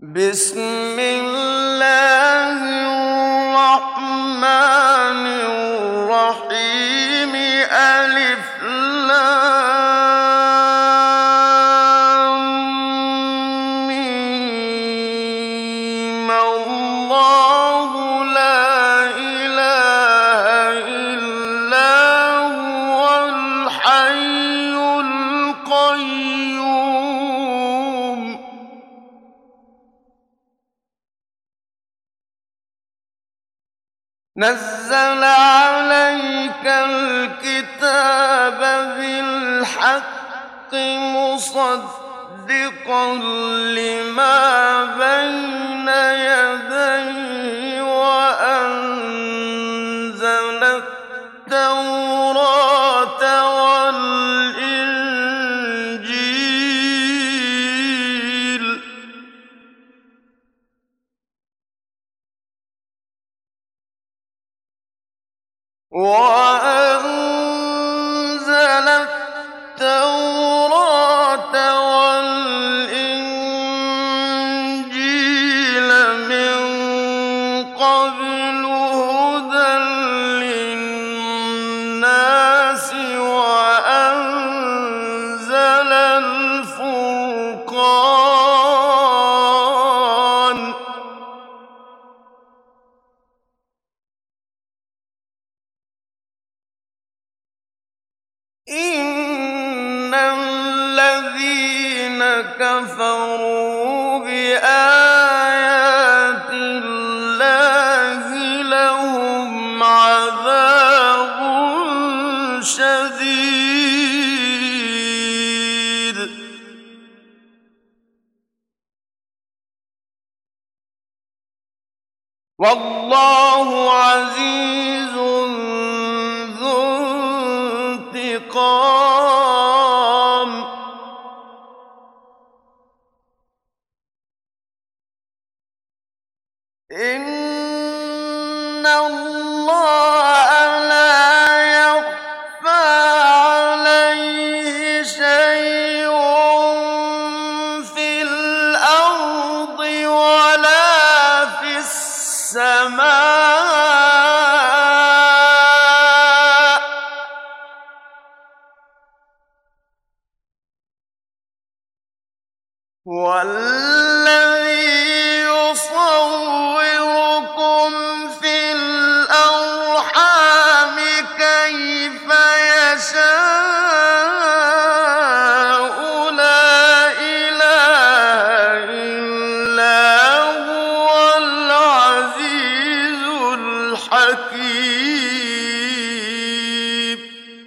بسم الله الرحمن الرحيم ألف لام ميم الله لا إله إلا هو الحي القيوم نزل عليك الكتاب بالحق مصدقا لما بين يديه وأنزل التوراة والإنجيل من قبل هدى للناس وأنزل الفرقان إن الذين كفروا بآيات الله لهم عذاب شديد والله عزيز ذو انتقام إن الله لا يخفى عليه شيء في الأرض ولا في السماء والذي يصوركم في الأرحام كيف يشاء لا إله إلا هو العزيز الحكيم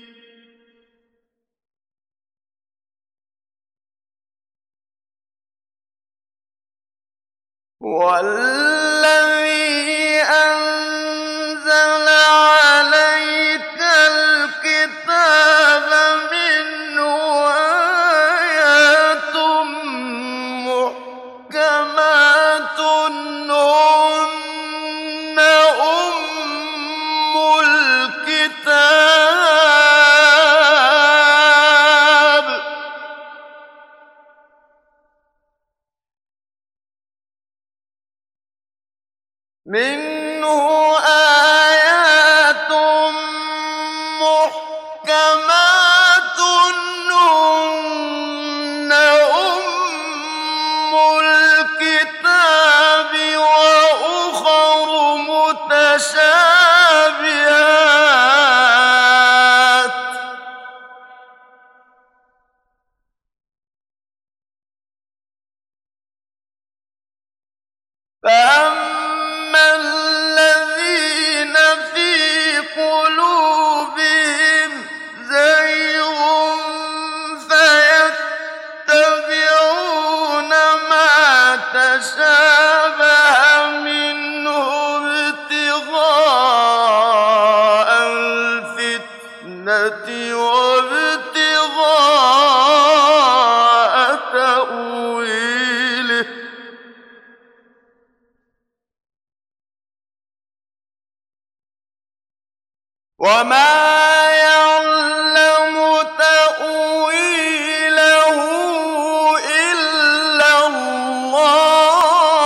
والذي أنزل عليك الكتاب منه آيات محكمات هن أم الكتاب منه آيات محكمات هن أم الكتاب وأخر متشابهات فأما الذين في قلوبهم زيغ فيتبعون ما تشابه منه ابتغاء الفتنة وابتغاء تأويله وما يعلم تأويله إلا الله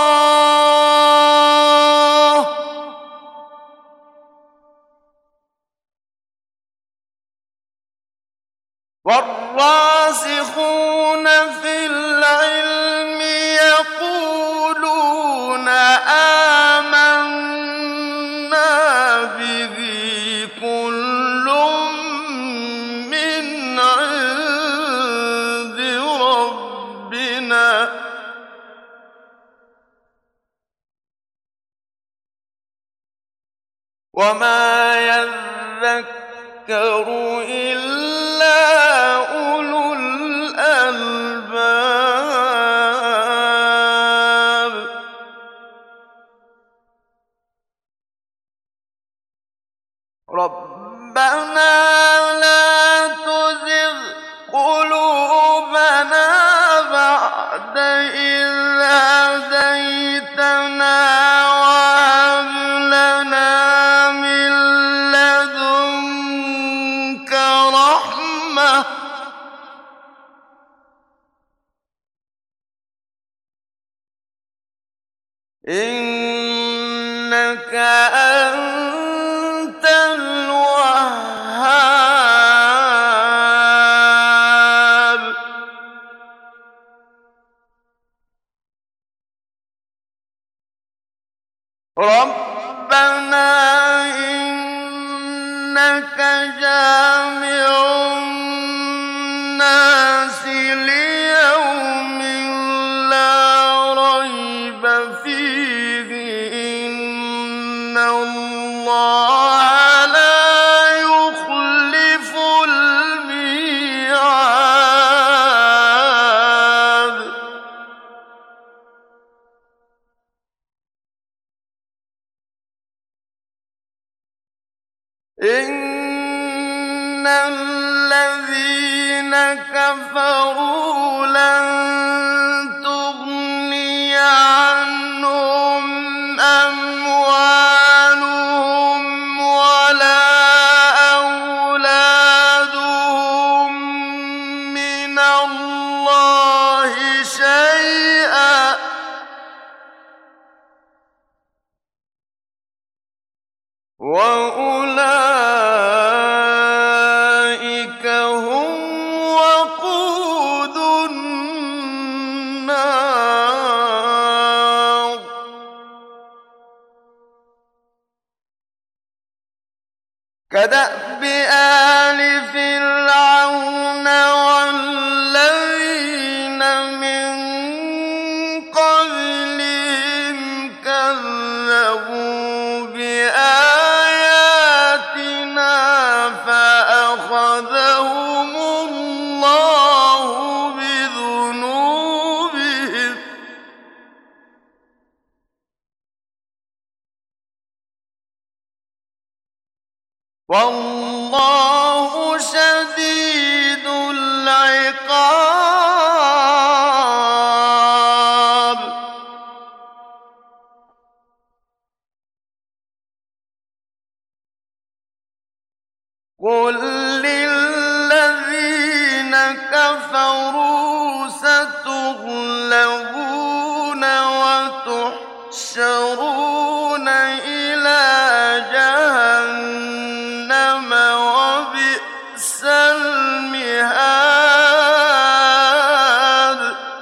وما يذكر إلا أولو الألباب. ربنا لا تزغ قلوبنا بعد إذ هديتنا وهب لنا من لدنك رحمة إنك أنت الوهاب. ربنا إنك جامع الناس ليوم لا ريب فيه إن الله لا يخلف الميعاد. إن الذين كفروا لن تغني عنهم أموالهم ولا أولادهم من الله شيئا وأولئك هم وقود النار. كدأب آل فرعون والذين من قبلهم كذبوا بآياتنا فأخذهم الله بذنوبهم والله شديد العقاب. قل للذين كفروا ستغلبون وتحشرون إلى جهنم وبئس المهاد.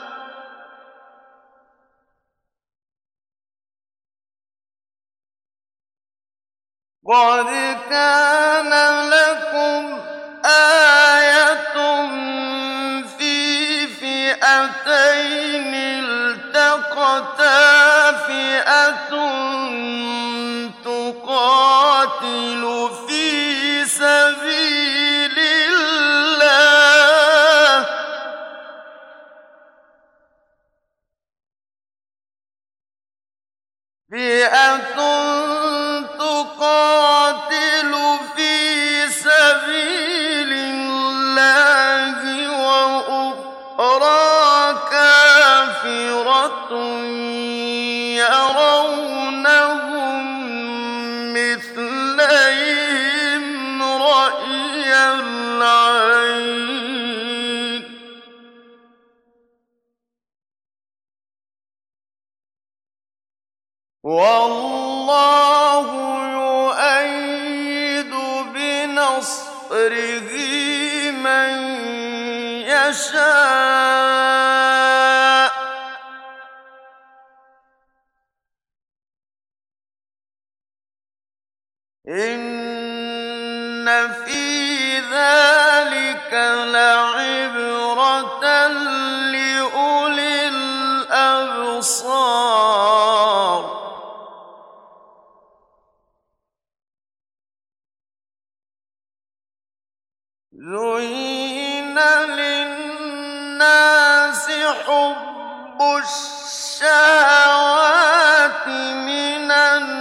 قد كان لكم آية في فئتين التقتا فئة تقاتل في سبيل الله فئة تقاتل في سبيل الله وأخرى كافرة يرونهم مثليهم رأي العين والله يؤيد بنصره من يشاء إن في ذلك لعبرة لأولي الأبصار. حب الشهوات من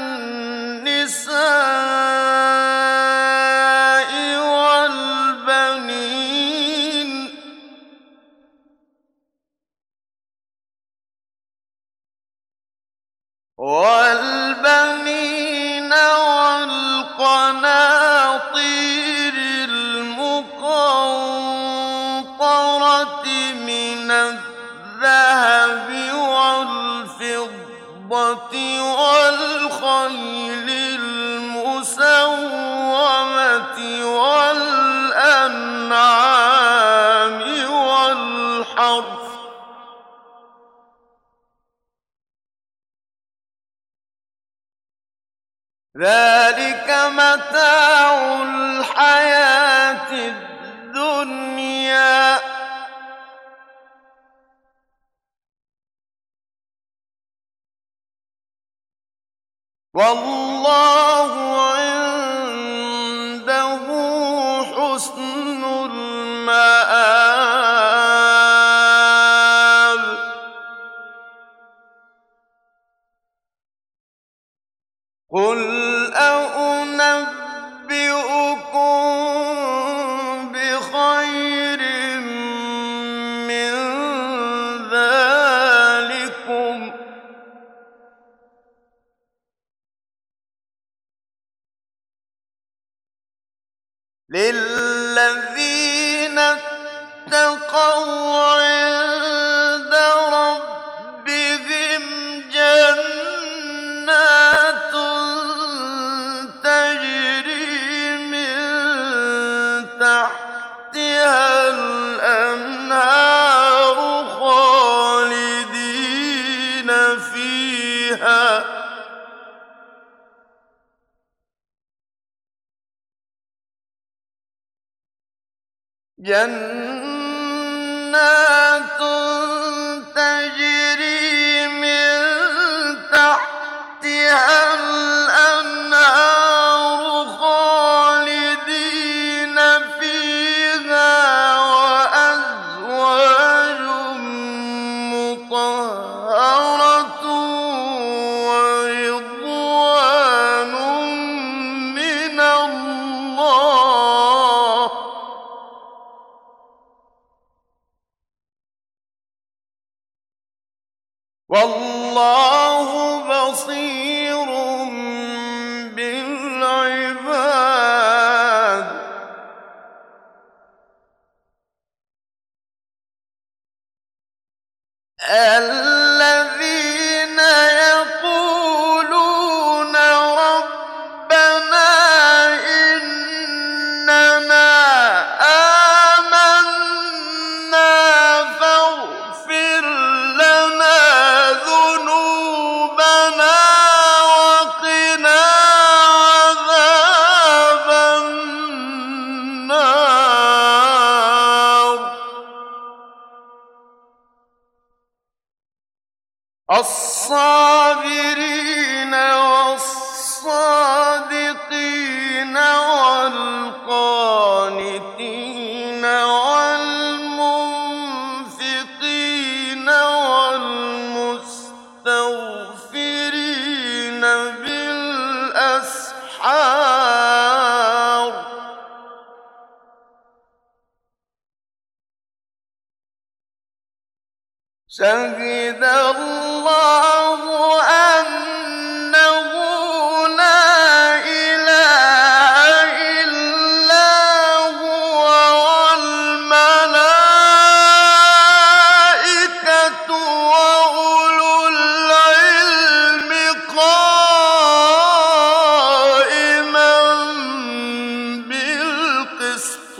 النساء والبنين والقناطير المقنطرة من الذهب والفضة والخيل المسومة والأنعام والحرث ذلك متاع الحياة الدنيا والله عنده حسن المآب. قل أنبئكم بخير من ذلكم للذين اتقوا عند ربهم جنات تجري من تحتها الأنهار خالدين فيها جنات تجري من تحتها الأنهار خالدين فيها وأزواج مطهرة ورضوان من الله والله بصير بالعباد. الذين يقولون ربنا إننا آمنا فاغفر لنا ذنوبنا وقنا عذاب النار. الصابرين والصادقين والقانتين والمنفقين والمستغفرين بالأسحار شهد الله أنه لا إله إلا هو والملائكة وأولو العلم قائما بالقسط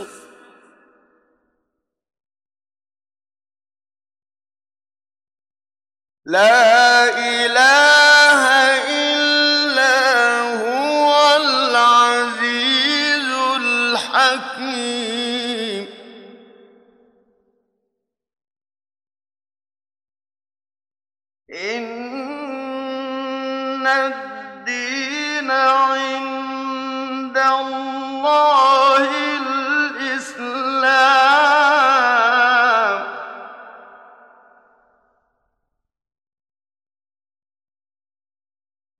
لا إله إلا هو العزيز الحكيم. إن الدين عند الله الإسلام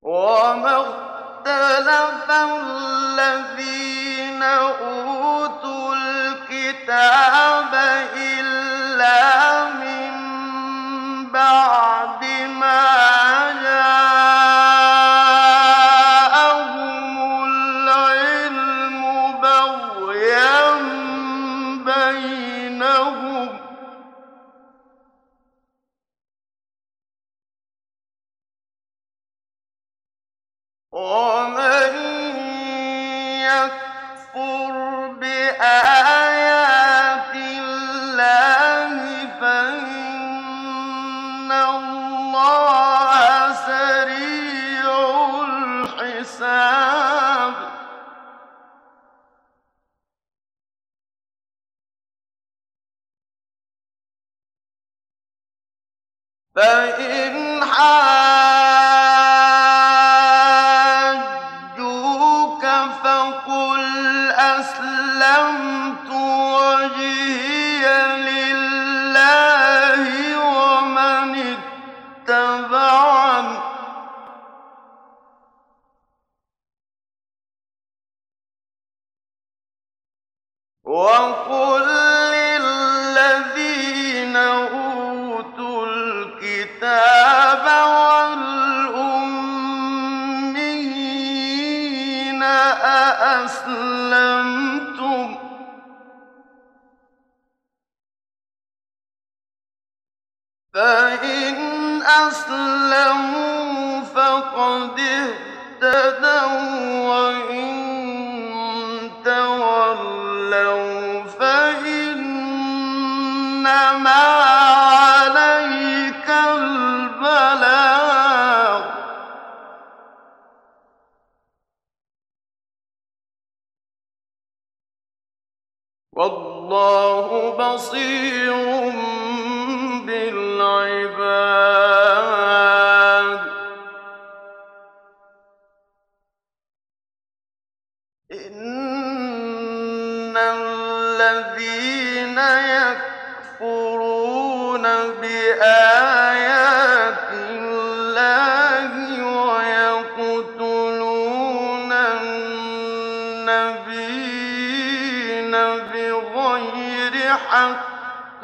وَمَا اخْتَلَفَ الَّذِينَ أُوتُوا الْكِتَابَ إِلَّا مِن بَعْدِ مَا جَاءَهُمُ الْعِلْمُ بَغْيًا بَيْنَهُمْ ۚ وَمَن يَكْفُرْ بِآيَاتِ اللَّهِ فَإِنَّ اللَّهَ سَرِيعُ الْحِسَابِ. فَإِنْ حَاجُّوكَ فَقُلْ أَسْلَمْتُ وَجْهِيَ لِلَّهِ وَمَنِ اتَّبَعَنِ ۗ وَقُل لِّلَّذِينَ أُوتُوا الْكِتَابَ وَالْأُمِّيِّينَ أَأَسْلَمْتُمْ ۚ فَإِنْ أَسْلَمُوا فَقَدِ اهْتَدَوا ۖ وَّإِن تَوَلَّوْا فَإِنَّمَا عَلَيْكَ الْبَلَاغُ ۗ وَاللَّهُ بَصِيرٌ بِالْعِبَادِ. إِنَّ الَّذِينَ يَكْفُرُونَ بِآيَاتِ اللَّهِ وَيَقْتُلُونَ النَّبِيِّينَ بِغَيْرِ حَقٍّ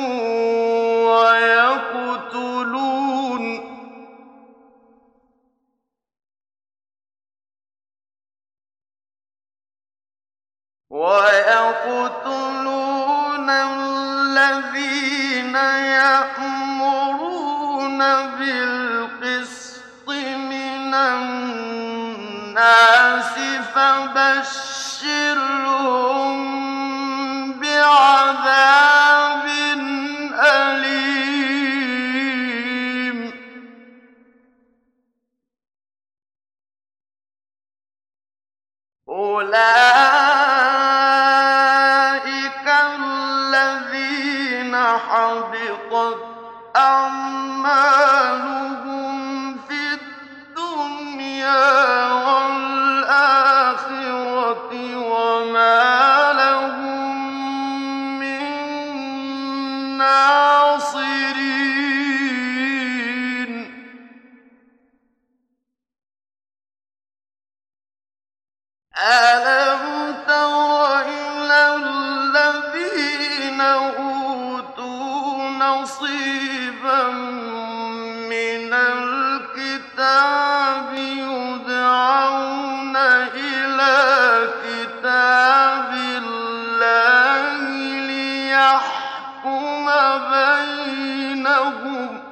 وَيَقْتُلُونَ الَّذِينَ يَأْمُرُونَ بِالْقِسْطِ مِنَ النَّاسِ فَبَشِّرْهُم بِعَذَابٍ أَلِيمٍ. أُولَٰئِكَ الَّذِينَ حَبِطَتْ أَعْمَالُهُمْ فِي الدُّنْيَا وَالْآخِرَةِ وَمَا لَهُم مِّن نَّاصِرِينَ. أَلَمْ تَرَ إِلَى الَّذِينَ أُوتُوا نَصِيبًا مِّنَ الْكِتَابِ يُدْعَوْنَ إِلَىٰ كِتَابِ اللَّهِ لِيَحْكُمَ بَيْنَهُمْ ۚ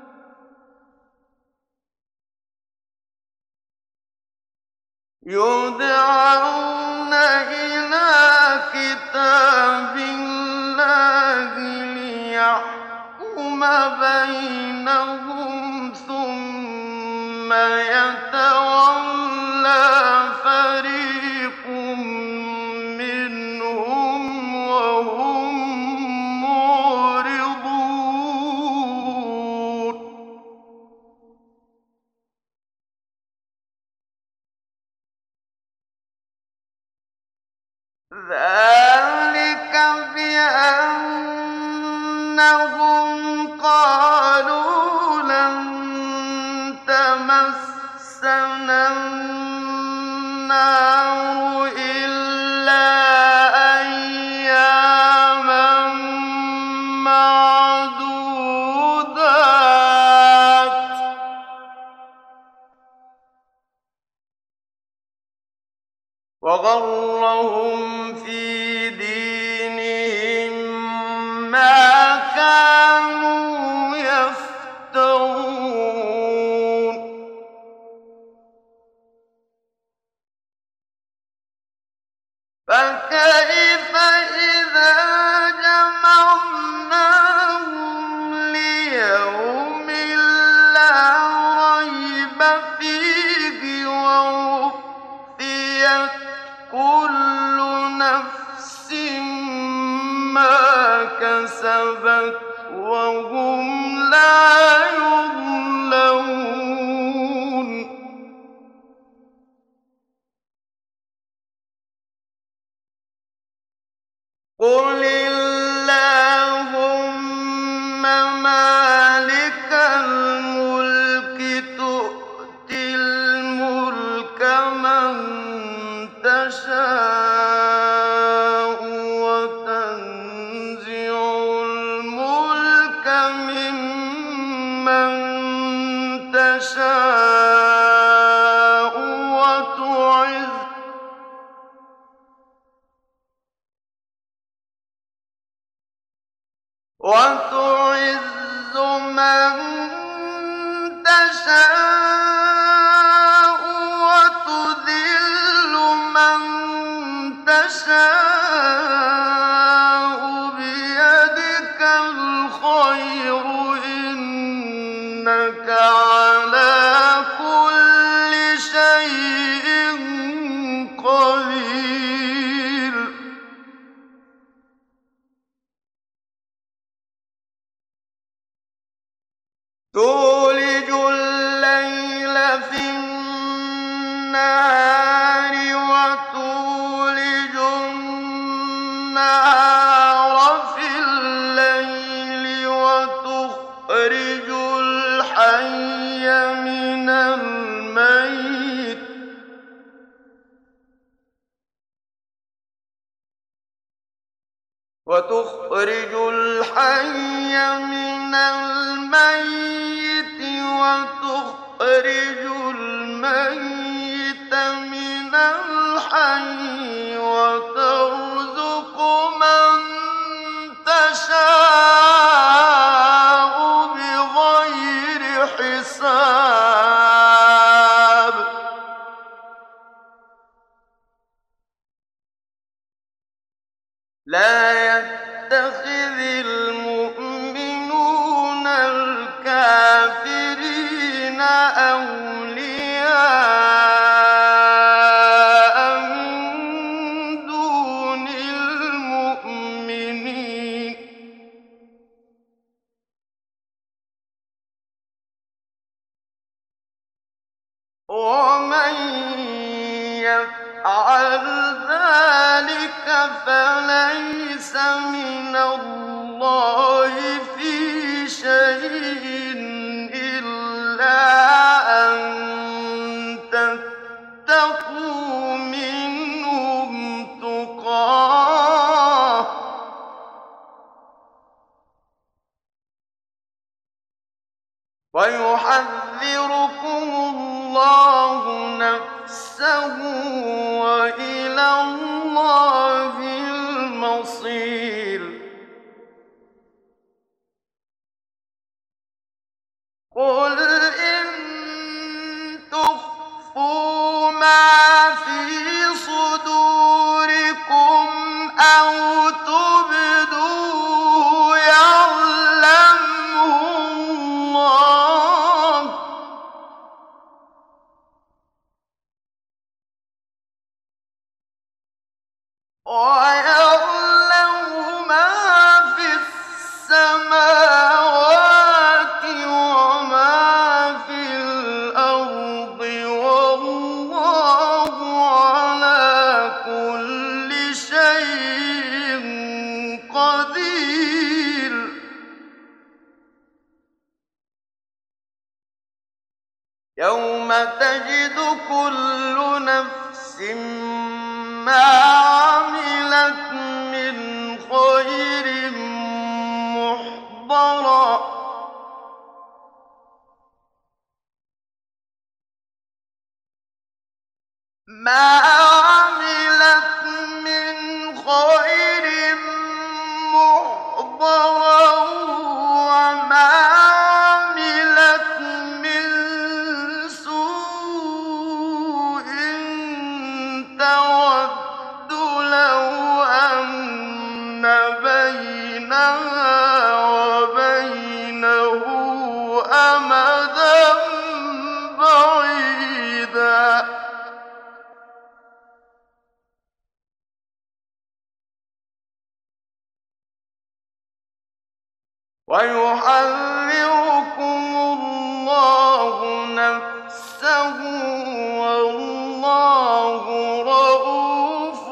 يُدْعَوْنَ إِلَىٰ كِتَابِ اللَّهِ لِيَحْكُمَ بَيْنَهُمْ ثُمَّ يَتَوَلَّىٰ فَرِيقٌ مِّنْهُمْ وَهُم مُّعْرِضُونَ. ذَٰلِكَ بِأَنَّهُمْ قَالُوا لَن تَمَسَّنَا تَمَسَّنَا النَّارُ إِلَّا أَيَّامًا مَّعْدُودَاتٍ ۚ وَغَرَّهُمْ فِي دِينِهِم مَّا كَانُوا يَفْتَرُونَ فَكَيْفَ إِذَا جَمَعْنَاهُمْ لِيَوْمٍ لَّا رَيْبَ فِيهِ وَوُفِّيَتْ كُلُّ نَفْسٍ مَّا كَسَبَتْ وَهُمْ لَا يُظْلَمُونَ قُلِ اللَّهُمَّ مَالِكَ الْمُلْكِ تُؤْتِي الْمُلْكَ مَن تَشَاءُ وَتَنزِعُ الْمُلْكَ مِمَّن تَشَاءُ وَتُعِزُّ مَن تَشَاءُ وَتُذِلُّ مَن تَشَاءُ ۖ بِيَدِكَ الْخَيْرُ ۖ إِنَّكَ عَلَىٰ كُلِّ شَيْءٍ قَدِيرٌ تُولِجُ اللَّيْلَ فِي النَّهَارِ وَتُولِجُ النَّهَارَ فِي اللَّيْلِ وَتُخْرِجُ الْحَيَّ مِنَ الْمَيِّتِ وَتُخْرِجُ الْمَيِّتَ مِنَ الْحَيِّ وَتَرْزُقُ مَن تَشَاءُ بِغَيْرِ حِسَابٍ لَّا يَتَّخِذِ الْمُؤْمِنُونَ الْكَافِرِينَ أَوْلِيَاءَ مِن دُونِ الْمُؤْمِنِينَ ۖ وَمَن يَفْعَلْ ذَٰلِكَ فَلَيْسَ مِنَ اللَّهِ فِي شَيْءٍ إِلَّا أَن تَتَّقُوا مِنْهُمْ تُقَاةً ۗ وَيُحَذِّرُكُمُ اللَّهُ نَفْسَهُ ۗ وَإِلَى اللَّهِ الْمَصِيرُ قُلْ إِن تُخْفُوا مَا فِي صُدُورِكُمْ أَوْ تُبْدُوهُ يَعْلَمْهُ اللَّهُ ۗ وَيَعْلَمُ مَا فِي السَّمَاوَاتِ وَمَا فِي الْأَرْضِ ۗ وَاللَّهُ عَلَىٰ كُلِّ شَيْءٍ قَدِيرٌ يوم تجد كل نفس ما عملت من خير محضرا ما عملت من خير محضرا وما عملت من سوء تود لو أن بينها وبينه أمدا بعيدا ويحذركم الله نفسه والله رءوف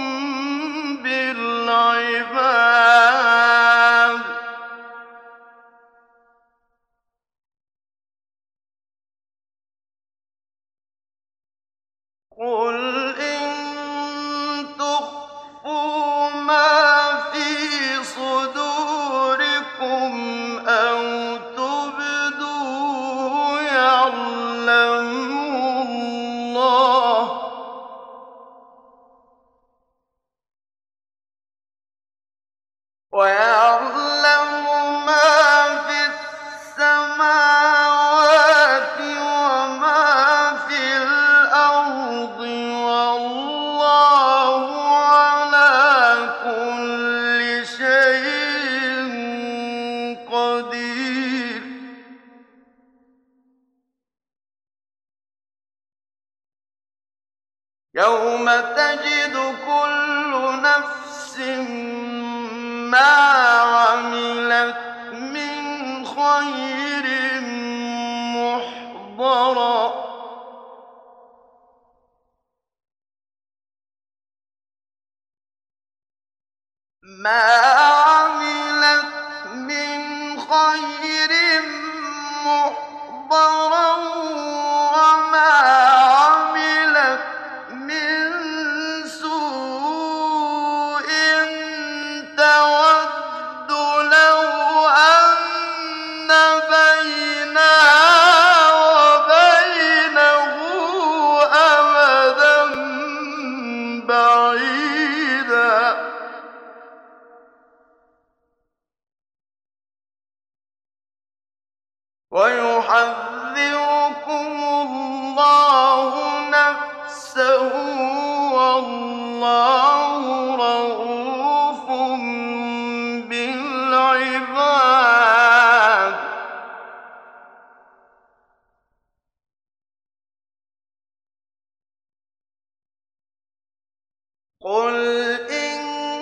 بالعباد قل إن تخفوا ما في صدوركم أو تبدوه يعلمه الله ويعلم ما في السماوات وما في الأرض والله على كل شيء قدير يوم تجد كل نفس ما عملت من خير محضرا ما عملت من خير محضرا وما عملت من سوء تود لو أن بينها وبينه أمدا بعيدا ويحذركم الله نفسه والله رءوف بالعباد قل إن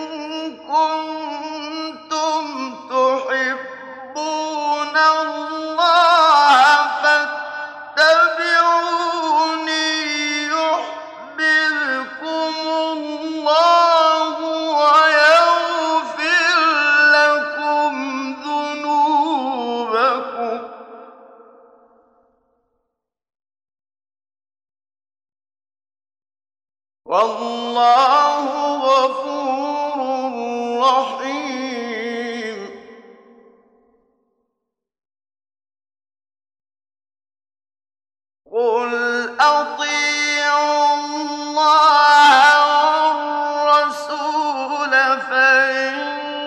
كنتم تحبون الله فاتبعوني يحببكم الله ويغفر لكم ذنوبكم والله غفور رحيم قل أطيعوا الله والرسول فإن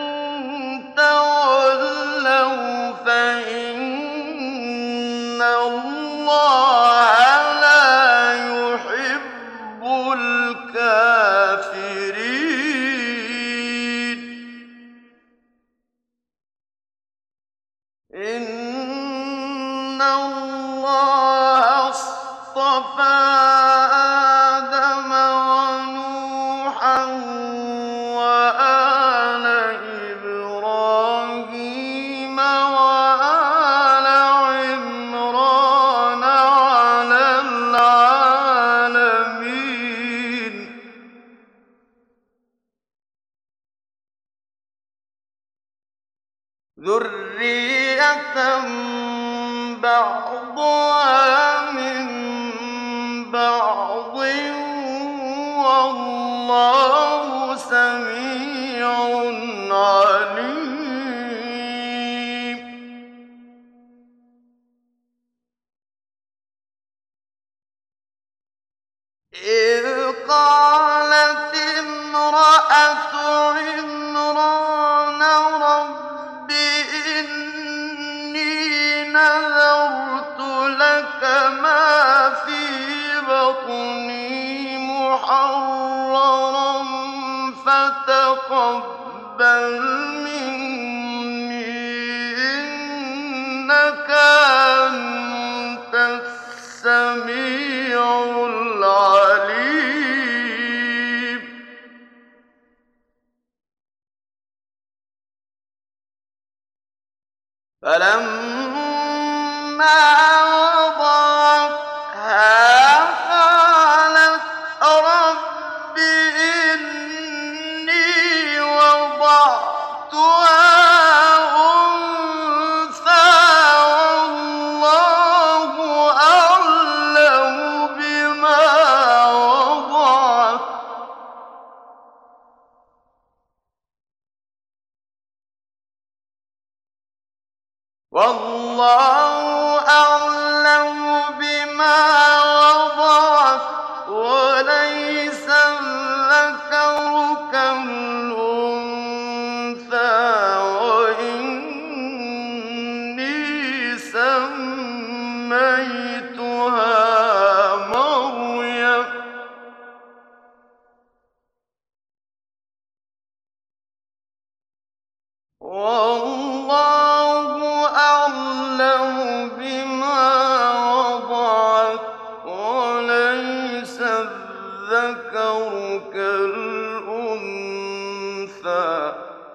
تولوا فإن الله لا يحب الكافرين إن الله اصطفى آدم ونوحا وآل إبراهيم وآل عمران على العالمين ذرية بعضها من إذ قالت امرأة عمران رب إني نذرت لك ما في بطني محررا فتقبل مني إنك أنت السميع العليم فلما وضعتها قالت رب إني وضعتها أنثى والله أعلم بما وضعت وليس الذكر كالأنثى وإني سميتها مريم والله أعلم بما وضعت وليس الذكر كالأنثى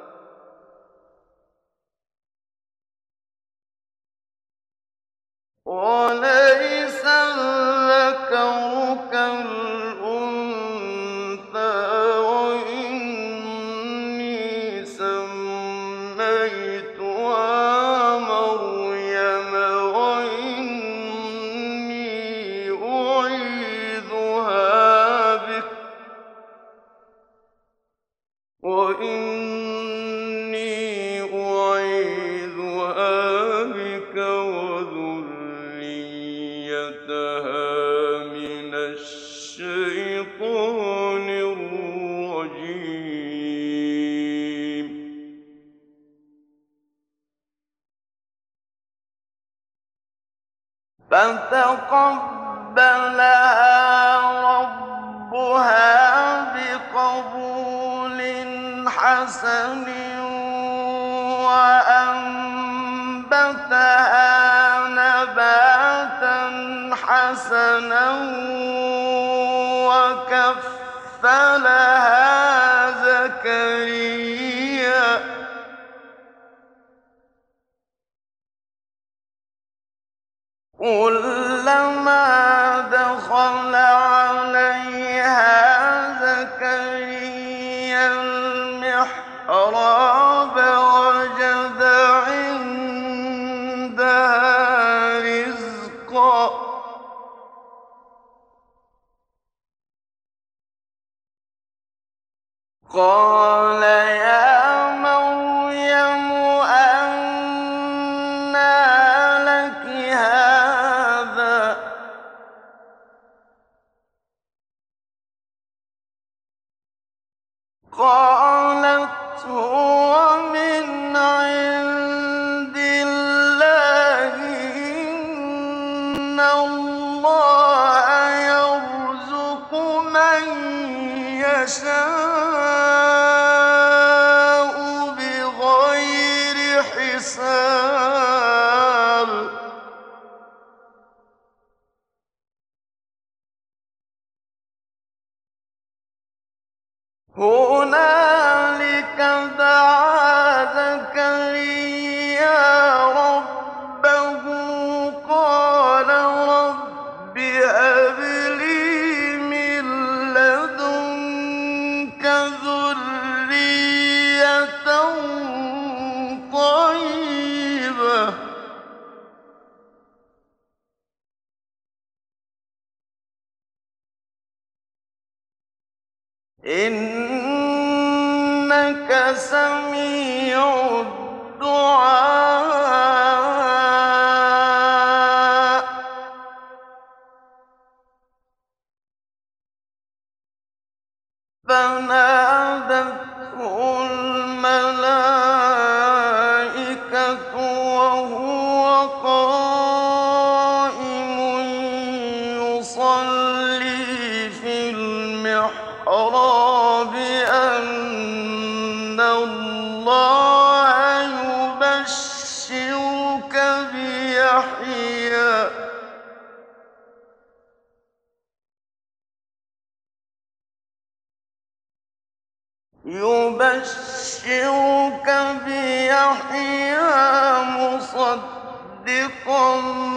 وإني سميتها مريم وإني أعيذها بك وذريتها من الشيطان الرجيم فتقبلها ربها بقبول حسن وأنبتها نباتا حسنا وكفلها زكريا كلما دخل عليها زكريا المحراب وجد عندها رزقا قال يا مريم أنى لك هذا قالت هو من عند الله إن الله يرزق من يشاء بغير حساب هنالك دعا زكريا ربه قال رب هب لي من لدنك ذرية طيبة إنك سميع الدعاء فنادته الملائكة وهو قائم يصلي في المحراب أن الله يبشرك بيحيى مصدقا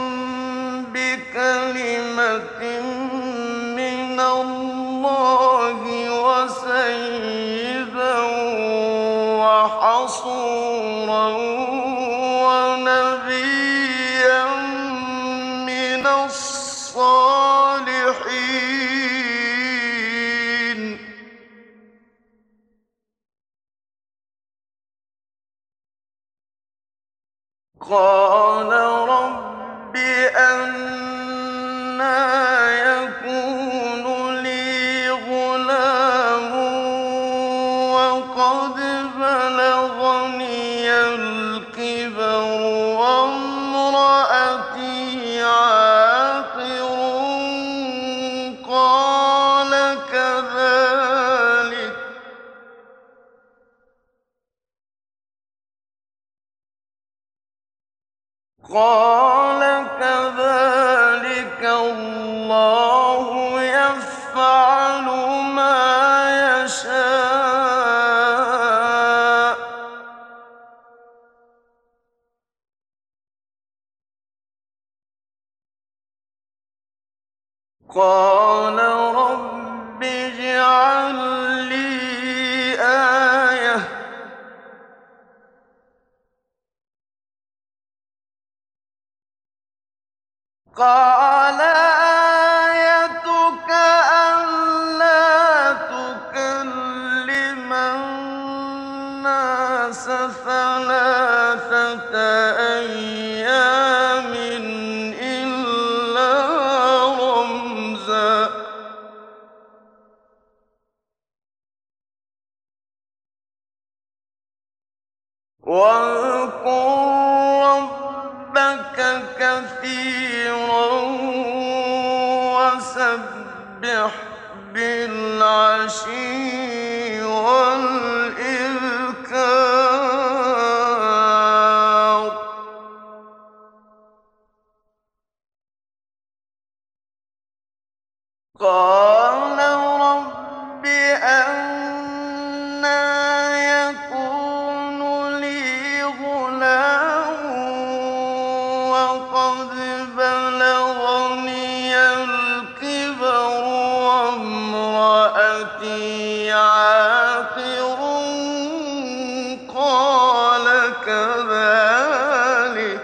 بكلمة من الله وسيدا وحصورا ونبيا من الصالحين قال رب أنى يكون لي غلام وقد بلغني الكبر وامرأتي عاقر قال كذلك الله يفعل ما يشاء قال رب اجعل لي آية قال آيتك ألا تكلم الناس ثلاثة أيام إلا رمزا واذكر ربك كثيرا وسبح بالعشي والإذكار قال رب أنى يكون لي غلام وقد بلغني الكبر وامرأتي عاقر قال كذلك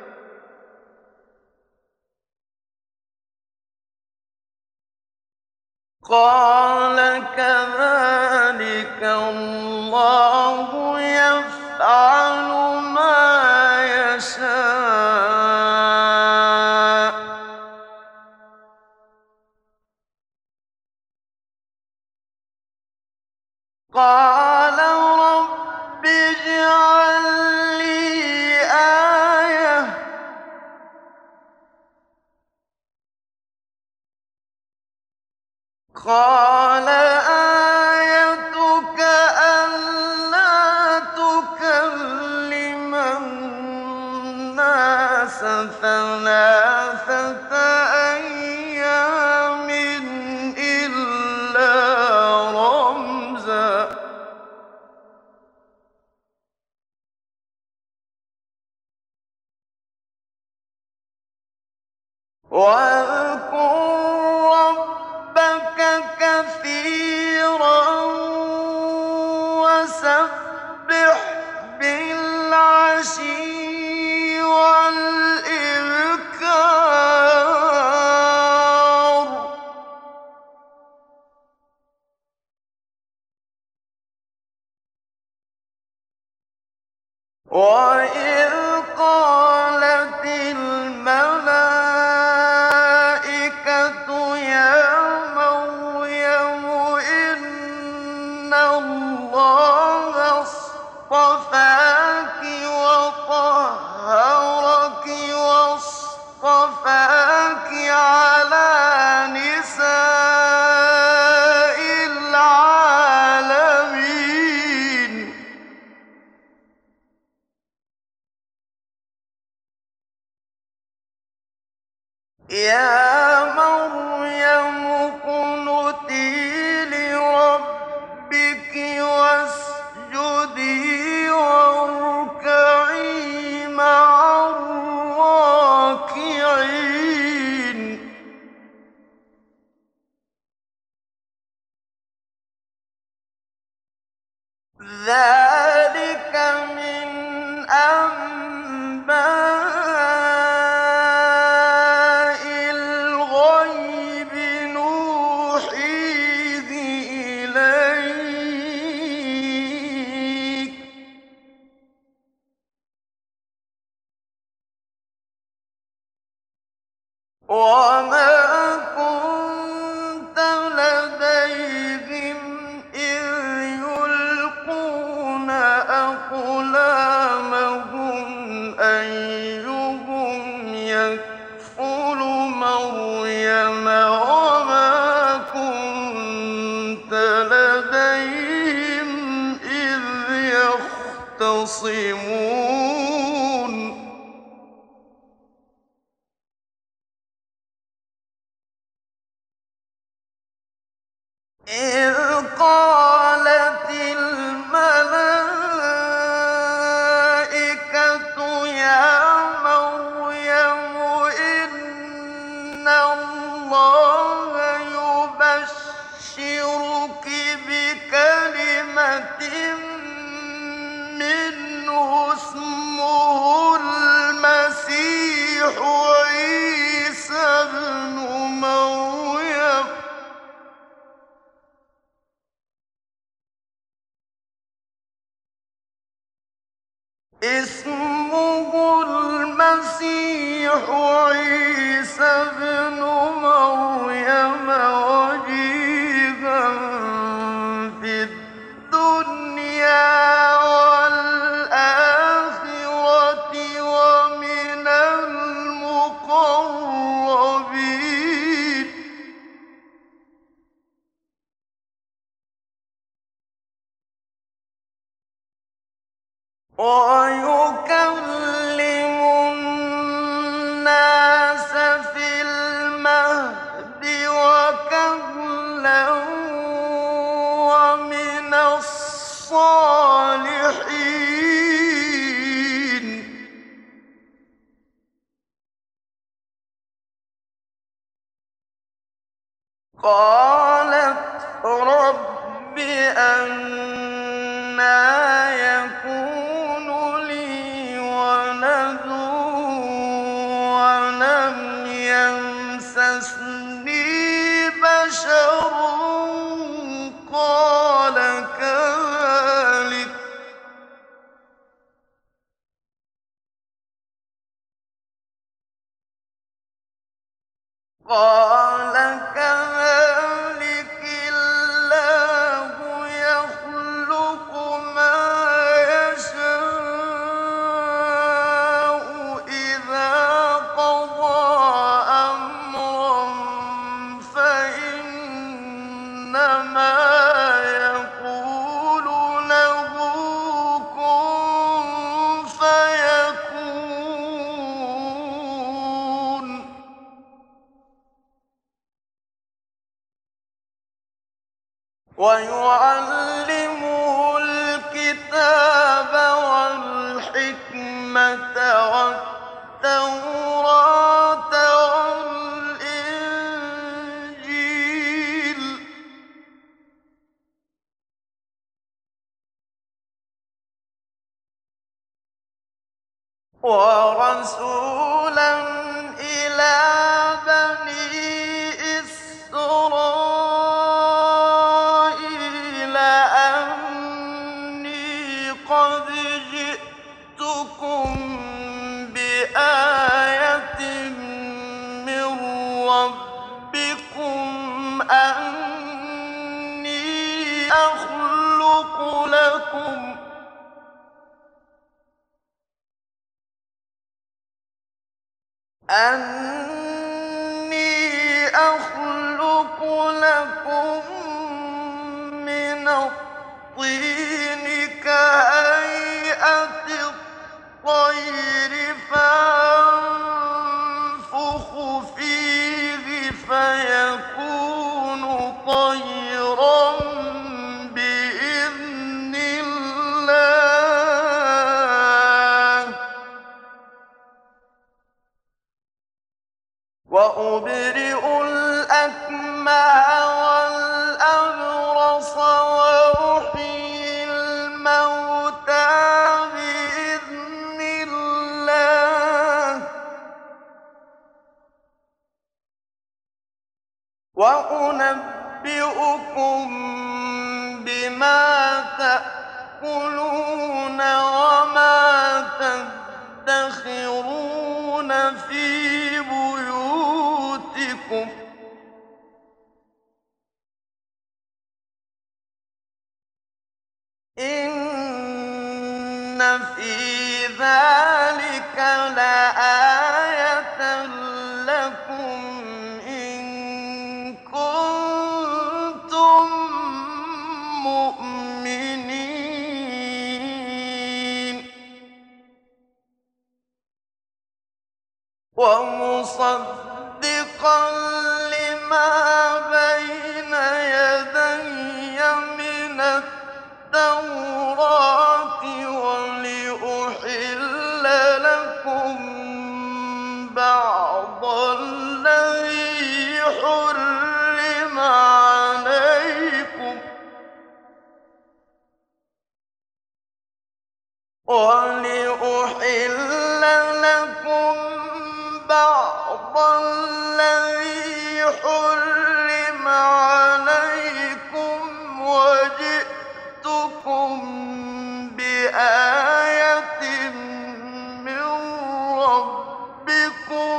الله يفعل ما يشاء قال رب اجعل لي آية قال آيتك ألا تكلم الناس ثلاثة أيام إلا رمزا واذكر ربك كثيرا وسبح بالعشي والإذكار وإذ قالت الملائكة يا مريم إن ذلك من أنباء الغيب نوحيه إليك وما كنت لديهم إذ يلقون أقلامهم أيهم يكفل مريم وما كنت لديهم إذ يختصمون إذ قالت الملائكة يا مريم إن الله يبشرك بكلمة منه اسمه المسيح عيسى ابن مريم اسمه المسيح عيسى ابن مريم وجيها في الدنيا والآخرة ومن المقربين ويكلم الناس في المهد وكهلا ومن الصالحين قالت رب أنى يكون لي ولد ولم يمسسني بشر قال كذلك الله يخلق ما يشاء إذا قضى أمرا فإنما يقول له كن فيكون ويعلمه الكتاب والحكمة والتوراة والإنجيل ورسولا إلى بني إسرائيل أني قد جئتكم بآية من ربكم أني أخلق لكم من الطين كهيئة الطير فأنفخ فيه فيكون طيرا بإذن الله وأبرئ الأكمه والأبرص وأحيي وأنبئكم بما تأكلون وما تدخرون في بيوتكم إن في ذلك لآية لكم إن كنتم مؤمنين ومصدقا لما بين يدي من التوراة ولأحل لكم بعض الذي حرم عليكم بعض الذي حرم عليكم وجئتكم بآية من ربكم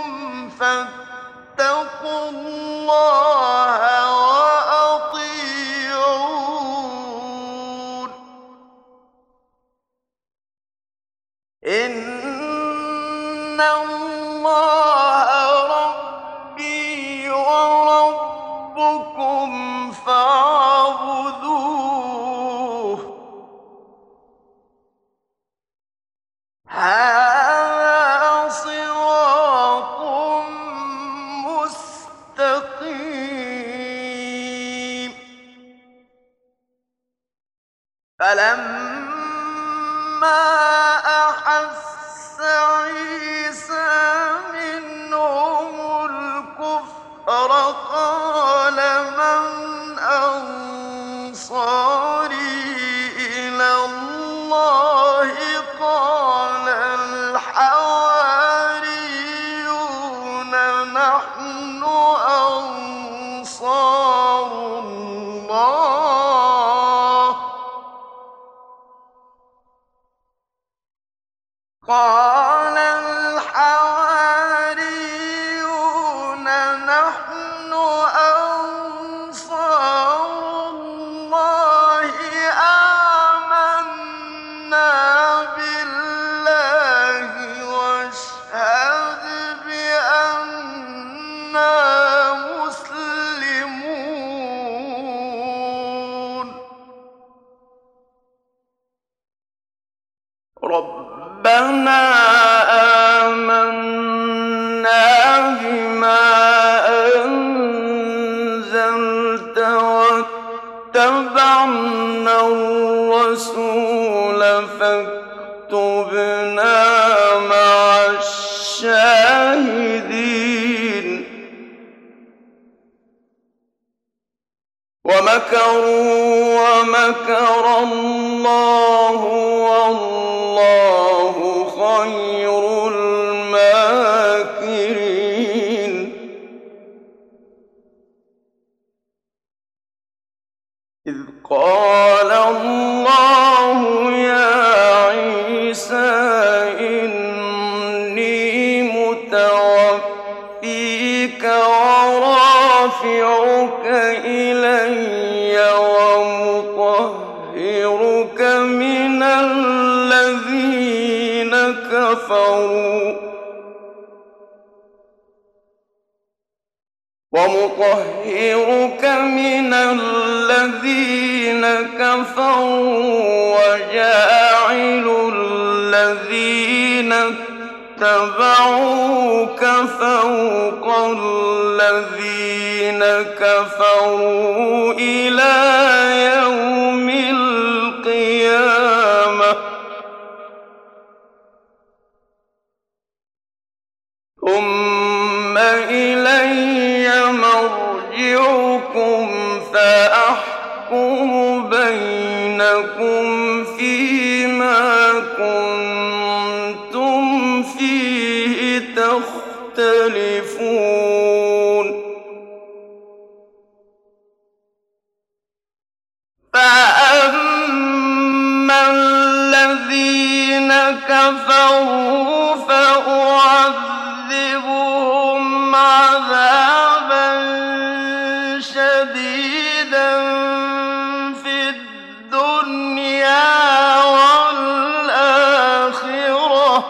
فاتقوا الله وأطيعون إن الله ربي وربكم فاعبدوه هذا صراط مستقيم فلما أحس عيسى منهم الكفر قال من أنصاري إلى الله قال الحواريون نحن أنصار الله قال الحواريون نحن أنصار الله آمنا بالله واشهد بأننا مسلمون ربنا آمنا بما أنزلت واتبعنا الرسول فاكتبنا مع الشاهدين ومكروا ومكر الله والله خير الماكرين إذ قال الله يا عيسى إني متوفيك ورافعك إلي ومطهرك من الذين كفروا وجاعل الذين اتبعوك فوق الذين كفروا إلى يوم القيامة ثم إلي مرجعكم فأحكم بينكم فيما كنتم فيه تختلفون كفروا فأعذبهم عذابا شديدا في الدنيا والآخرة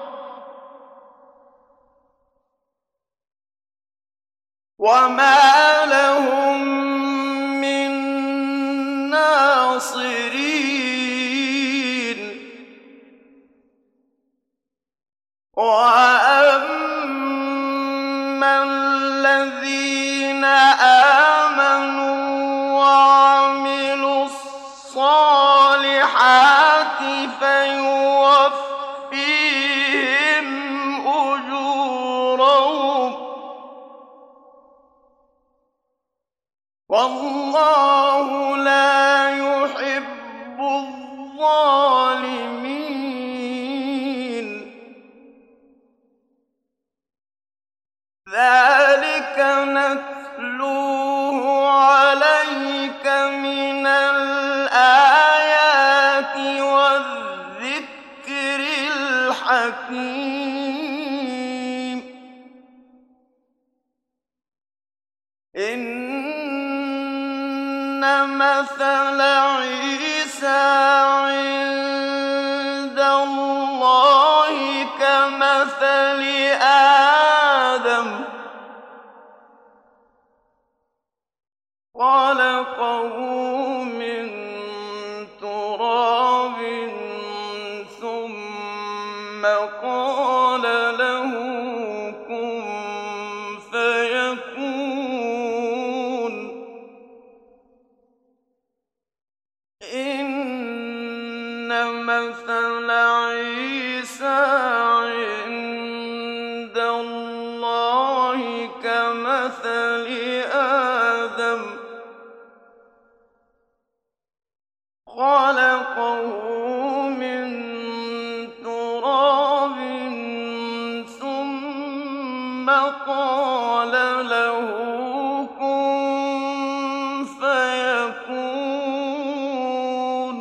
وما لهم من ناصرين وأما الذين آمنوا وعملوا الصالحات فيوفيهم أجورهم والله لا يحب الظالمين ذلك نتلوه عليك من الآيات والذكر الحكيم إن مثل عيسى عند الله كمثل آدم خلقه من تراب ثم قال له كن فيكون إن مثل عيسى عند الله كمثل آدم خلقه من تراب ثم قال له كن فيكون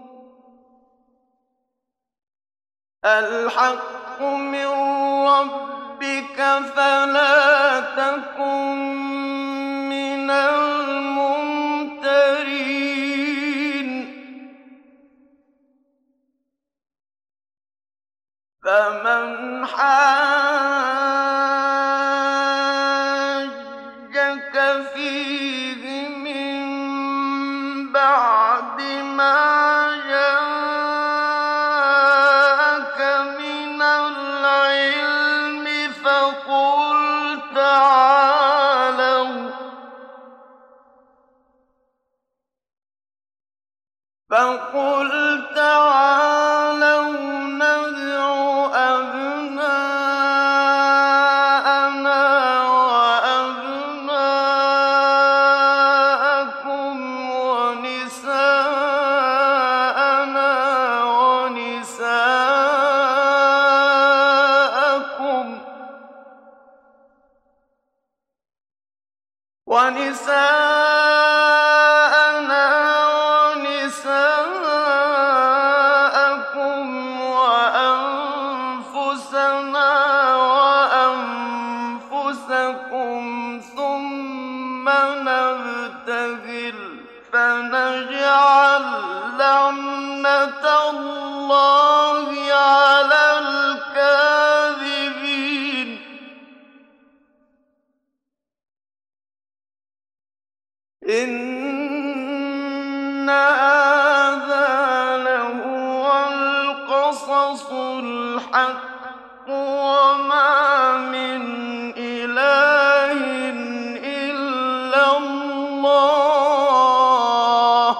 الحق من ربك فلا تكن من الممترين فمن حاجك فيه من بعد ما جاءك من العلم فقل تعالوا ندع أبناءنا وأبناءكم ونساءنا ونساءكم وأنفسنا وأنفسكم ثم نبتهل فنجعل لعنة الله على الكاذبين إن هذا لهو القصص الحق وما من إله إلا الله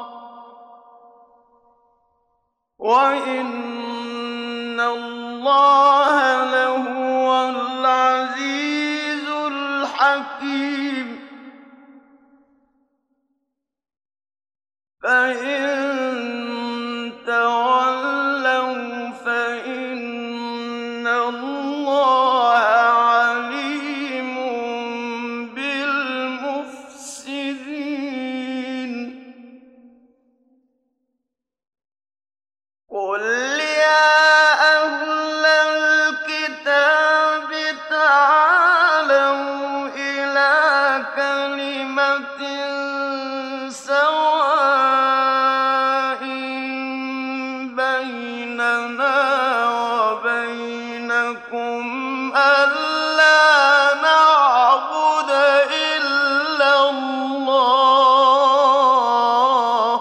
وإن الله لهو العزيز الحكيم فإن تولوا فإن الله عليم بالمفسدين قل يا كَلِمَةٍ سَوَاءٍ بَيْنَنَا وَبَيْنَكُمْ أَلَّا نَعْبُدَ إِلَّا اللَّهَ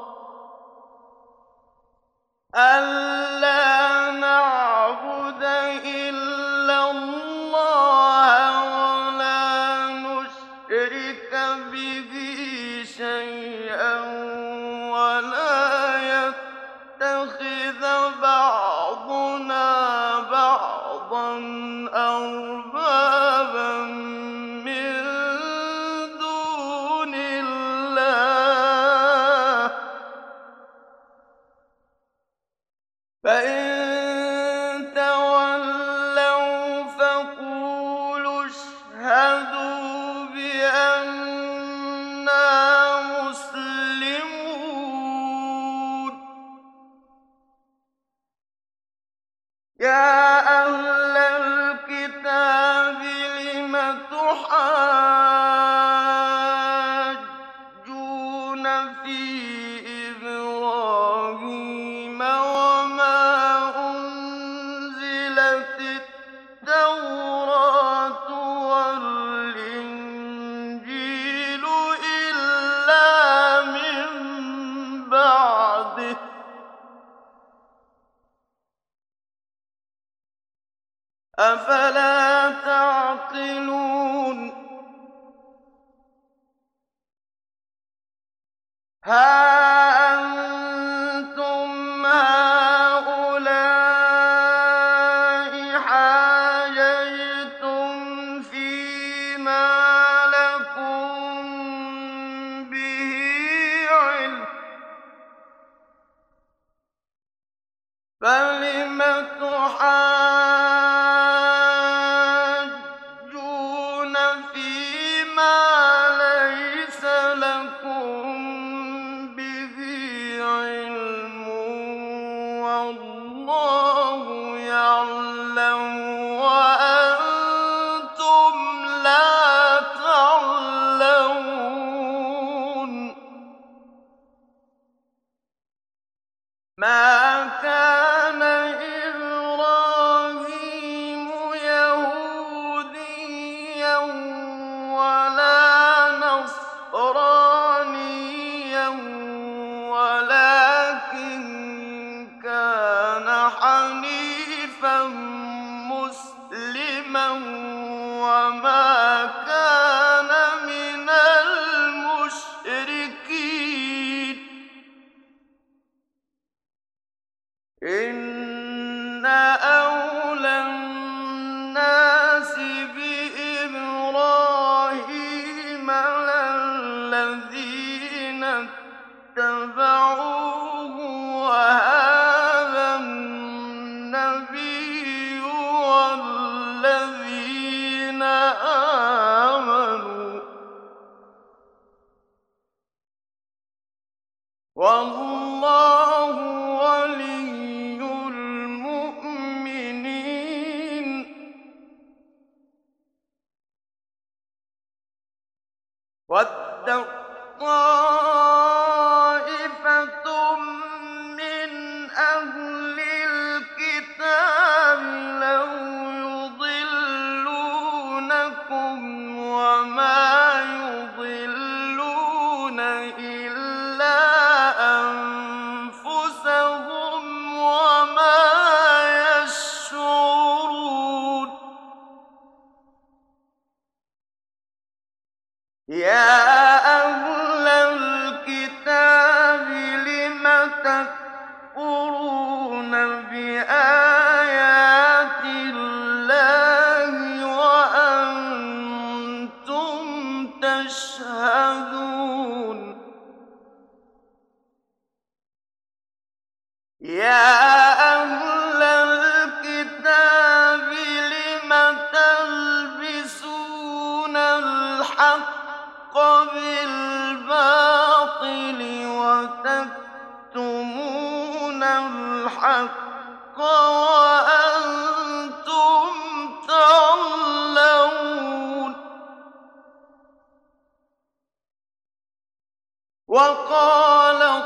وَلَا نُشْرِكَ بِهِ شَيْئًا وَلَا يَتَّخِذَ بَعْضُنَا بَعْضًا أَرْبَابًا مِّن دُونِ اللَّهِ ۚ فَإِن تَوَلَّوْا فَقُولُوا اشْهَدُوا بِأَنَّا مُسْلِمُونَ. يَا أَهْلَ الْكِتَابِ لِمَ تُحَاجُّونَ فِي إِبْرَاهِيمَ وَمَا أُنزِلَتِ التَّوْرَاةُ وَالْإِنجِيلُ إِلَّا مِن بَعْدِهِ ۚ أَفَلَا تَعْقِلُونَ. هَا أَنتُمْ هَٰؤُلَاءِ حَاجَجْتُمْ فِيمَا لَكُم بِهِ عِلْمٌ، فَلِمَ تُحَاجُّونَ فِيمَا لَيْسَ لَكُم بِهِ عِلْمٌ وَاللَّهُ يَعْلَمُ وَأَنتُمْ لَا تَعْلَمُونَ. مَا كَانَ إِبْرَاهِيمُ يَهُودِيًّا وَلَا نَصْرَانِيًّا وَلَٰكِن كَانَ حَنِيفًا مُّسْلِمًا وَمَا كَانَ مِنَ الْمُشْرِكِينَ. إِنَّ أَوْلَى النَّاسِ بِإِبْرَاهِيمَ لَلَّذِينَ اتَّبَعُوهُ وَهَٰذَا النَّبِيُّ وَالَّذِينَ آمَنُوا ۗ وَاللَّهُ وَلِيُّ الْمُؤْمِنِينَ. وَدَّت طَّائِفَةٌ مِّنْ أَهْلِ الْكِتَابِ لَوْ يُضِلُّونَكُمْ وَمَا يُضِلُّونَ إِلَّا أَنفُسَهُمْ وَمَا يَشْعُرُونَ. يَا أَهْلَ الْكِتَابِ لِمَ تَكْفُرُونَ بِآيَاتِ اللَّهِ وَأَنتُمْ تَشْهَدُونَ. يَا أَهْلَ الْكِتَابِ لِمَ تَلْبِسُونَ الْحَقَّ بِالْبَاطِلِ وَتَكْتُمُونَ الْحَقَّ وَأَنتُمْ تَعْلَمُونَ. وقالت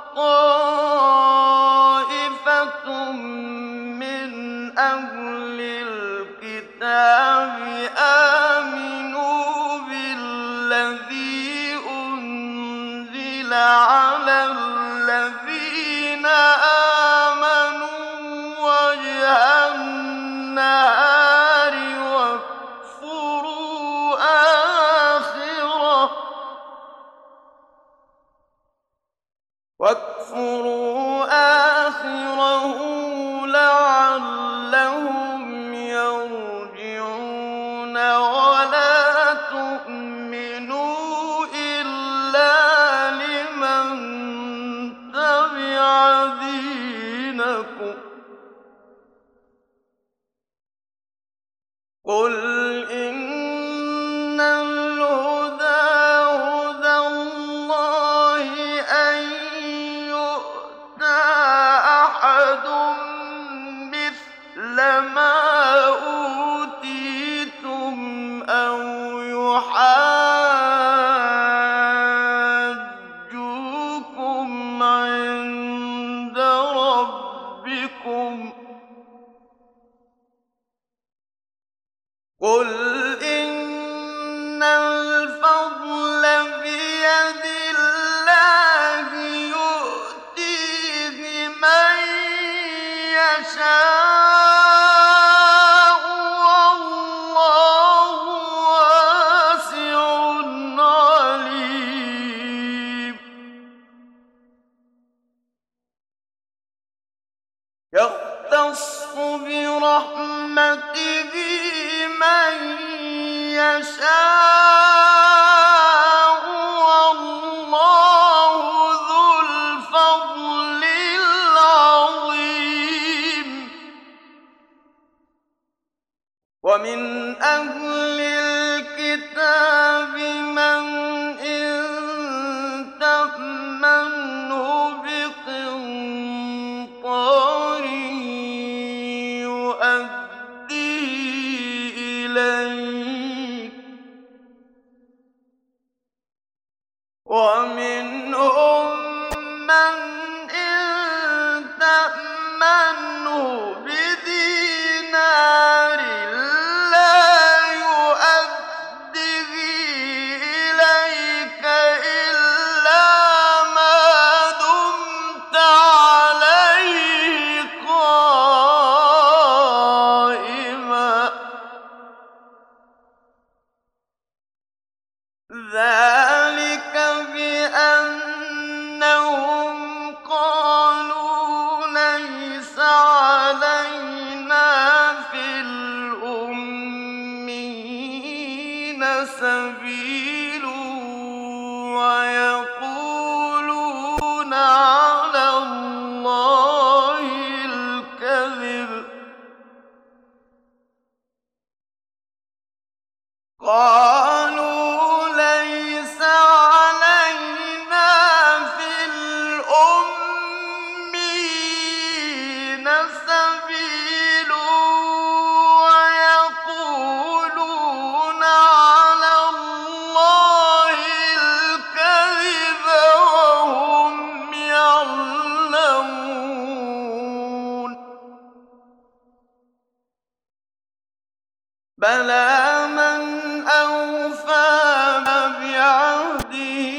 طائفة من أهل الكتاب آمنوا بالذي أنزل على الذين آمنوا وجه النهار واكفروا آخره لعلهم يرجعون ولا تؤمنوا إلا لمن تبع دينكم قل إن الهدى هدى الله أن يؤتى أحد مثل ما أوتيتم أو يحاجوكم عند ربكم قل إن الفضل بيد الله يؤتيه من يشاء والله واسع عليم يختص برحمته من يشاء والله ذو الفضل العظيم ومن أهل الكتاب من إن تأمنه بقنطار يؤديه إليك ومنهم من إن تأمنه بدينار لا يؤديه إليك إلا ما دمت عليه قائما ذلك بأنهم قالوا ليس علينا في الأميين سبيل ويقولون على الله الكذب قالوا ليس علينا في الأميين سبيل ويقولون على الله الكذب وهم يعلمون بلى من أوفى بعهده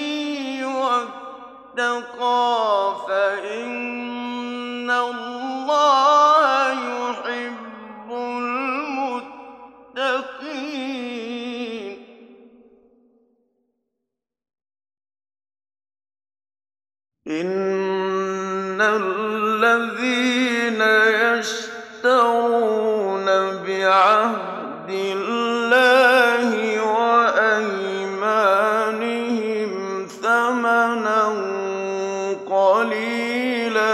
واتقى فإن الله يحب المتقين إن الذين يشترون بعهد الله وأيمانهم ثمنا قليلا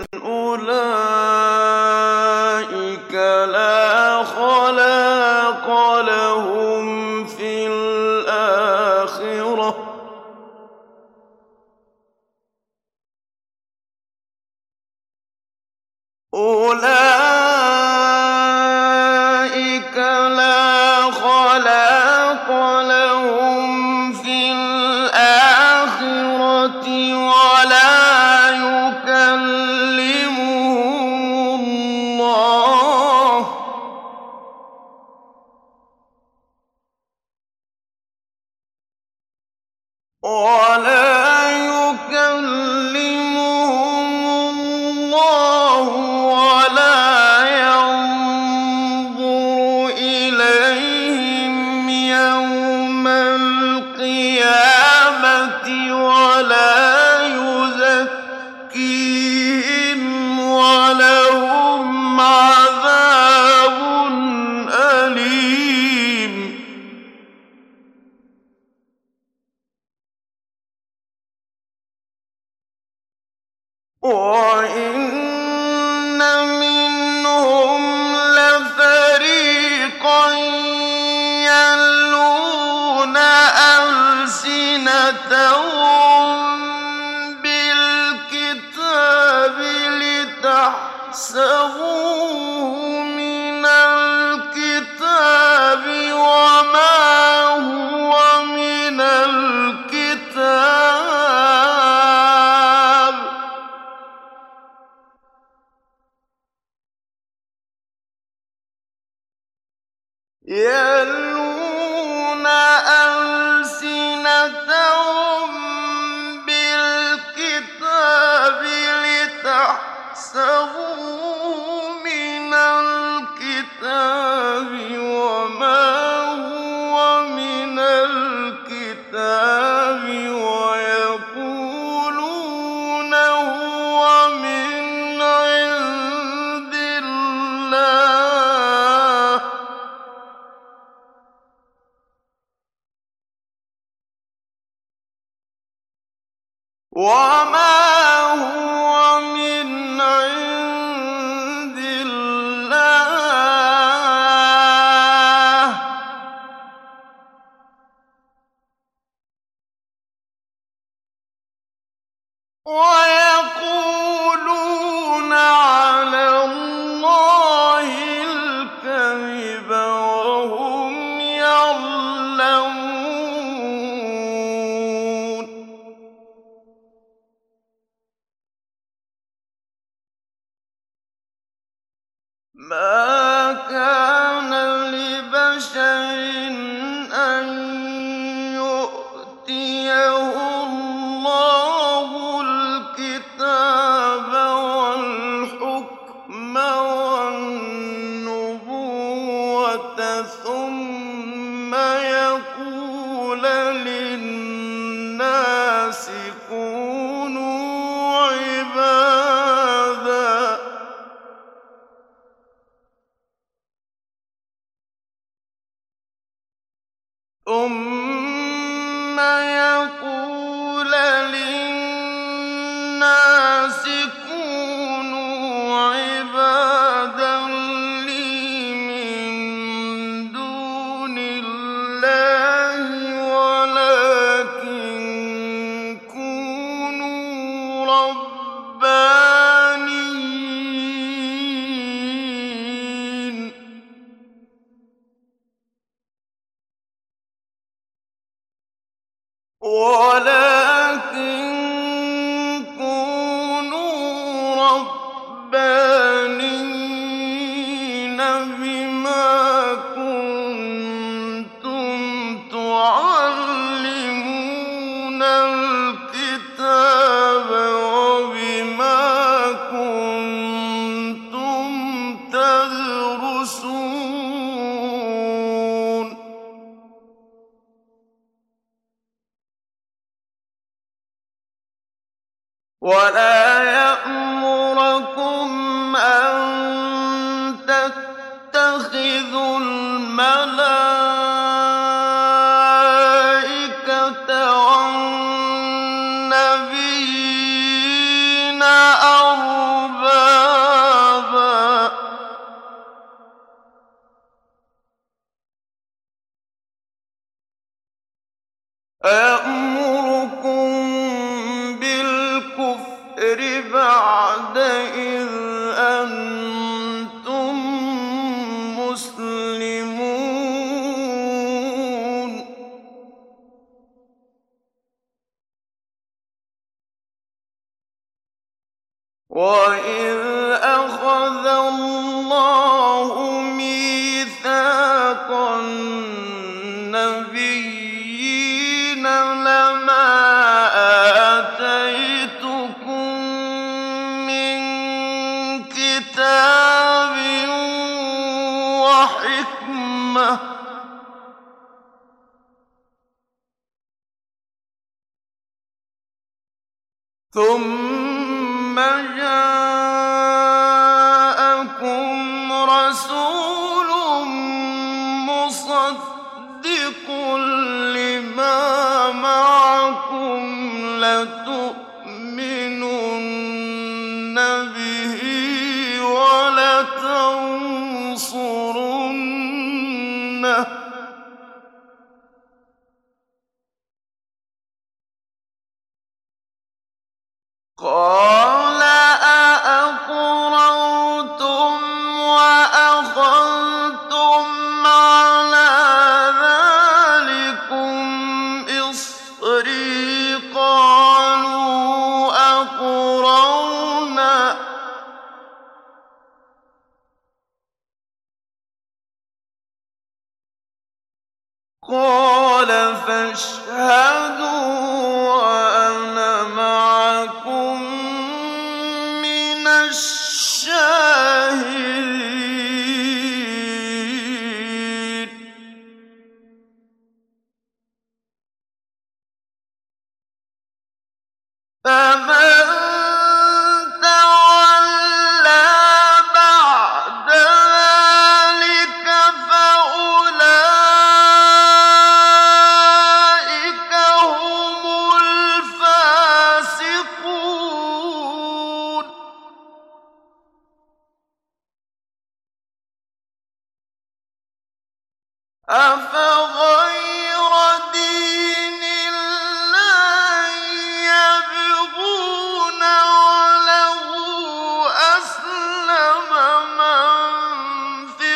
أولئك لا خلاق لهم في الآخرة أولئك لا خلاق ولا يكلمهم الله ولا ينظر إليهم يوم القيامة ولا يزكيهم ولهم عذاب أليم. وَإِنَّ مِنْهُمْ لَفَرِيقًا يَلْوُونَ أَلْسِنَتَهُم بِالْكِتَابِ لِتَحْسَبُوهُ مِنَ الْكِتَابِ وَمَا هُوَ مِنَ الْكِتَابِ يَلْوُونَ أَلْسِنَتَهُم بِالْكِتَابِ لِتَحْسَبُوهُ مِنَ الْكِتَابِ وَمَا هُوَ مِنَ الْكِتَابِ وَيَقُولُونَ هُوَ مِنْ عِندِ اللَّهِ وَمَا هُوَ مِنْ عِندِ اللَّهِ وَيَقُولُونَ عَلَى اللَّهِ الْكَذِبَ وَهُمْ يَعْلَمُونَ. مَا كَانَ لِبَشَرٍ أَن يُؤْتِيَهُ اللَّهُ الْكِتَابَ وَالْحُكْمَ وَالنُّبُوَّةَ ثُمَّ يَقُولَ لِلنَّاسِ كُونُوا عِبَادًا لِّي مِن دُونِ اللَّهِ وَلَٰكِن كُونُوا رَبَّانِيِّينَ بِمَا كُنتُمْ تُعَلِّمُونَ الْكِتَابَ وَبِمَا كُنتُمْ تَدْرُسُونَ. وَلَا يَأْمُرَكُمْ أَن تَتَّخِذُوا الْمَلَائِكَةَ وَالنَّبِيِّينَ أَرْبَابًا أَيَأْمُرُكُم بِالْكُفْرِ بَعْدَ إِذْ أَنتُم مُّسْلِمُونَ. وَإِذْ أَخَذَ اللَّهُ مِيثَاقَ النَّبِيِّينَ لَمَا آتَيْتُكُم مِّن كِتَابٍ وَحِكْمَةٍ ثُمَّ جَاءَكُمْ رَسُولٌ مُّصَدِّقٌ لِّمَا مَعَكُمْ لَتُؤْمِنُنَّ بِهِ وَلَتَنصُرُنَّهُ ۚ قَالَ أَأَقْرَرْتُمْ وَأَخَذْتُمْ عَلَىٰ ذَٰلِكُمْ إِصْرِي ۖ قَالُوا أَقْرَرْنَا ۚ قَالَ فَاشْهَدُوا وَأَنَا مَعَكُم مِّنَ الشَّاهِدِينَ فَمَن تَوَلَّىٰ بَعْدَ ذَٰلِكَ فَأُولَٰئِكَ هُمُ الْفَاسِقُونَ أَفَغَيْرَ دِينِ اللَّهِ يَبْغُونَ وَلَهُ أَسْلَمَ مَن فِي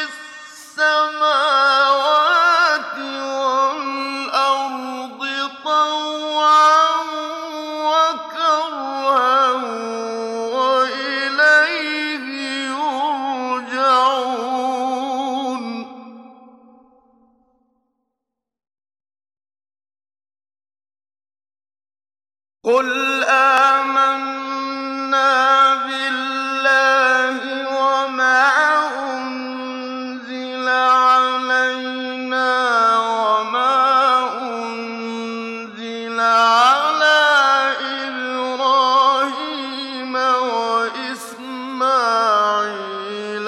السَّمَاوَاتِ وَالْأَرْضِ طَوْعًا وَكَرْهًا وَإِلَيْهِ يُرْجَعُونَ قُلْ آمَنَّا بِاللَّهِ وَمَا أُنزِلَ عَلَيْنَا وَمَا أُنزِلَ عَلَىٰ إِبْرَاهِيمَ وَإِسْمَاعِيلَ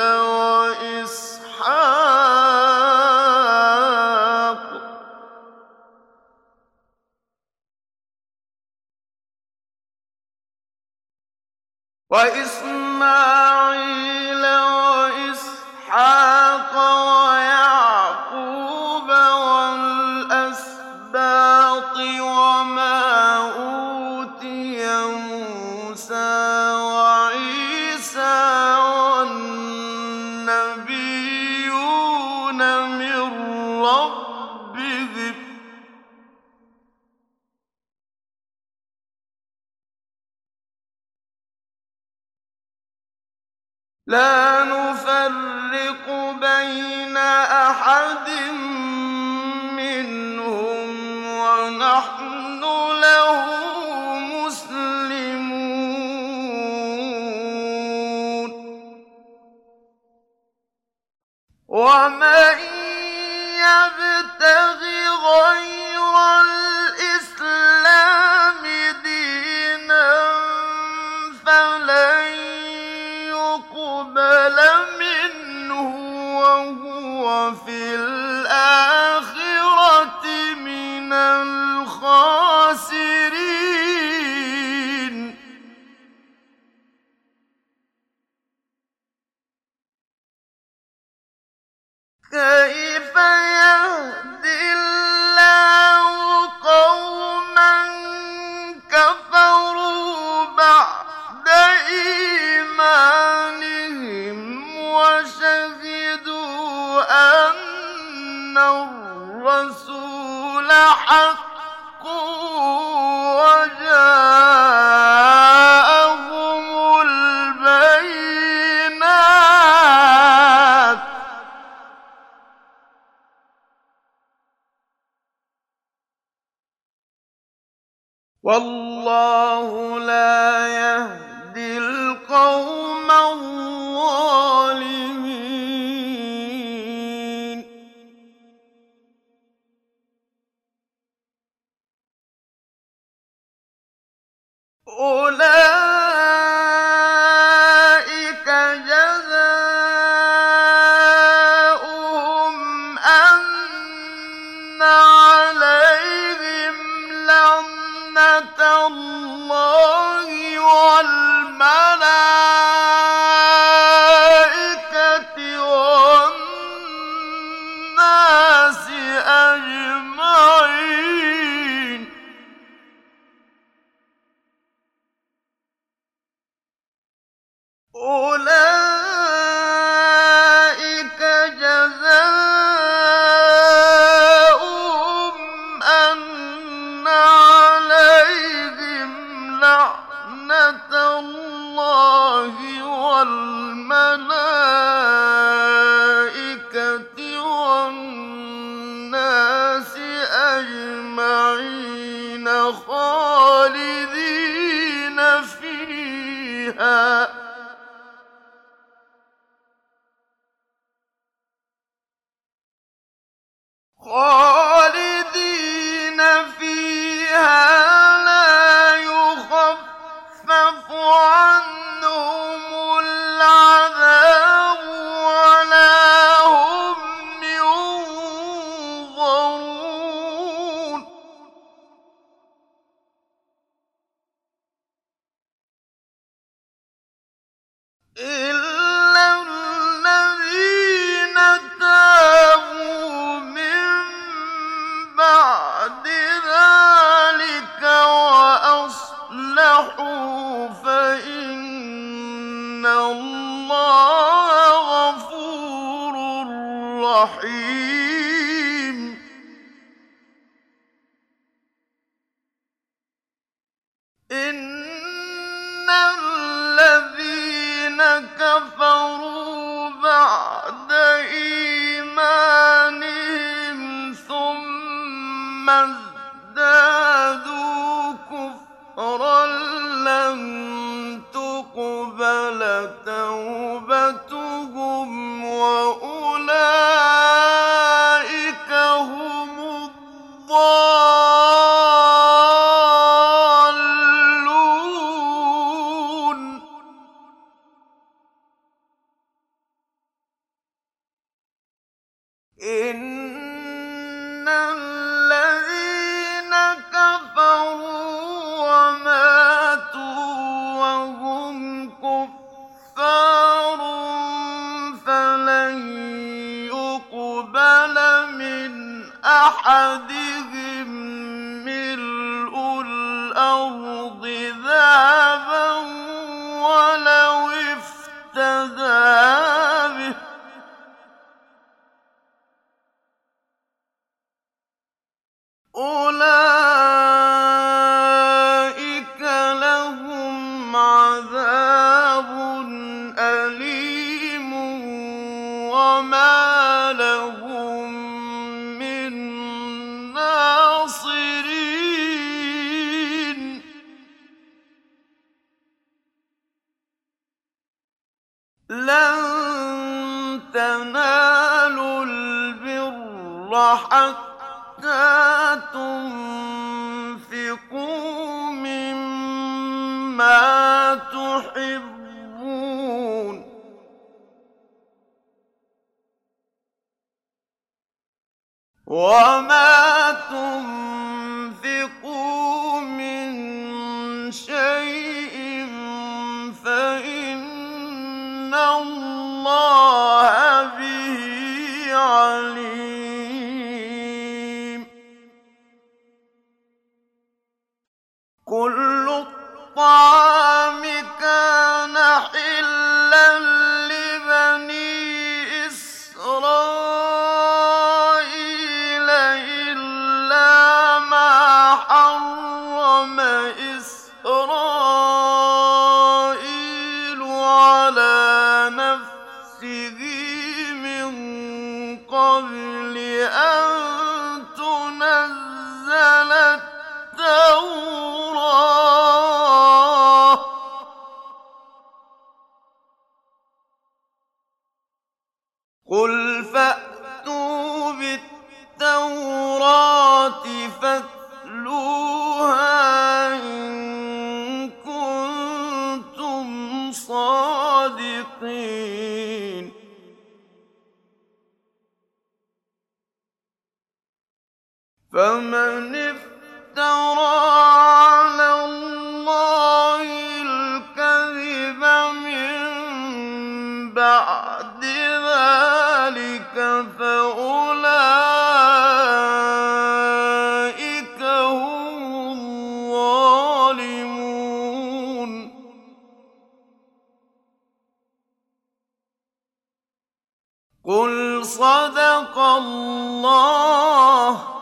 وَإِسْحَاقَ وَيَعْقُوبَ وَالْأَسْبَاطِ وَمَا أُوتِيَ مُوسَىٰ وَعِيسَىٰ وَالنَّبِيُّونَ مِن رَّبِّهِمْ ۖ لَا نُفَرِّقُ بَيْنَ أَحَدٍ مِّنْهُمْ وَنَحْنُ لَهُ مُسْلِمُونَ وَمَن يَبْتَغِ غَيْرَ الْإِسْلَامِ دِينًا فَلَن يُقْبَلَ مِنْهُ وَهُوَ فِي الْآخِرَةِ مِنَ الْخَاسِرِينَ كَيْفَ يَهْدِي اللَّهُ قَوْمًا كَفَرُوا بَعْدَ إِيمَانِهِمْ وَشَهِدُوا أَنَّ الرَّسُولَ حَقٌّ وَجَاءَهُمُ الْبَيِّنَاتُ والله لا يهدي القوم الظالمين. أولئك جزاؤهم أن عليهم لعنة الله والملائكة والناس أجمعين. أولئك جزاؤهم أن عليهم لعنة الله والملائكة والناس أجمعين خالدين فيها لا يخفف عنهم العذاب ولا هم ينظرون. إلا الذين تابوا من بعد ذلك وأصلحوا فإن الله غفور رحيم. إن الذين كفروا بعد إيمانهم ثم ازدادوا كفرا لن تقبل توبتهم وأولئك هم الضالون. إن الذين كفروا وماتوا وهم كفار فلن يقبل من أحدهم ملء الأرض ذهبا ولو افتدى به. أولئك لهم عذاب أليم وما لهم من ناصرين. لن تنالوا البر حتى تنفقوا مما تحبون وما تنفقوا من شيء فإن الله به عليم. كل الطعام كان حلا لبني إسرائيل إلا ما حرم إسرائيل على نفسه من قبل أن تنزل التوراة الصادقين فمن افترى على الله الكذب من بعد ذلك فأولئك هم الظالمون قل صدق الله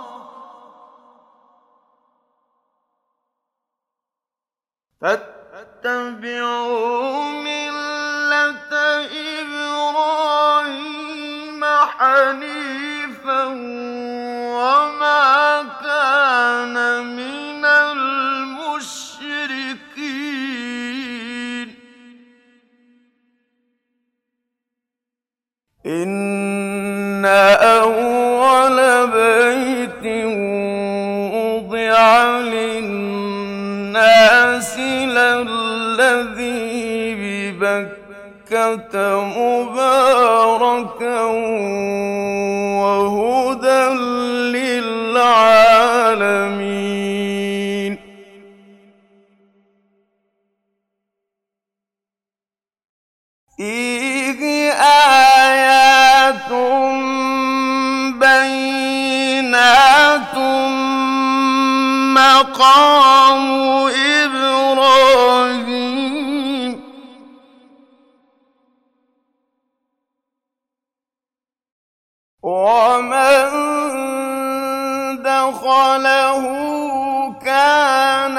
فاتبعوا ملة إبراهيم حنيفا وما كان من المشركين إن أول بيت وضع للناس للذي ببكة مباركا وهدى للعالمين فيه آيات بينات مقام إبراهيم ومن دخله كان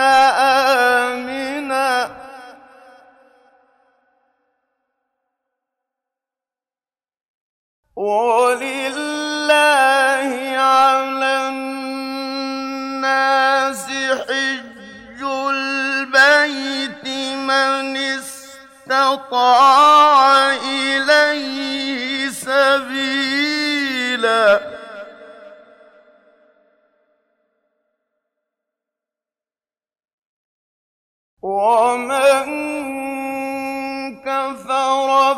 آمنا ولله على الناس حج البيت من استطاع إليه سبيلا ومن كفر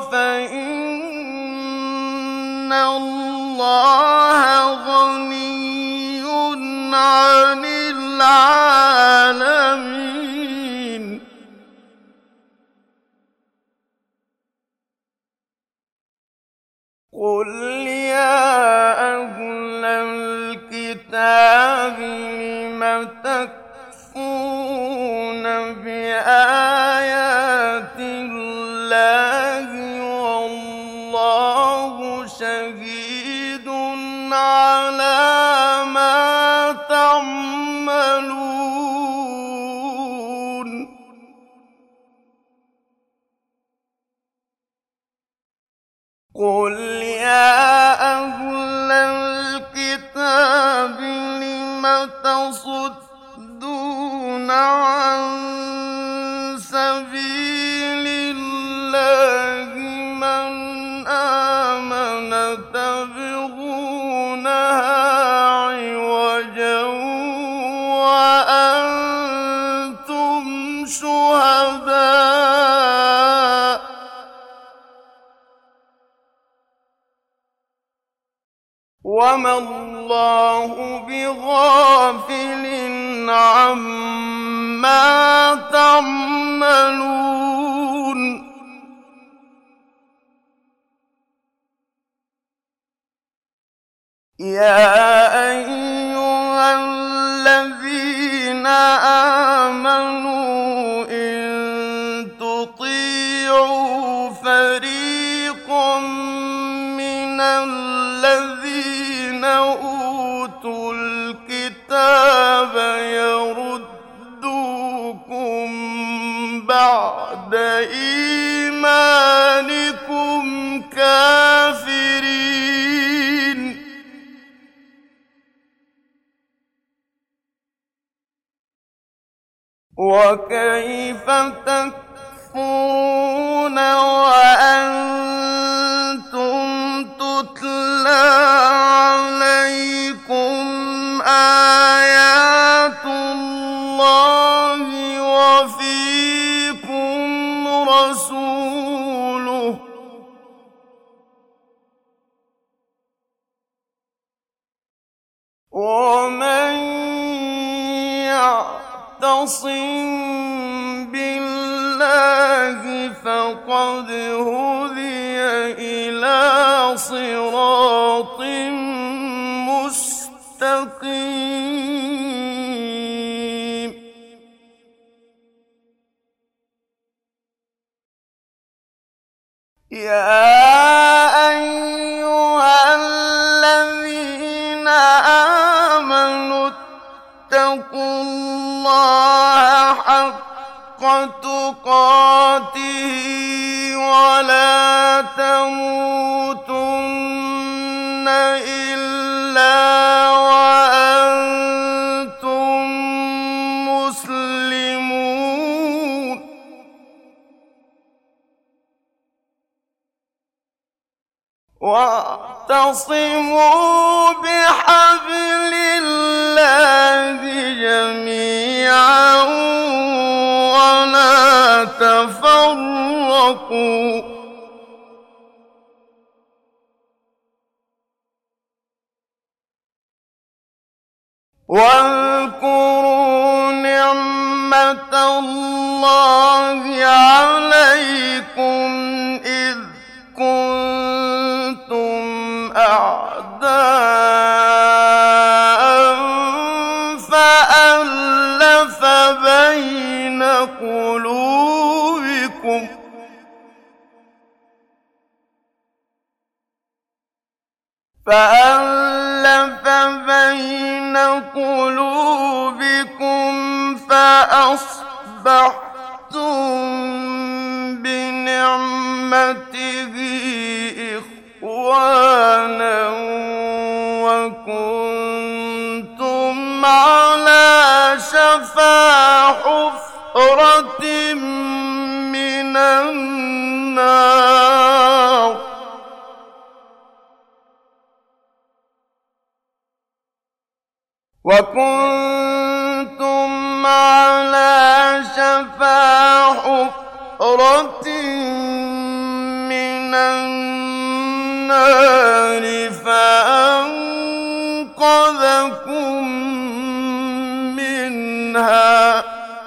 فإن الله غني عن العالمين قل يا أهل الكتاب لم تكفرون بآيات الله والله شهيد على ما تعملون قل يا أهل الكتاب لم تصدون عن سبيل الله من آمن تبغونها عوجا وأنتم شهداء وما الله بغافل عما تعملون يا أيها الذين آمنوا إن تطيعوا فريقا من الذين أوتوا الكتاب يردوكم بعد إيمانكم كافرين وكيف تكفرون وأنتم تتلى عليكم آيات الله وفيكم رسوله وَاعْتَصِم بِاللَّهِ فَقَدْ هُدِيَ إِلَىٰ صِرَاطٍ مُّسْتَقِيمٍ يَا أَيُّهَا الَّذِينَ آمَنُوا اتَّقُوا اللَّهَ حَقَّ تُقَاتِهِ وَلَا تَمُوتُنَّ إِلَّا وَأَنتُم مُّسْلِمُونَ وَاعْتَصِمُوا بِحَبْلِ اللَّهِ جَمِيعًا وَلَا تَفَرَّقُوا وَاذْكُرُوا نِعْمَةَ اللَّهِ عَلَيْكُمْ إِذْ كُنتُمْ أَعْدَاءً فَأَلَّفَ بَيْنَ قُلُوبِكُمْ فَأَصْبَحْتُم بِنِعْمَتِهِ إِخْوَانًا وَكُنتُمْ عَلَىٰ شَفَا حُفْرَةٍ مِّنَ النَّارِ فَأَنقَذَكُم مِّنْهَا ۗ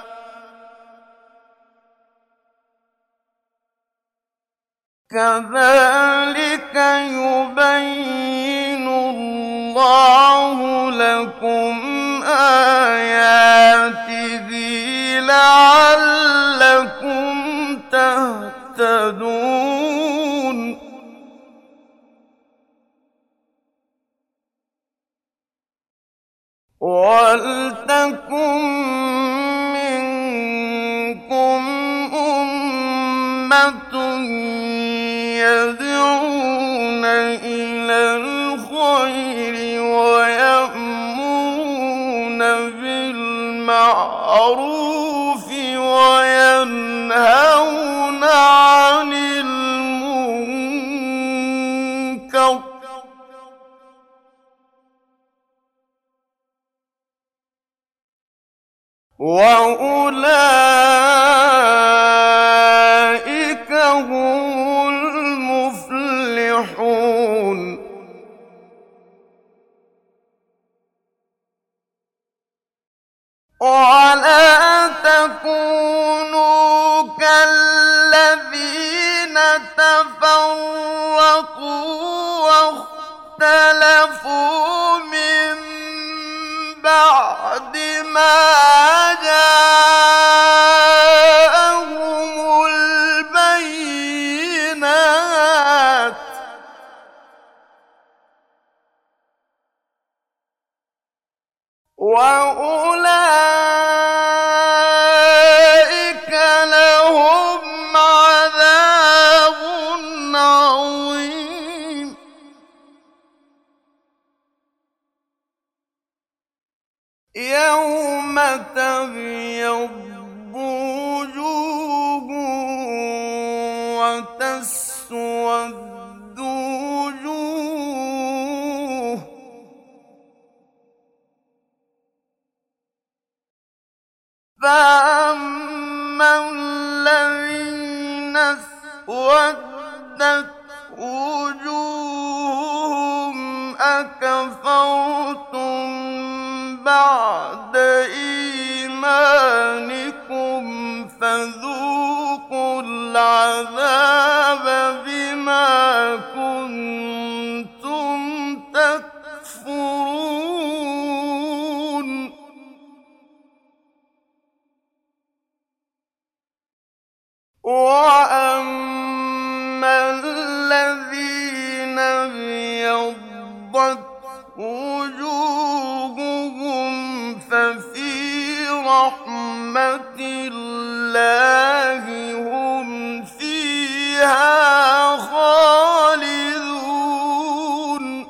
كَذَٰلِكَ يُبَيِّنُ اللَّهُ لَكُمْ آيَاتِهِ لَعَلَّكُمْ تَهْتَدُونَ وَلْتَكُن مِّنكُمْ أُمَّةٌ يَدْعُونَ إِلَى الْخَيْرِ وَيَأْمُرُونَ بِالْمَعْرُوفِ وَيَنْهَوْنَ عَنِ الْمُنكَرِ ۚ وَأُولَٰئِكَ هُمُ الْمُفْلِحُونَ وَلَا تَكُونُوا كَالَّذِينَ تَفَرَّقُوا وَاخْتَلَفُوا مِن بَعْدِ مَا جَاءَهُمُ الْبَيِّنَاتُ ۚ وَأُولَٰئِكَ لَهُمْ عَذَابٌ عَظِيمٌ يَوْمَ تَبْيَضُّ وُجُوهٌ وَتَسْوَدُّ وُجُوهٌ ۚ فَأَمَّا الَّذِينَ اسْوَدَّتْ وُجُوهُهُمْ أَكَفَرْتُم بَعْدَ إِيمَانِكُمْ أَيْمَانِكُمْ فَذُوقُوا الْعَذَابَ بِمَا كُنتُمْ تَكْفُرُونَ وَأَمَّا الَّذِينَ ابْيَضَّتْ وُجُوهُهُمْ فَفِي رَحْمَةِ اللَّهِ هُمْ فِيهَا خَالِدُونَ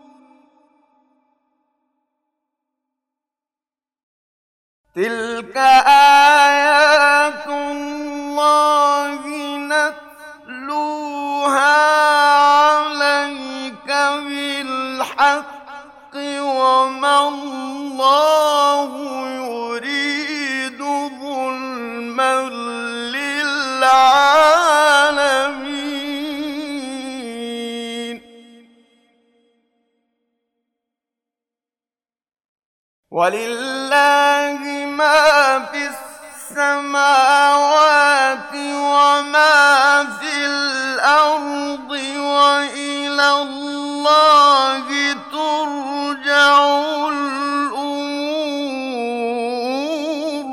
تِلْكَ آيَاتُ اللَّهِ نَتْلُوهَا عَلَيْكَ بِالْحَقِّ وَمَا اللَّهُ يُرِيدُ ظُلْمًا لِّلْعَالَمِينَ وَلِلَّهِ مَا فِي السَّمَاوَاتِ وَمَا فِي الْأَرْضِ وَإِلَى اللَّهِ تُرْجَعُ الْأُمُورُ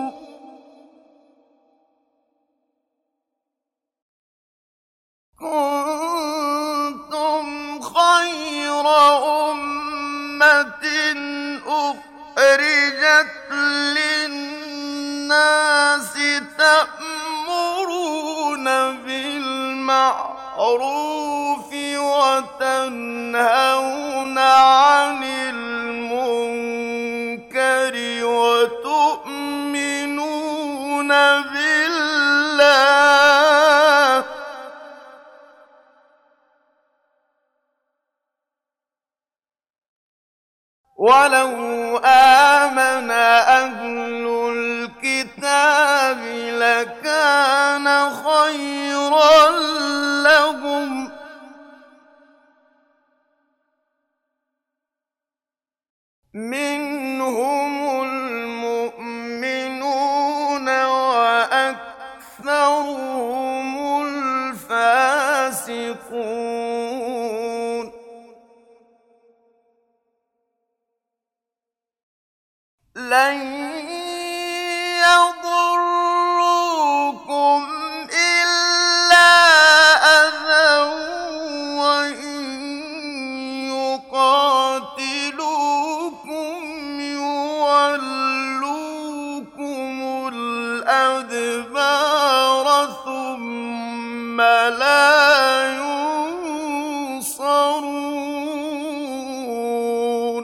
كُنتُمْ خَيْرَ أُمَّةٍ أُخْرِجَتْ لِلنَّاسِ تَأْمُرُونَ بِالْمَعْرُوفِ وَتَنْهَوْنَ عَنِ الْمُنكَرِ وَتُؤْمِنُونَ بِاللَّهِ وَلَوْ آمَنَ أَهْلُ الْكِتَابِ لَكَانَ خَيْرًا لَّهُمْ مِنْهُمُ الْمُؤْمِنُونَ وَأَكْثَرُهُمُ الْفَاسِقُونَ لَن يَضُرُّوكُمْ إِلَّا أَذًى وَإِن يُقَاتِلُوكُمْ يُوَلُّوكُمُ الْأَدْبَارَ ثُمَّ لَا يُنصَرُونَ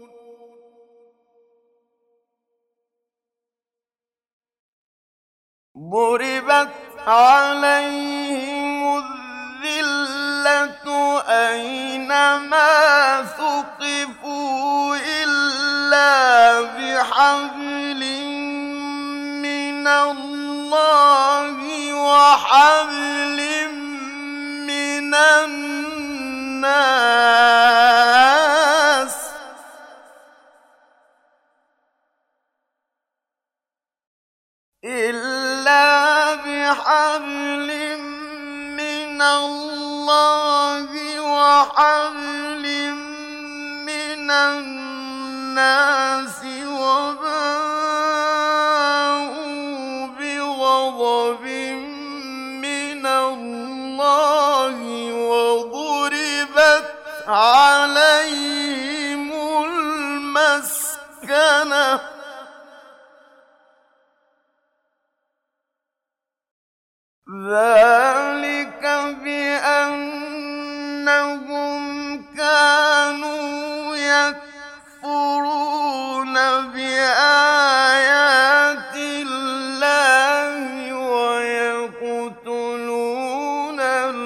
ضُرِبَتْ عَلَيْهِمُ الذِّلَّةُ أَيْنَمَا ثُقِفُوا إِلَّا بِحَبْلٍ مِّنَ اللَّهِ وَحَبْلٍ مِّنَ النَّاسِ وَبَاءُوا بِغَضَبٍ مِّنَ اللَّهِ وَضُرِبَتْ عَلَيْهِمُ الْمَسْكَنَةُ ذَلِكَ بِأَنَّهُمْ كَانُوا يَكْفُرُونَ بِآيَاتِ اللَّهِ وَيَقْتُلُونَ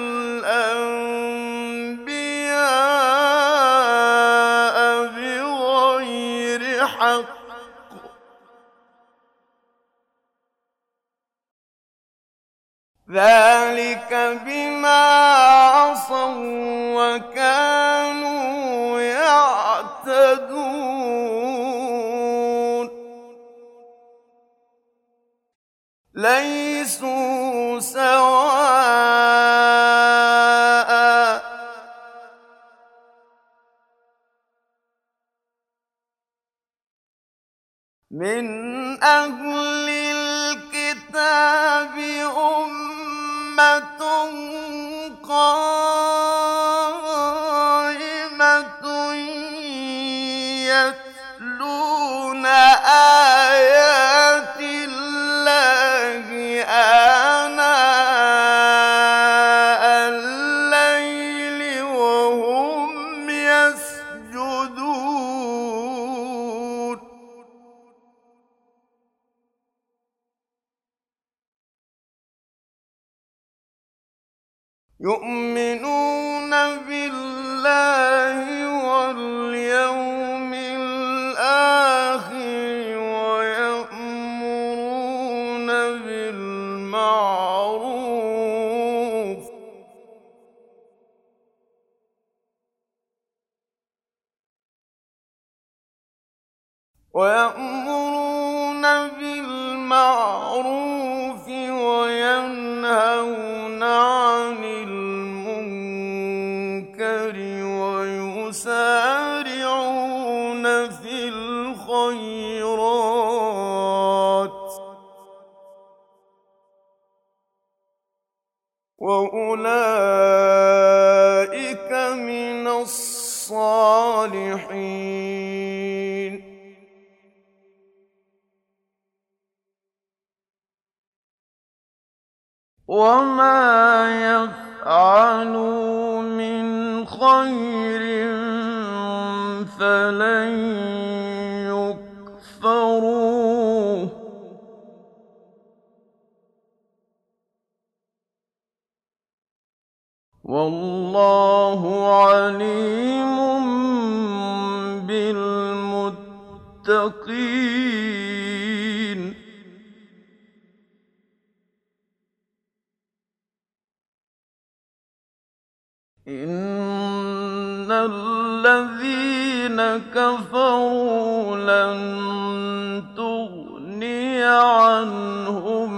الْأَنبِيَاءَ بِغَيْرِ حَقٍّ ذَلِكَ بِمَا عَصَوا وَّكَانُوا يَعْتَدُونَ ليسوا سواء من أهل الكتاب أمة قائمة يتلون آيات الله آناء الليل وهم يسجدون يؤمنون بالله واليوم الآخر ويأمرون بالمعروف وينهون عن المنكر ويسارعون في الخيرات وأولئك من الصالحين وما يفعلوا من خير فلن يكفروه والله عليم بالمتقين إن الذين كفروا لن تغني عنهم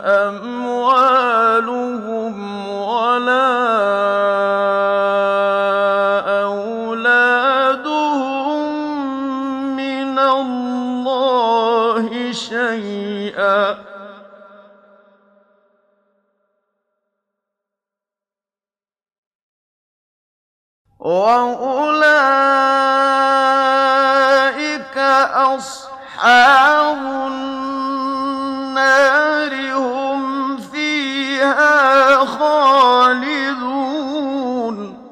أموالهم ولا أولادهم من الله شيئا وأولئك أصحاب النار هم فيها خالدون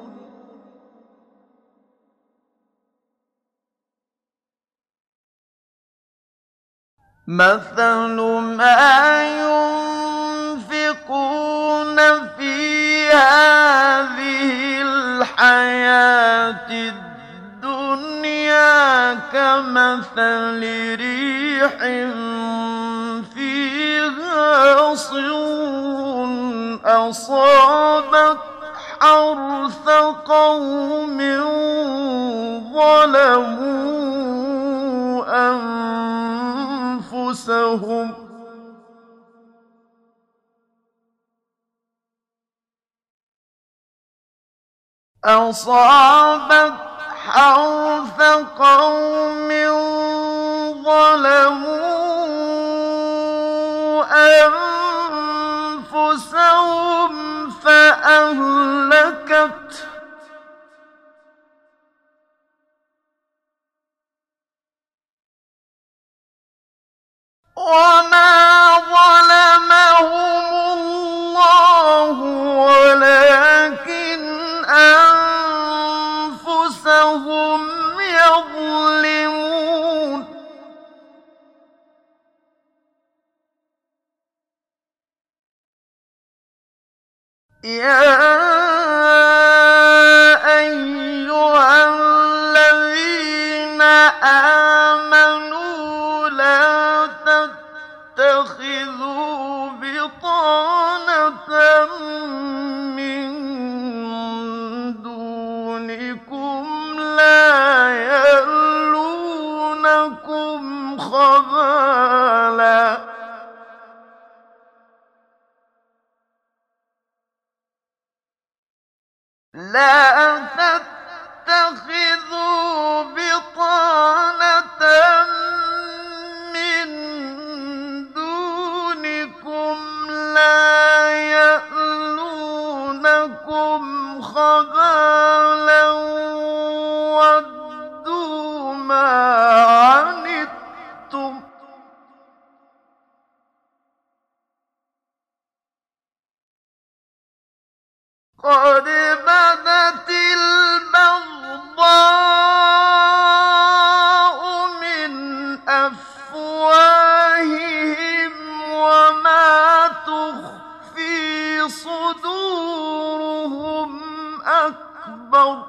مثل ما ينفقون في هذه الحياة الدنيا كمثل ريح فيها صر أصابت حرث قوم ظلموا أنفسهم أصابت حرث قوم ظلموا أنفسهم فأهلكت وما ظلمهم الله ولكن أنفسهم يظلمون يا أيها الذين آمنوا لا تتخذوا بطانة من دونكم لا يألونكم خبالا لا تتخذوا بطانة من دونكم لا يألونكم خبالا ودوا ما عنتم قد بدت البغضاء من أفواههم وما تخفي صدورهم أكبر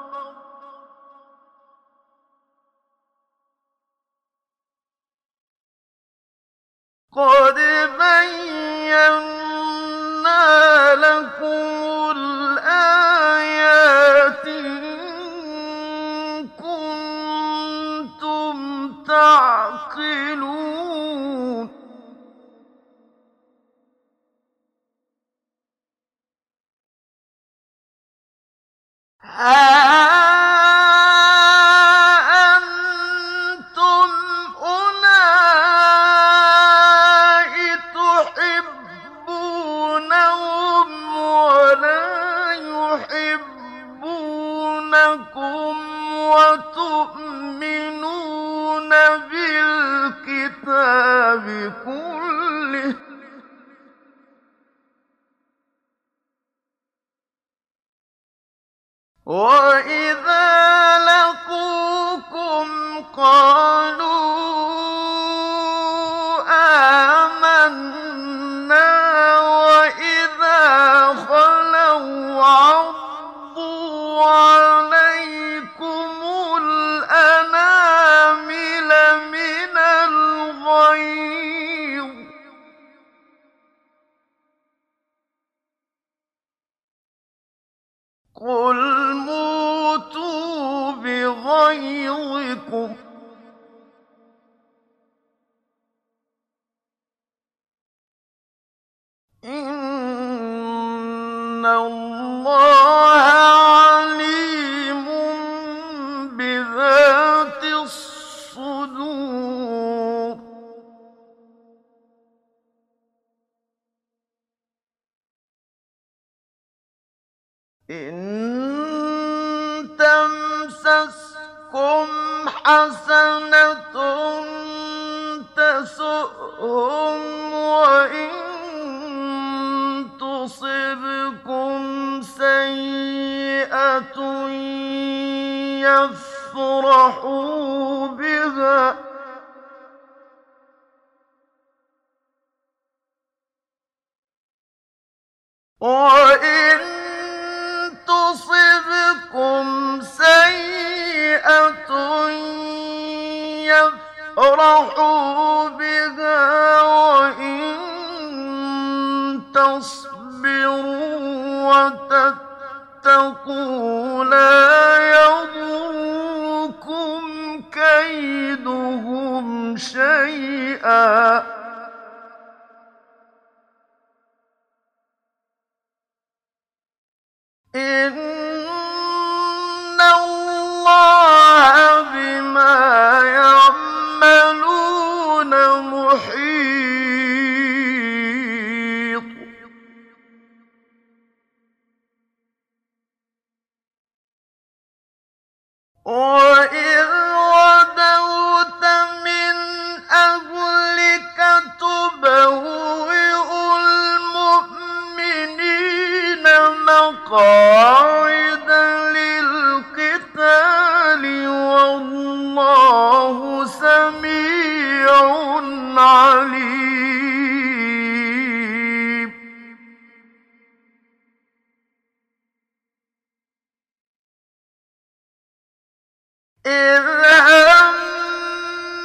قد بينا لكم الآيات إن كنتم تعقلون ها أنتم أولئك تحبونهم ولا يحبونكم وتؤمنون بالكتاب كله وإذا لقوكم قالوا آمنا وإذا خلوا عضوا عليكم الأنامل من الغيظ قل موتوا بغيظكم إن الله عليم بذات الصدور إن تمسسكم حسنة تسؤهم وإن تصبكم سيئة يفرحوا بها وإن تصبكم سيئة يفرحوا بها وإن تصبروا وتتقوا لا يضركم كيدهم شيئا إن الله بما يعملون محيط وإذ غدوت من أهلك تبوئ المؤمنين مقاعد للقتال والله سميع عليم إذ هم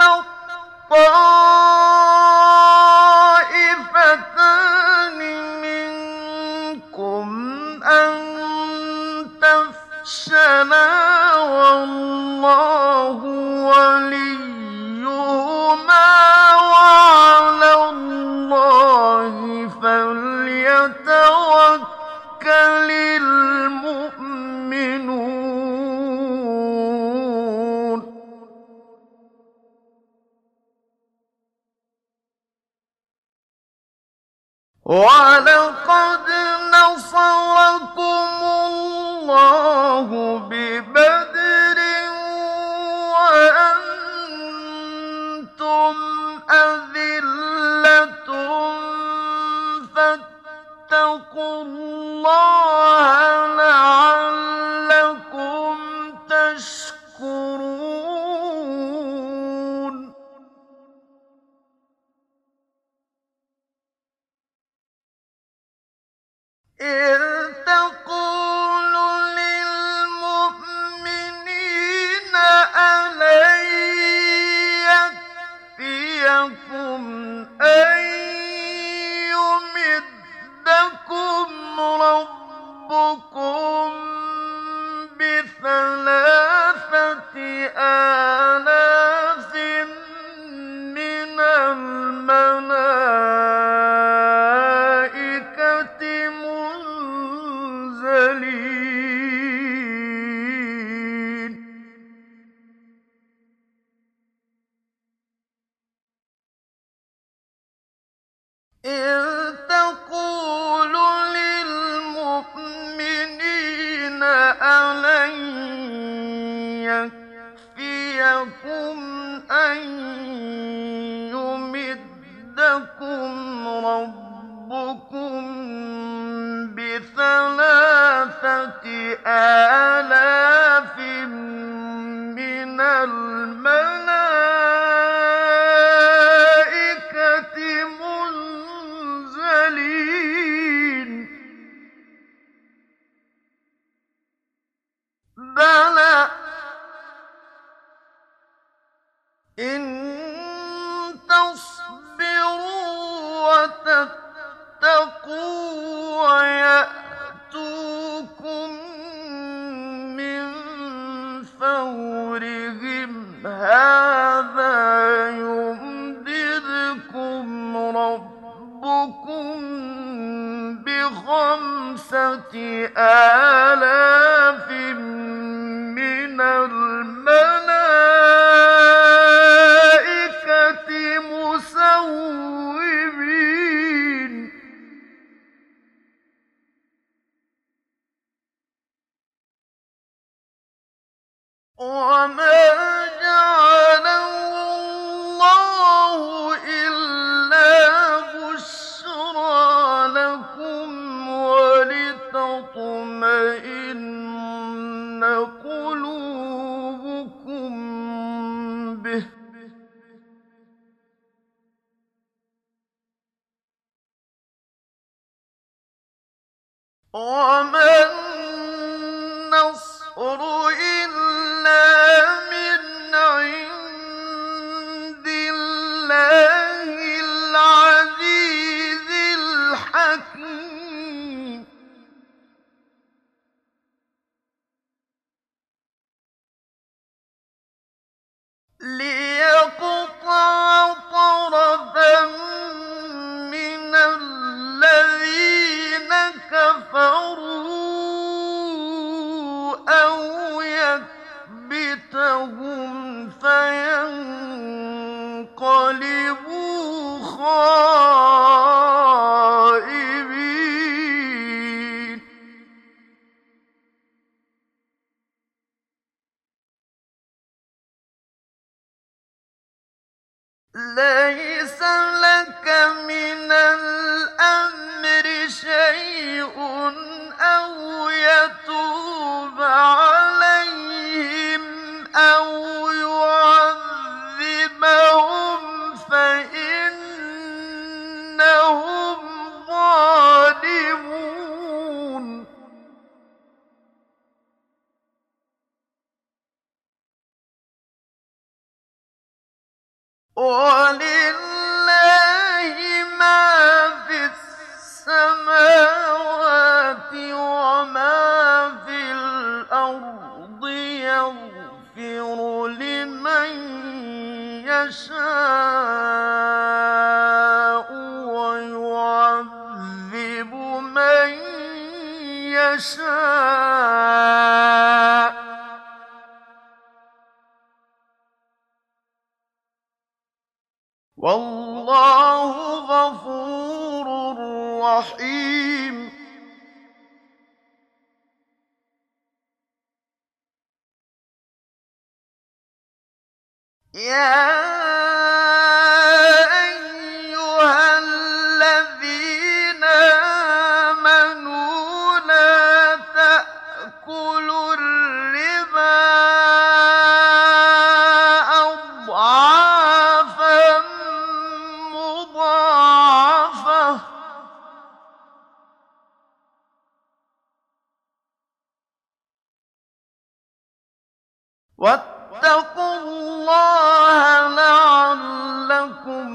الطائفتان منكم أن تفشلا والله وليهما وعلى الله فليتوكل المؤمنون وَلَقَدْ نَصَرَكُمُ اللَّهُ بِبَدْرٍ وَأَنتُمْ أَذِلَّةٌ فَاتَّقُوا اللَّهَ لَعَلَّكُمْ تَشْكُرُونَ إِذْ تَقُولُ لِلْمُؤْمِنِينَ أَلَن يَكْفِيَكُمْ أَن يُمِدَّكُمْ رَبُّكُم بِثَلَاثَةِ آلَافٍ مِّنَ الْمَلَائِكَةِ مُنزَلِينَ إِذْ تَقُولُ لِلْمُؤْمِنِينَ أَلَن يَكْفِيَكُمْ أَن يُمِدَّكُمْ رَبُّكُم بِثَلَاثَةِ آلَافٍ مِّنَ الْمَلَائِكَةِ مُنزَلِينَ بَلَىٰ إِن تَصْبِرُوا وَتَتَّقُوا وَيَأْتُوكُم مِّن فَوْرِهِمْ هَٰذَا يُمْدِدْكُمْ رَبُّكُم بِخَمْسَةِ آلَافٍ مِّنَ الْمَلَائِكَةِ مُسَوِّمِينَ وَمَا جَعَلَهُ اللَّهُ إِلَّا بُشْرَىٰ لَكُمْ وَلِتَطْمَئِنَّ قُلُوبُكُم بِهِ ۗ وَمَا النَّصْرُ إِلَّا مِنْ عِندِ اللَّهِ الْعَزِيزِ الْحَكِيمِ لِيَقْطَعَ طَرَفًا مِّنَ الَّذِينَ كَفَرُوا أَوْ يَكْبِتَهُمْ فَيَنقَلِبُوا خَائِبِينَ لَيْسَ لَكَ مِنَ الْأَمْرِ شَيْءٌ أَوْ يَتُوبَ عَلَيْهِمْ أَوْ يُعَذِّبَهُمْ فَإِنَّهُمْ ظَالِمُونَ وَلِلَّهِ مَا فِي السَّمَاوَاتِ وَمَا فِي الْأَرْضِ ۚ يَغْفِرُ لِمَن يَشَاءُ وَيُعَذِّبُ مَن يَشَاءُ ۚ وَاللَّهُ غَفُورٌ الرحيم يا أيها الذين آمنوا لا تأكلوا الربا أضعافا مضاعفة واتقوا الله لعلكم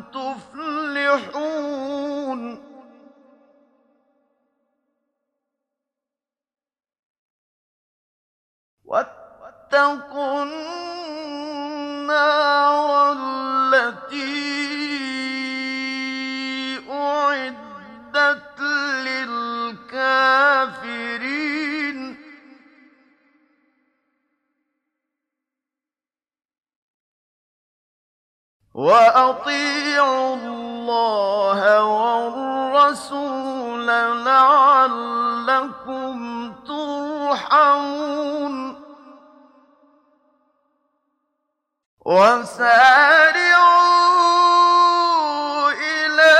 تفلحون واتقوا النار التي أعدت للكافرين وأطيعوا الله والرسول لعلكم ترحمون وسارعوا إلى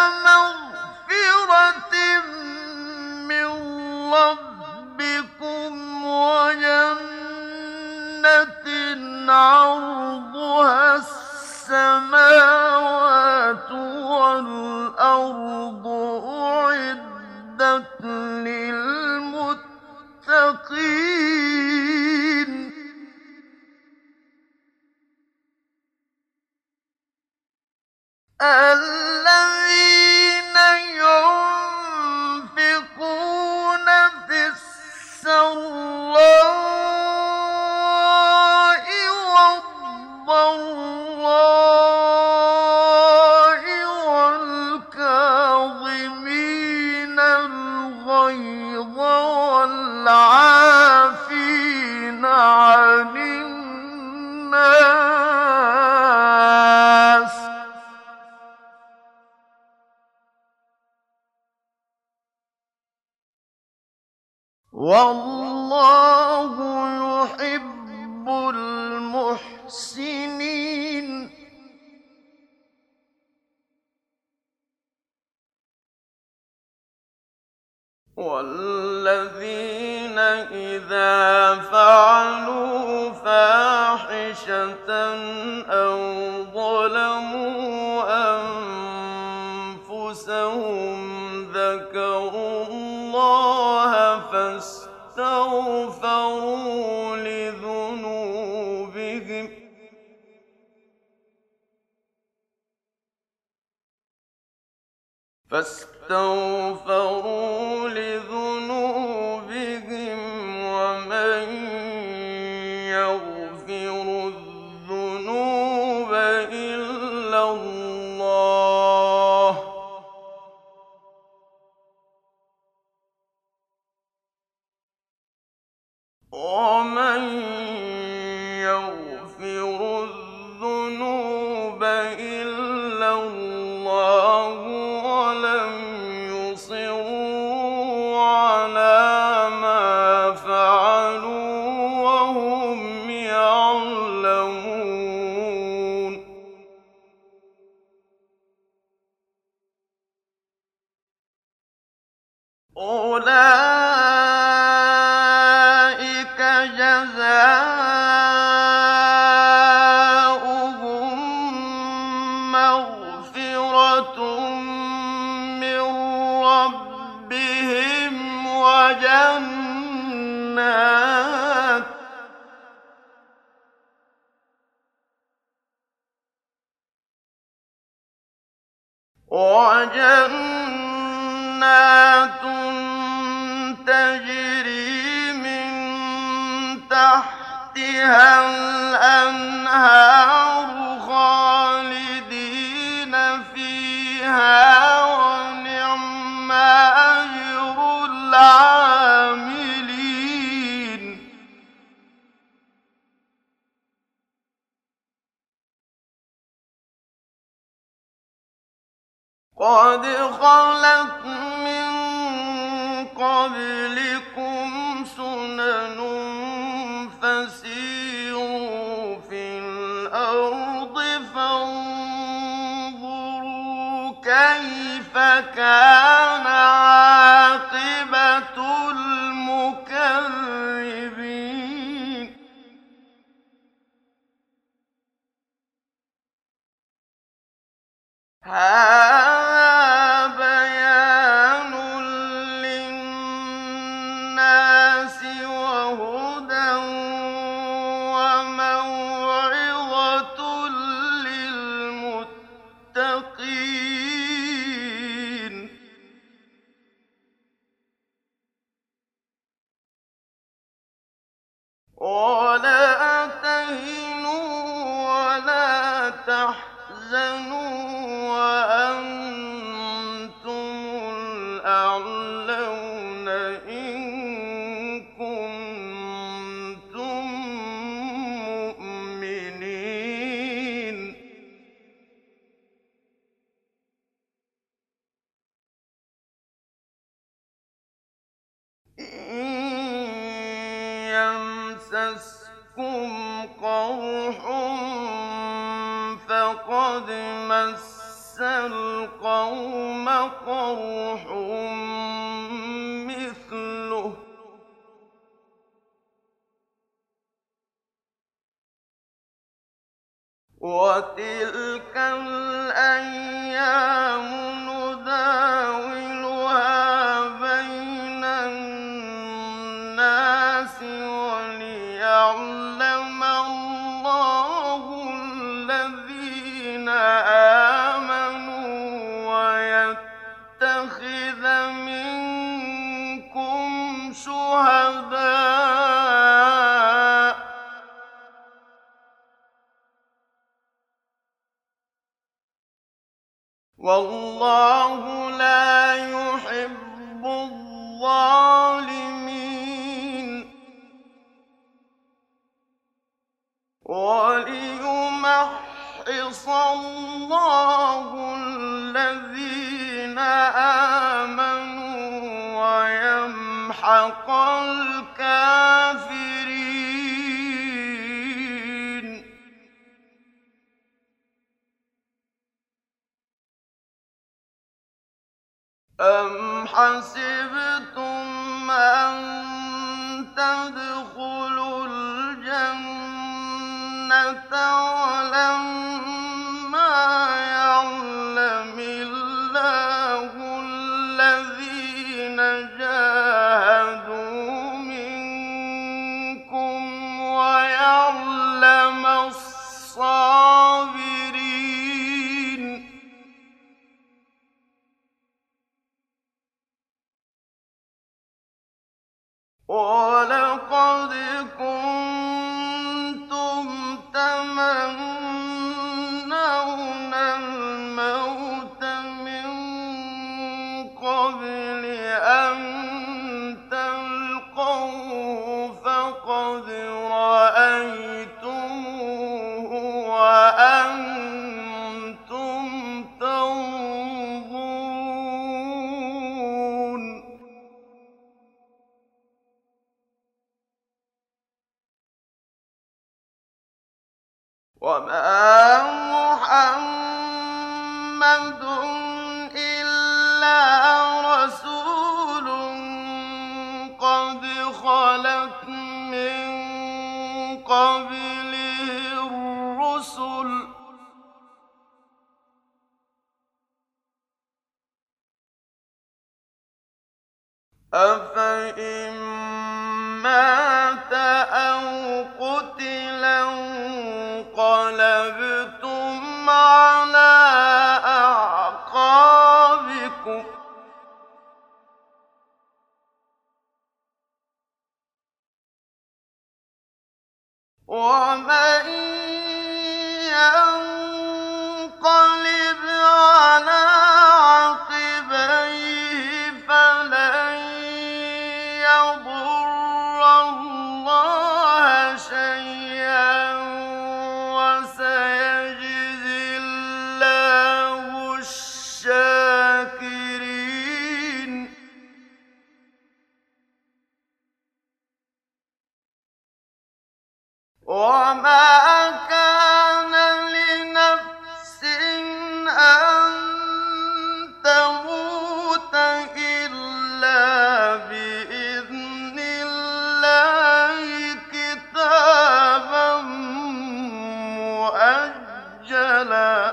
مغفرة من ربكم وجنة عرضها السماوات والأرض أعدت للمتقين الذين ينفقون في السراء والضراء والكاظمين الغيظ والعافين عن الناس والله يحب المحسنين والذين إذا فعلوا فاحشة أو ظلموا أنفسهم ذكروا الله فاستغفروا لذنوبهم ومن يغفر الذنوب إلا الله ومن يغفر الذنوب إلا الله ولم يصروا على ما فعلوا وهم يعلمون أولئك جزاؤهم مغفرة من ربهم وجنات تجري من تحتها الأنهار خالدين فيها ونعم أجر العاملين قَدْ خَلَتْ مِن قَبْلِكُمْ سُنَنٌ فَسِيرُوا فِي الْأَرْضِ فَانظُرُوا كَيْفَ كَانَ عَاقِبَةُ الْمُكَذِّبِينَ هَٰذَا بَيَانٌ لِّلنَّاسِ وَهُدًى وَمَوْعِظَةٌ لِّلْمُتَّقِينَ وَلَا تَهِنُوا وَلَا تَحْزَنُوا وَأَنتُمُ الْأَعْلَوْنَ إِن كُنتُم مُّؤْمِنِينَ إِن يَمْسَسْكُمْ قَرْحٌ فَقَدْ مَسَّ الْقَوْمَ قَرْحٌ مِّثْلُهُ ۚ وَتِلْكَ الْأَيَّامُ نُدَاوِلُهَا بَيْنَ النَّاسِ وَلِيَعْلَمَ اللَّهُ الَّذِينَ آمَنُوا وَيَتَّخِذَ مِنكُمْ شُهَدَاءَ ۗ وَاللَّهُ لَا يُحِبُّ الظَّالِمِينَ وَلِيُمَحِّصَ اللَّهُ الَّذِينَ آمَنُوا وَيَمْحَقَ الْكَافِرِينَ أَمْ حَسِبْتُمْ أَن تَدْخُلُوا الْجَنَّةَ وَلَمَّا يَعْلَمِ اللَّهُ الَّذِينَ جَاهَدُوا مِنكُمْ وَيَعْلَمَ الصَّابِرِينَ وَلَقَدْ كُنتُمْ تَمَنَّوْنَ الْمَوْتَ مِن قَبْلِ أَن تَلْقَوْهُ فَقَدْ رَأَيْتُمُوهُ وَأَنتُمْ تَنظُرُونَ وَمَا مُحَمَّدٌ إِلَّا رَسُولٌ قَدْ خَلَتْ مِن قَبْلِهِ الرُّسُلُ ۚ أَفَإِن مَّاتَ أَوْ قُتِلَ انقَلَبْتُمْ عَلَىٰ أَعْقَابِكُمْ ۚ وَمَن يَنقَلِبْ عَلَىٰ عَقِبَيْهِ فَلَن يَضُرَّ اللَّهَ شَيْئًا ۗ وَسَيَجْزِي اللَّهُ الشَّاكِرِينَ وما كان لنفس أن تموت إلا بإذن الله كتابا مؤجلا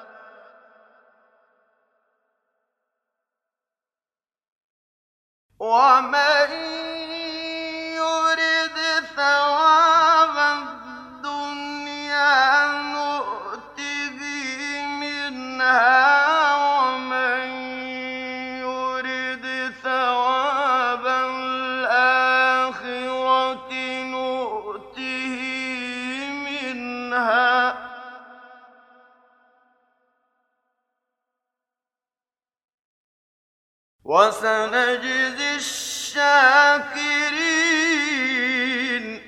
ومن يرد ثواب الدنيا نؤته منها ومن يرد ثواب الآخرة نؤته منها وسنجزي الشاكرين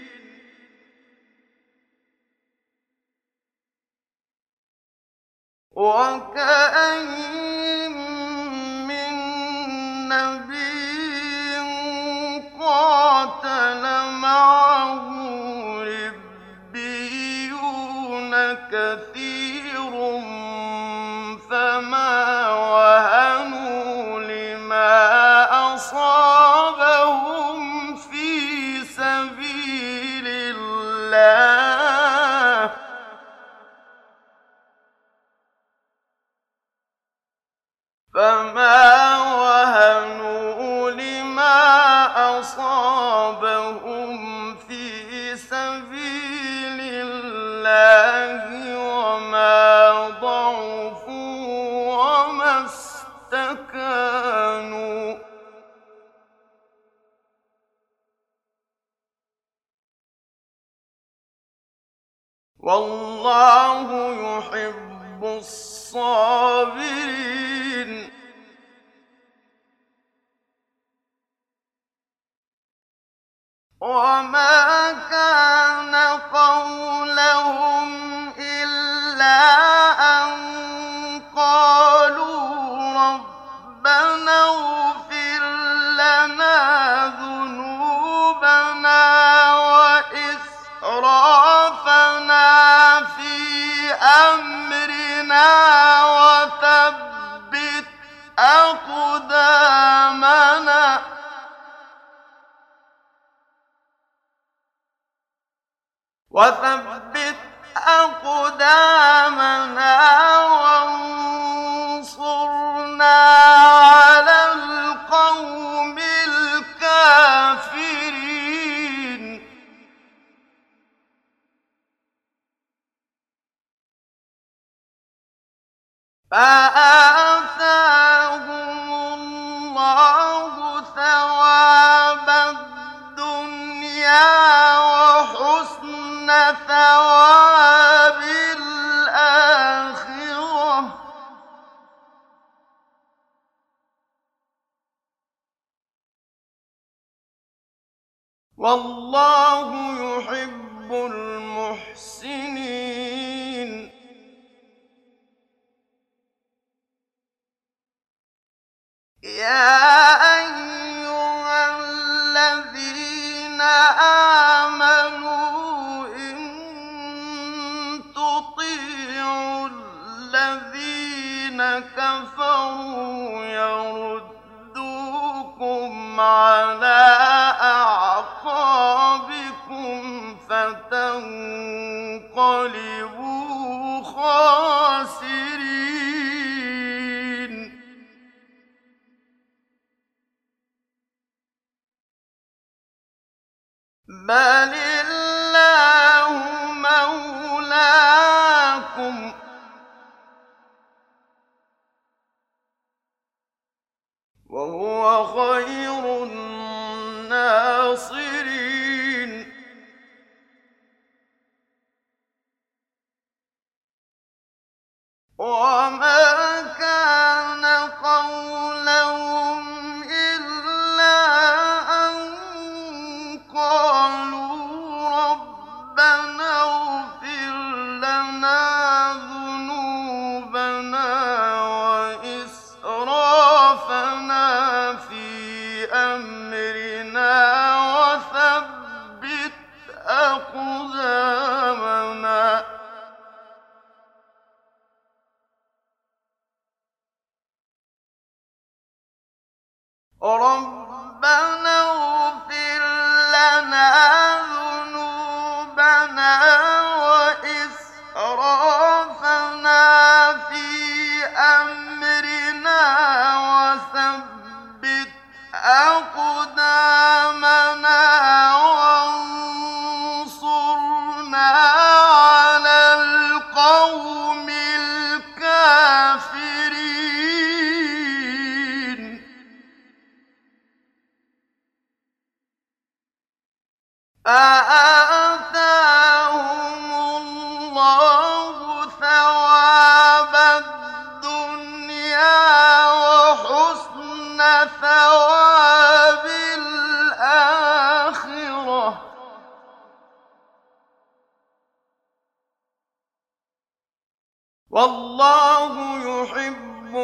وكأين من نبي قاتل معه ربيون كثير فما وهنوا لما أصابهم في سبيل الله وما ضعفوا وما استكانوا والله يحب الصابرين وما كان قولهم إلا أن قالوا ربنا اغفر لنا ذنوبنا وإسرافنا في أمرنا وثبت أقدامنا وانصرنا على القوم الكافرين فآتاهم الله ثواب الدنيا وحسن ثواب الآخرة والله يحب المحسنين يا أيها الذين آمنوا إن تطيعوا الذين كفروا يردوكم على أعقابكم فتنقلبوا خاسرين بل الله مولاكم وهو خير الناصرين وما كان قولهم إلا أن قالوا ربنا اغفر لنا ذنوبنا وإسرافنا في أمرنا ربنا اغفر لنا ذنوبنا وإسرافنا في أمرنا وثبت أقدامنا وانصرنا على القوم الكافرين فآتاهم الله ثواب الدنيا وحسن ثواب الآخرة والله يحب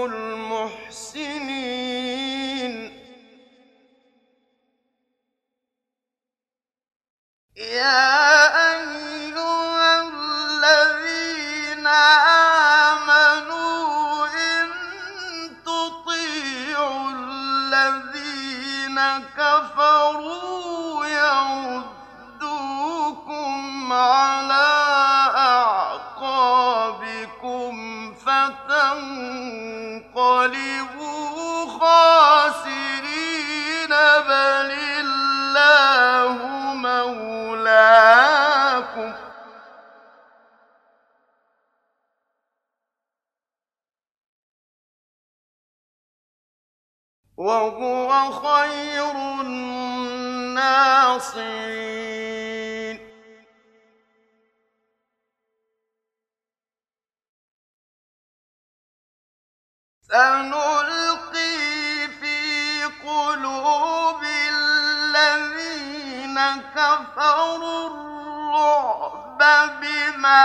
المحسنين يا أيها الذين آمنوا إن تطيعوا الذين كفروا يردوكم على أعقابكم فتنقلبوا خاسرين بل الله مولاكم وهو خير الناصرين سنلقي في قلوب الذين كفروا الرعب بما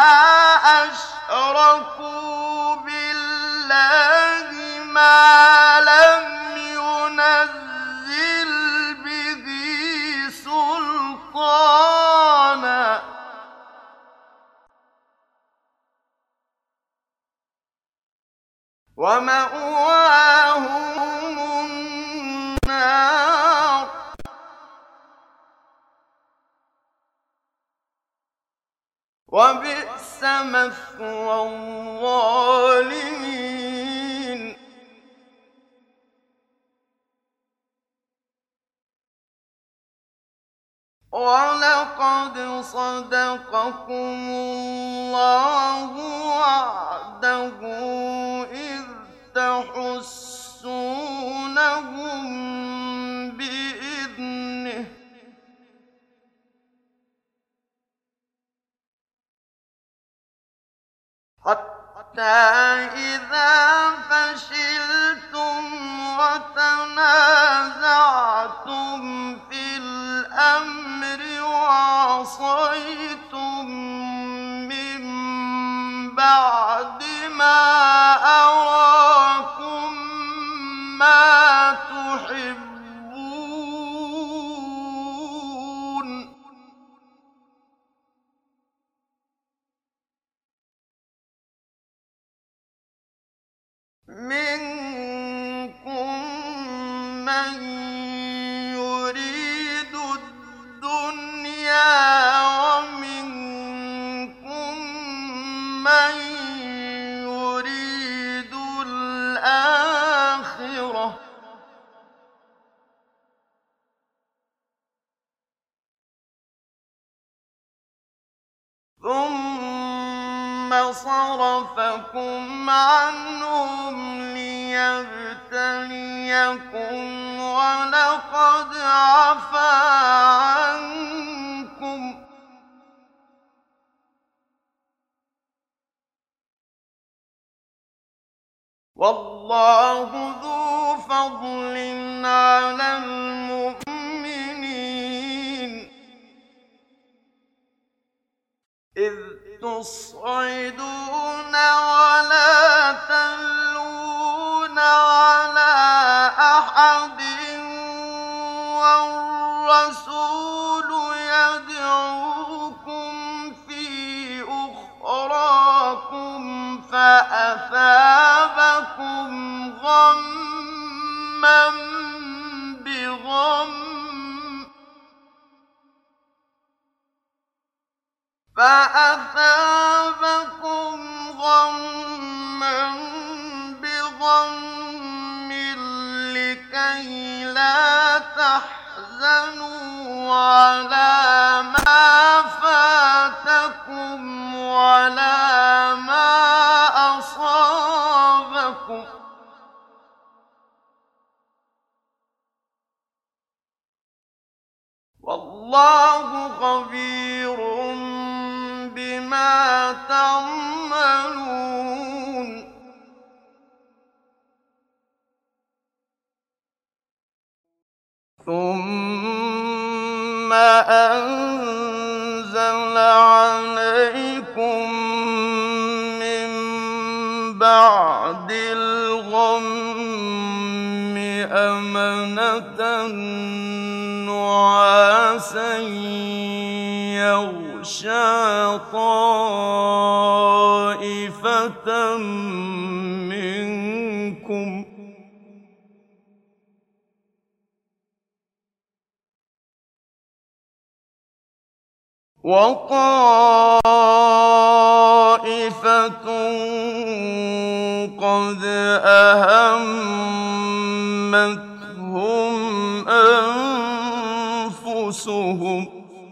أشركوا بالله ما لم ينزل به سلطانا ومأواهم النار وبئس مثوى الظالمين ولقد صدقكم الله وعده إذ تحسونهم بإذنه حتى إذا فشلتم وتنازعتم في الأمر وعصيتم من بعد ما أراكم ما تحبون منكم من يريد الدنيا ومنكم من يريد الآخرة ثم صرفكم عنهم ليبتليكم ولقد عفا عنكم والله ذو فضل على المؤمنين إذ تصعدون ولا تلون على أحد والرسول يدعوكم في أخراكم فأثابكم غمّا تحزنوا على ما فاتكم ولا ما أصابكم والله خبير بما تعملون ثم أنزل عليكم من بعد الغم أمنة نعاسا يغشى طائفة منكم وطائفة قد أهمتهم أنفسهم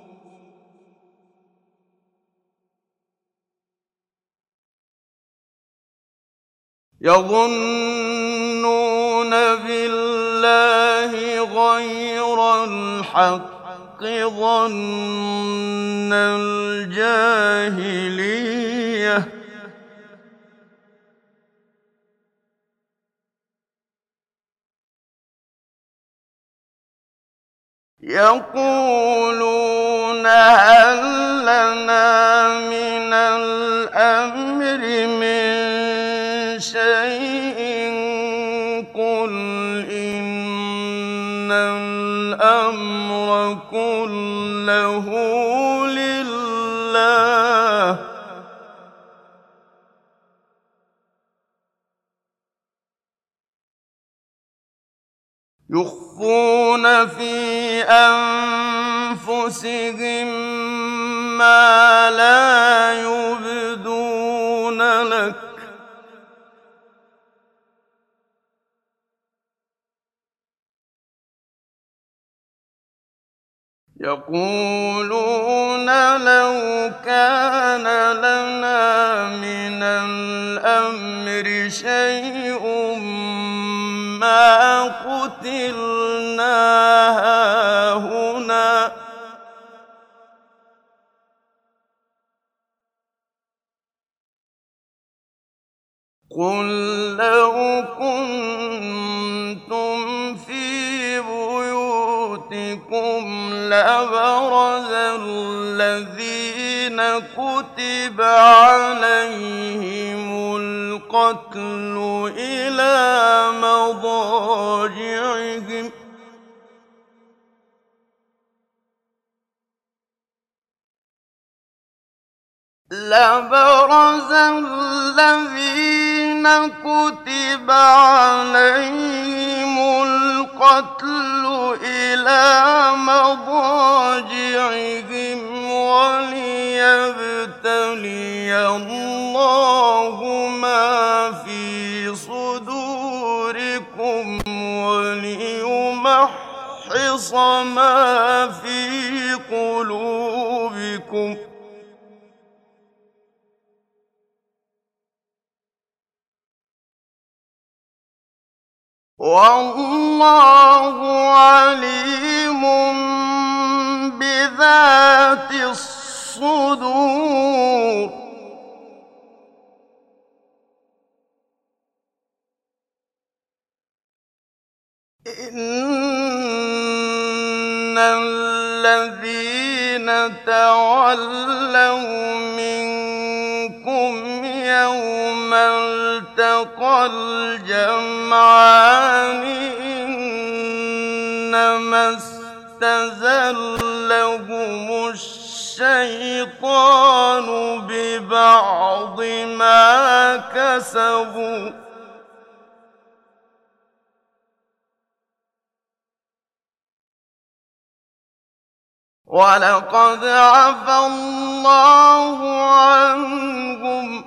يظنون بالله غير الحق ظن الجاهلية يقولون هل لنا من الأمر من شيء قل إن الأمر كله لله يخفون في أنفسهم ما لا يبدون لك يقولون لو كان لنا من الأمر شيء ما قتلنا هاهنا قل لو كنتم في بيوتكم لبرز الذين كتب عليهم القتل إلى مضاجعهم لبرز الذين كتب عليهم القتل إلى مضاجعهم وليبتلي الله ما في صدوركم وليمحص ما في قلوبكم والله عليم بذات الصدور إن الذين تولوا منكم يوم التقى الجمعان إنما استزلهم الشيطان ببعض ما كسبوا ولقد عفا الله عنهم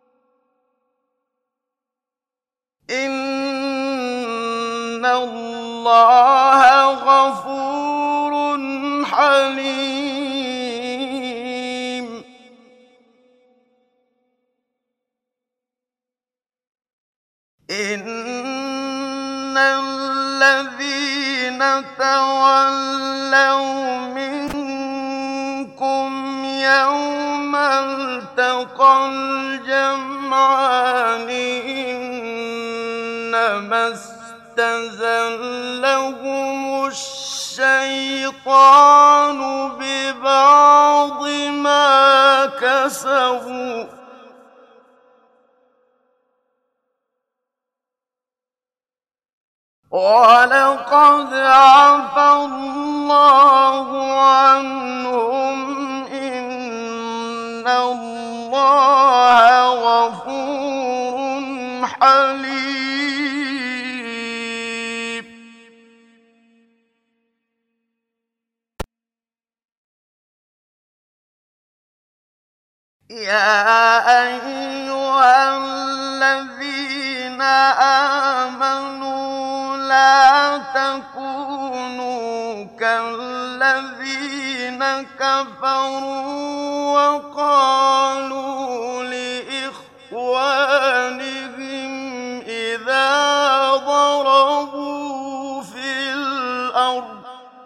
إن الله اللَّهَ غَفُورٌ حَلِيمٌ إِنَّ الَّذِينَ تَوَلَّوْا مِنكُمْ يَوْمَ الْتَقَى الْجَمْعَانِ إِنَّمَا اسْتَزَلَّهُمُ الشَّيْطَانُ بِبَعْضِ مَا كَسَبُوا ۖ وَلَقَدْ عَفَا اللَّهُ عَنْهُمْ ۗ إِنَّ اللَّهَ غَفُورٌ حَلِيمٌ يَا أَيُّهَا الَّذِينَ آمَنُوا لَا تَكُونُوا كَالَّذِينَ كَفَرُوا وَقَالُوا لِإِخْوَانِهِمْ إِذَا ضَرَبُوا فِي الْأَرْضِ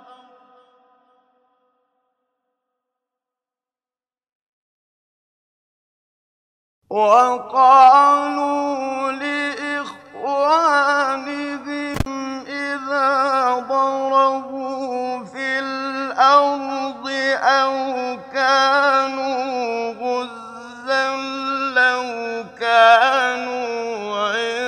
أَوْ كَانُوا غُزًّى لَّوْ كَانُوا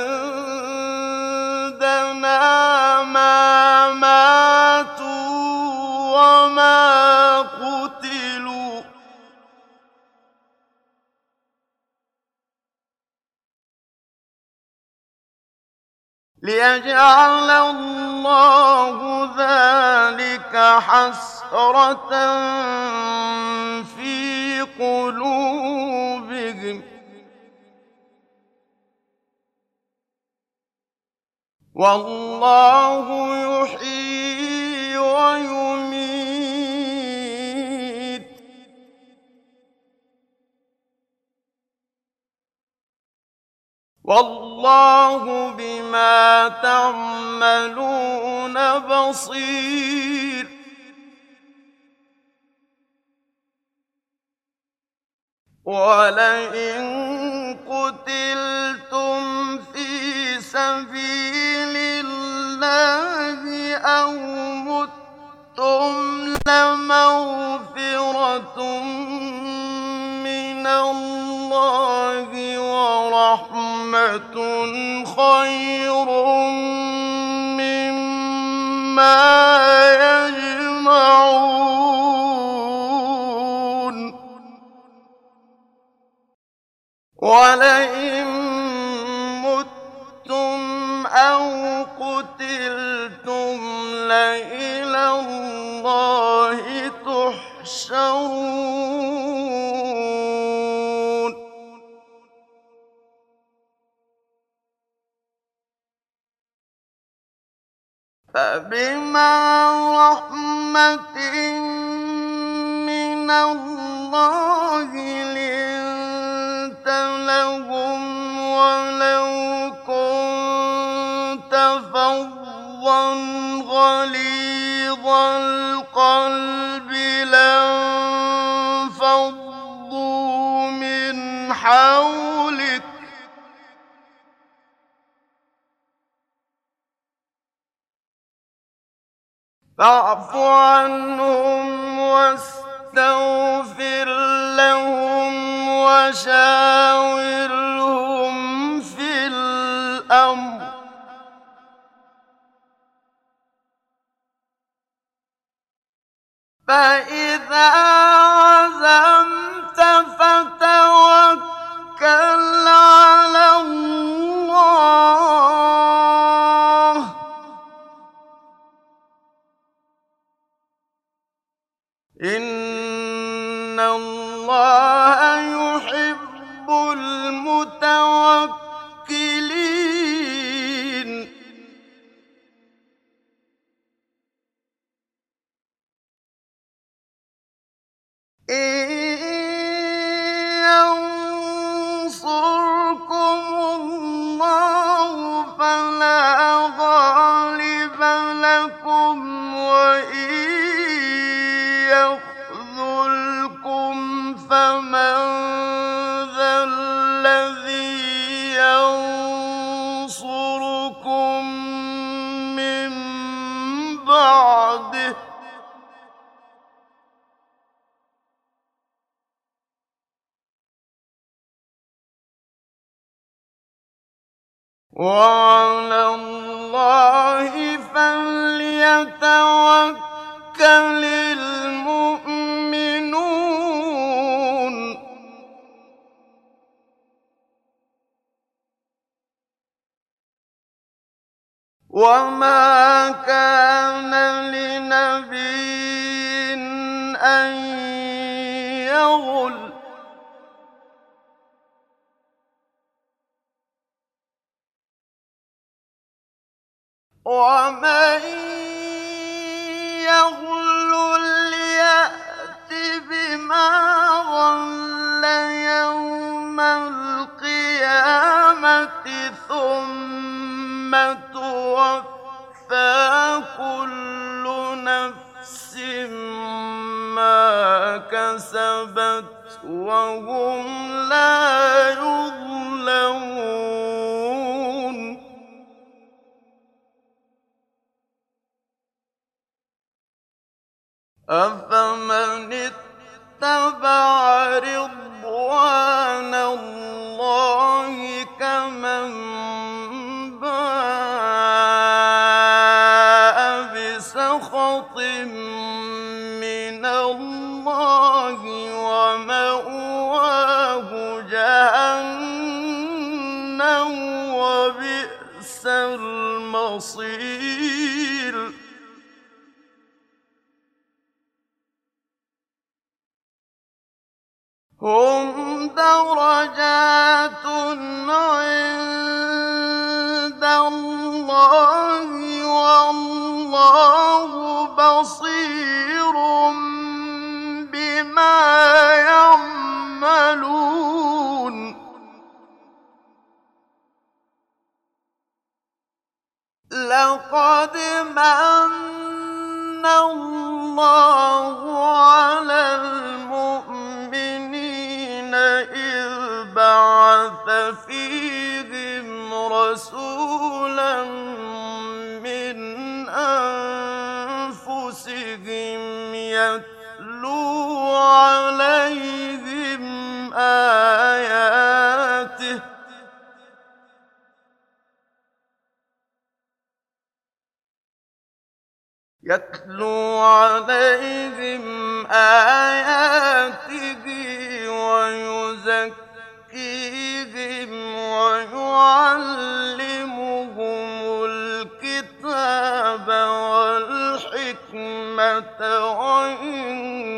عِندَنَا مَا مَاتُوا وَمَا قُتِلُوا ۗ لِيَجْعَلَ اللَّهُ ذَٰلِكَ حَسْرَةً فِي قُلُوبِهِمْ ۗ وَاللَّهُ يُحْيِي وَيُمِيتُ ۗ وَاللَّهُ بِمَا تَعْمَلُونَ بَصِيرٌ وَلَئِن قُتِلْتُمْ فِي سَبِيلِ اللَّهِ أَوْ مُتُّمْ لَمَغْفِرَةٌ مِّنَ اللَّهِ وَرَحْمَةٌ خَيْرٌ مِّمَّا يَجْمَعُونَ وَلَئِن مُّتُّمْ أَوْ قُتِلْتُمْ لَإِلَى اللَّهِ تُحْشَرُونَ فَبِمَا رَحْمَةٍ مِّنَ اللَّهِ لِنتَ لَهُمْ وَلَوْ كُنتَ فَظًّا غَلِيظَ الْقَلْبِ لَانفَضُّوا مِنْ حَوْلِكَ ۖ فَاعْفُ عَنْهُمْ وَاسْتَغْفِرْ لَهُمْ وَشَاوِرْهُمْ فِي الْأَمْرِ ۖ فَإِذَا عَزَمْتَ فَتَوَكَّلْ عَلَى اللَّهِ ۚ إِنَّ اللَّهَ يُحِبُّ الْمُتَوَكِّلِينَ من بعده وعلى الله فليتوكل المؤمنون وما كان لنبي أن يغل ومن يغل يأت بما غل يوم القيامة ثم توفى كل نفس ما كسبت وهم لا يظلمون أفمن اتبع رضوان الله كمن باء بسخط من الله ومأواه جهنم وبئس المصير هم درجات عند الله والله بصير بما يعملون لقد من الله على المؤمنين إذ بعث فيهم رسولا من أنفسهم يتلو عليهم آياته ويزكيهم ويعلمهم الكتاب والحكمة وإن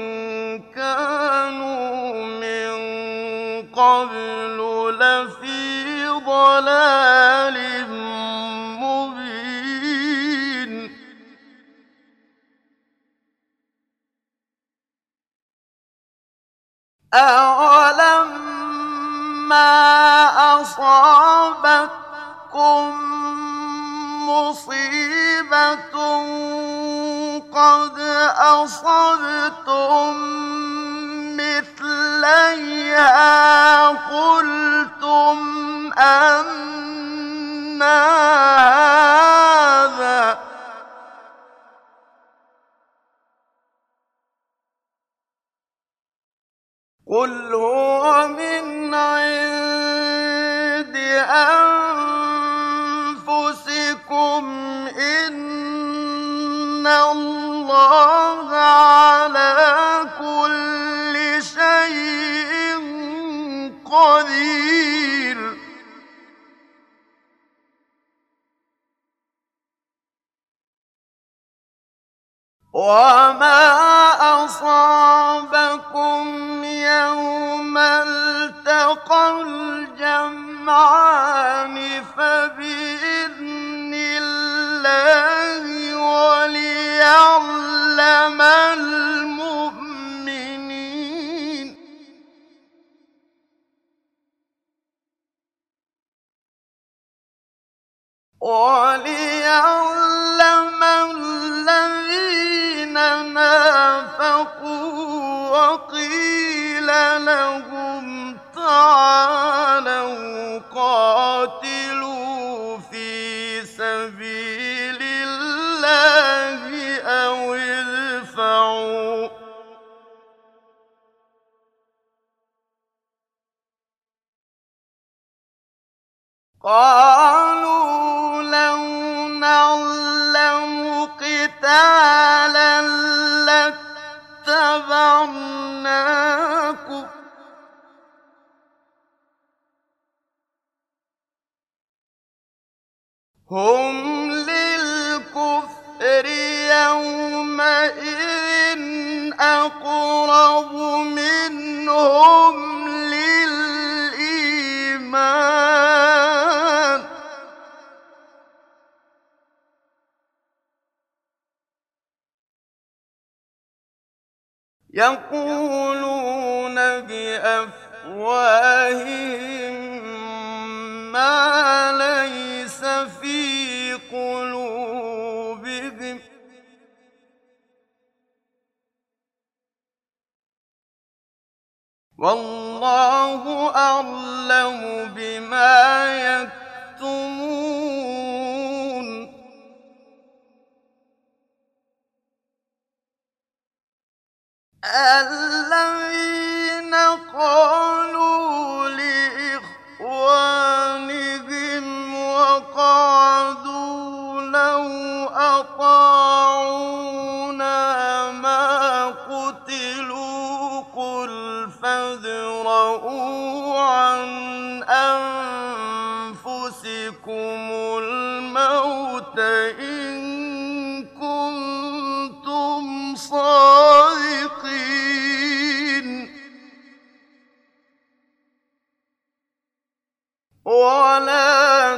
كانوا من قبل لفي ضلال مبين أَوَلَمَّا أَصَابَتْكُم مُّصِيبَةٌ قَدْ أَصَبْتُم مِّثْلَيْهَا قُلْتُمْ أَنَّىٰ هَٰذَا ۖ قُلْ هُوَ مِنْ عِندِ أَنفُسِكُمْ ۗ إِنَّ اللَّهَ عَلَىٰ كُلِّ شَيْءٍ قَدِيرٌ وَمَا أَصَابَكُمْ يَوْمَ الْتَقَى الْجَمْعَانِ فَبِإِذْنِ اللَّهِ وَلِيَعْلَمَ الْمُؤْمِنِينَ وَلِيَعْلَمَ الَّذِينَ نَافَقُوا وَقِيلَ لَهُمْ تَعَالَوْا قَاتِلُوا فِي سبيل الله أو ادفعوا قالوا لو نعلم قتالا لاتبعناكم هم للكفر يومئذ أقرب منهم للإيمان يقولون بأفواههم ما ليس في قلوبهم والله أعلم بما يكتمون الذين قالوا لإخوانهم وقعدوا لو أطاعونا ما قتلوا قل فادرءوا عن أنفسكم الموت إن كنتم صادقين ولا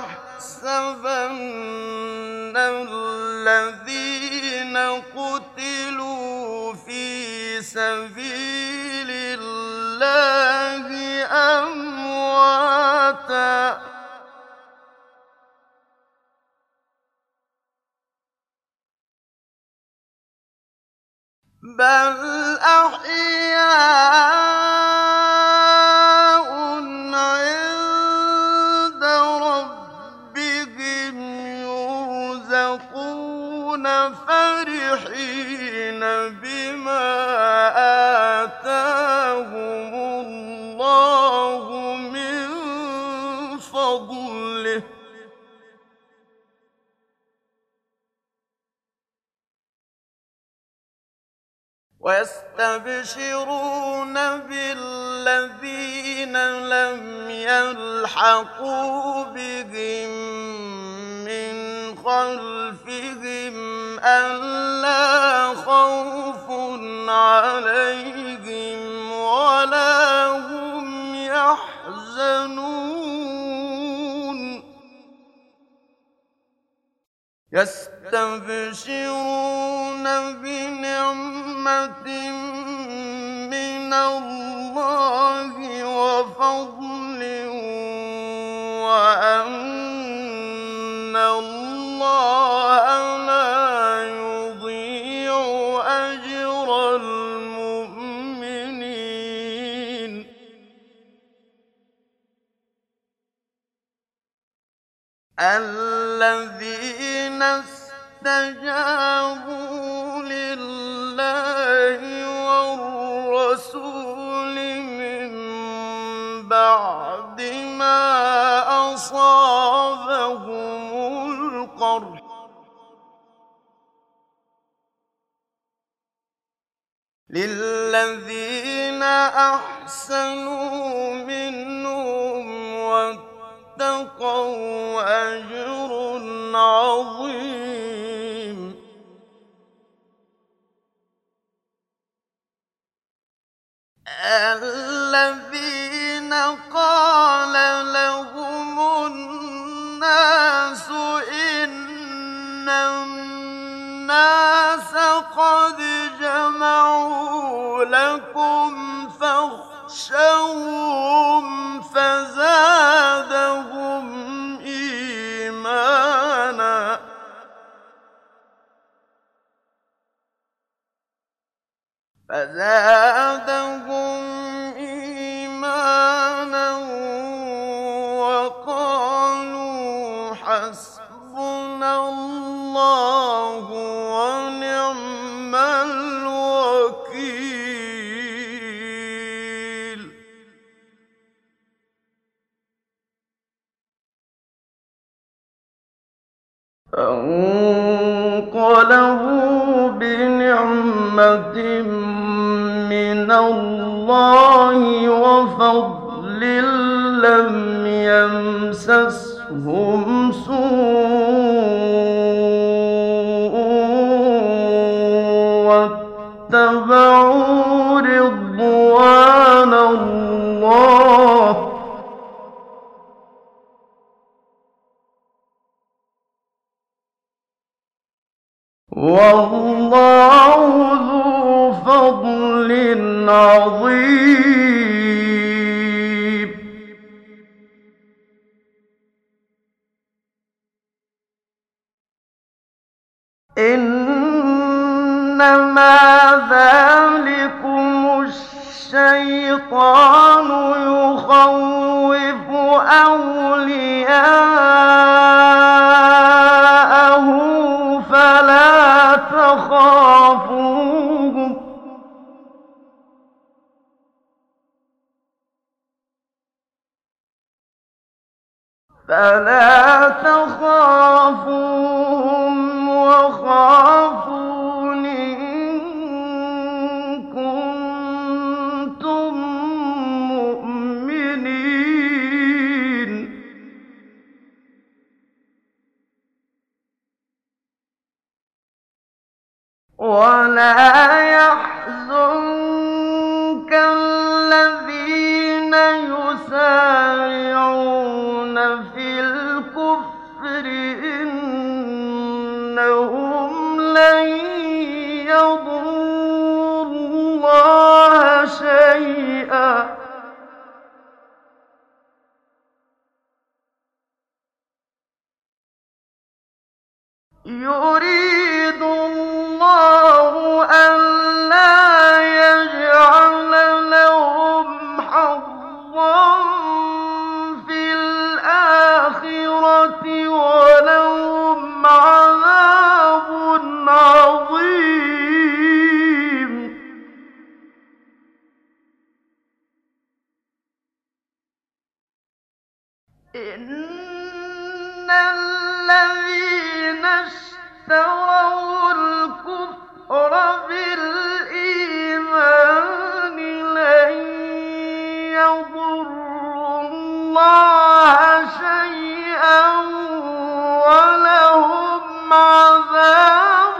تحسبن الذين قتلوا في سبيل الله أمواتا بل أحياء عند ربهم يرزقون فرحين بما آتاهم الله من فضله ويستبشرون بالذين لم يلحقوا بهم من خلفهم ألا خوف عليهم ولا هم يحزنون يستبشرون بنعمة من الله وفضل وأن الله لا يضيع أجر المؤمنين الذين استجابوا لله والرسول من بعد ما أصابهم القرح للذين أحسنوا منهم واتقوا أجر عظيم الذين قال لهم الناس إن الناس قد جمعوا لكم فاخشوهم فزادهم إيمانا وقالوا حسبنا اللَّهُ وَنِعْمَ الْوَكِيلُ فانقلبوا بنعمة من الله وفضل لم يمسسهم سوء واتبعوا رضوان الله والله ذو فضل عظيم. إنما ذلكم الشيطان يخوف أولياءه فلا تخافوهم وخافون إن كنتم مؤمنين. ولا يحزنك الذين يسارعون في الكفر إنهم لن يضروا الله شيئا يريد الله ألا يجعل لهم حظا في الآخرة ولهم عذاب عظيم. إن الذين اشتروا الكفر بالإيمان لن يضروا الله شيئا ولهم عذاب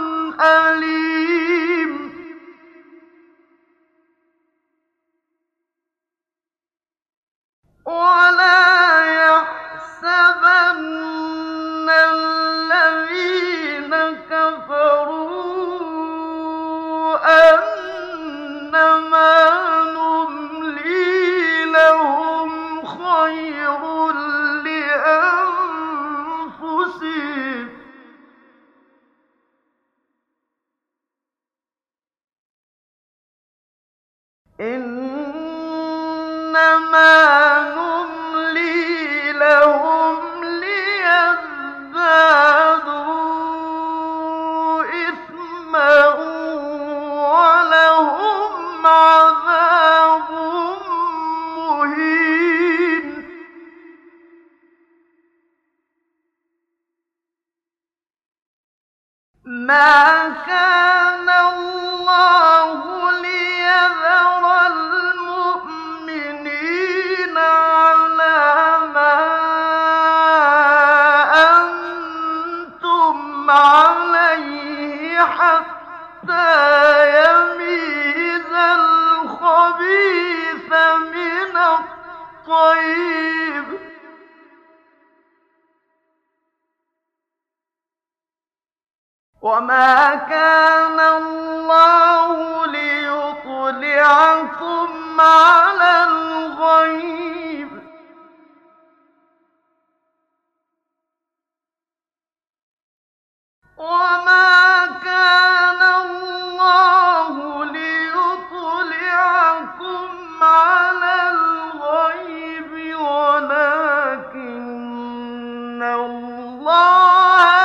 أليم. ولا يحسبن الذين كفروا أنما نملي لهم خير لأنفسهم إنما نملي لهم ليزدادوا إثما ولهم عذاب مهين. ما كان الله ليذر المؤمنين على ما أنتم عليه حتى يميز الخبيث من الطيب وما كان الله ليطلعكم على الغيب وما كان الله ليطلعكم على الغيب ولكن الله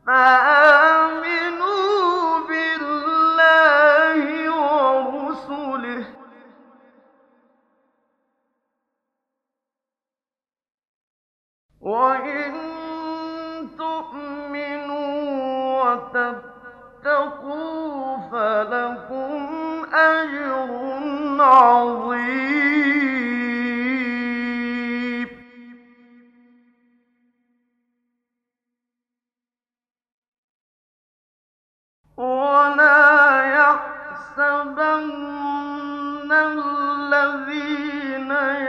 فآمنوا بالله ورسله وإن تؤمنوا وتتقوا فلكم أجر عظيم. ولا يحسبن الذين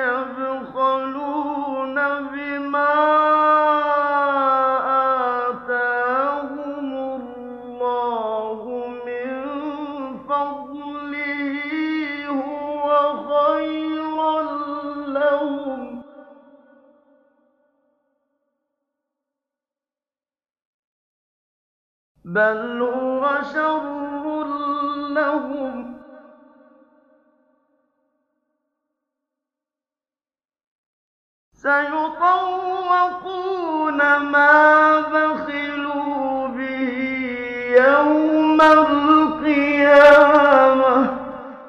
يبخلون بما آتاهم الله من فضله هو خيرا لهم، بل هو شر لهم، سيطوقون ما بخلوا به يوم القيامة،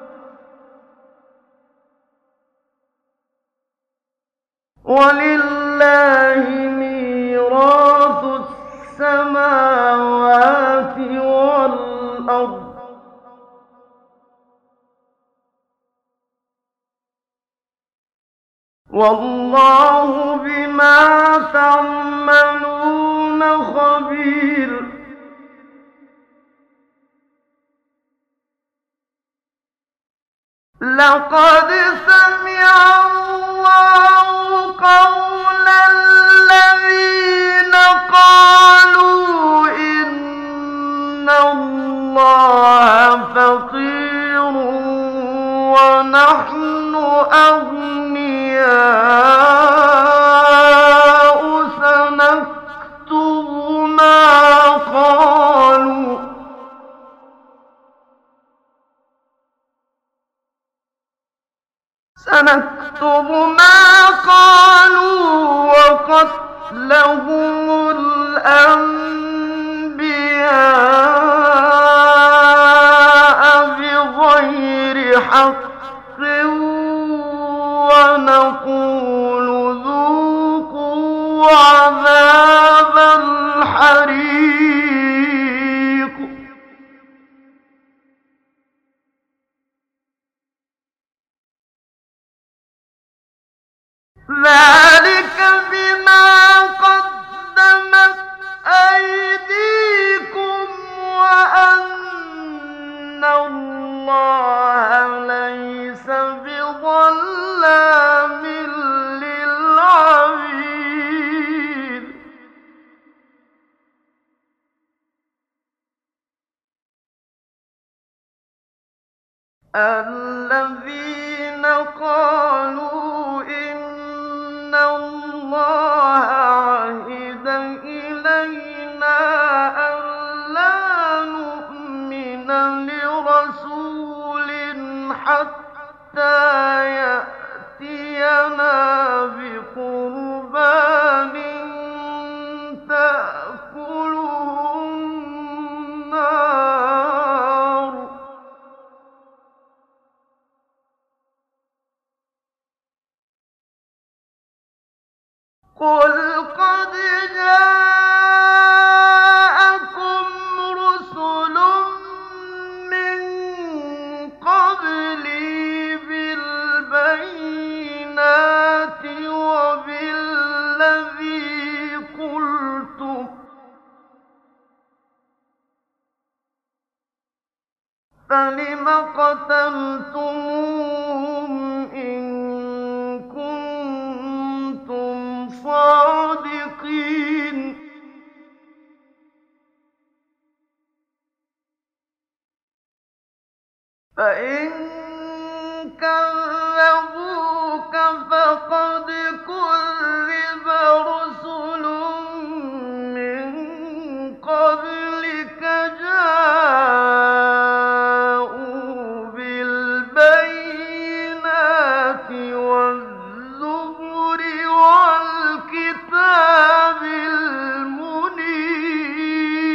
ولله ميراث السماوات والأرض، والله بما تعملون خبير. لقد سمع الله قول الذين قالوا إن الله فقير ونحن أغنياء سنكتب ما قالوا وقتلهم الأنبياء بغير حق ونقول ذوقوا عذاب الحريق. ذلك بما قدمت أيديكم وأن الله ليس بظلام للعبيد. الذين قالوا إن الله عهد إلينا ألا نؤمن لرسول حتى يأتينا بقربان تأكله النار، قل قد جاءكم رسل من قبلي بالبينات وبالذي قلتم فلم قتلتموهم إن كنتم صادقين. فإن كذبوك فقد كذب رسل من قبلك جاءوا بالبينات والزبر والكتاب المنير.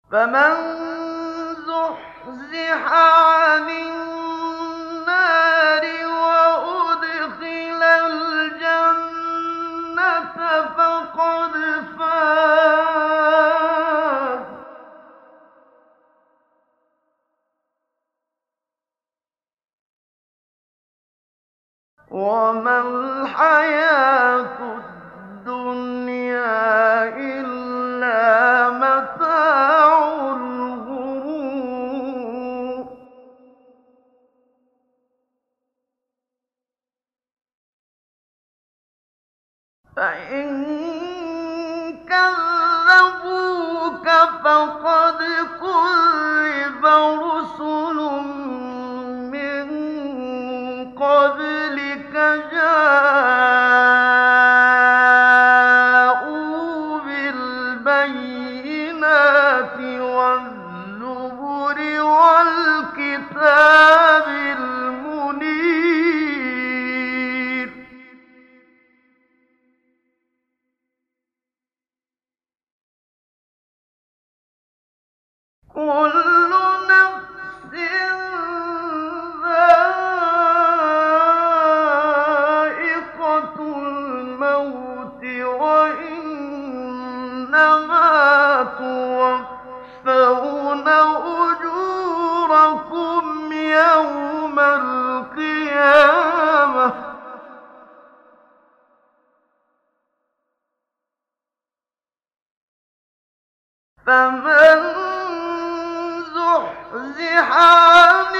فمن زحزح عن النار وأدخل الجنة فقد فاز. وما الحياة الدنيا إلا متاع الغرور. فإن كذبوك فقد كذب رسل من قبلك جاءوا بالبينات والزبر والكتاب المنير. كل نفس ذائقة الموت وإنما توفون أجوركم يوم القيامة. فمن زحزح عن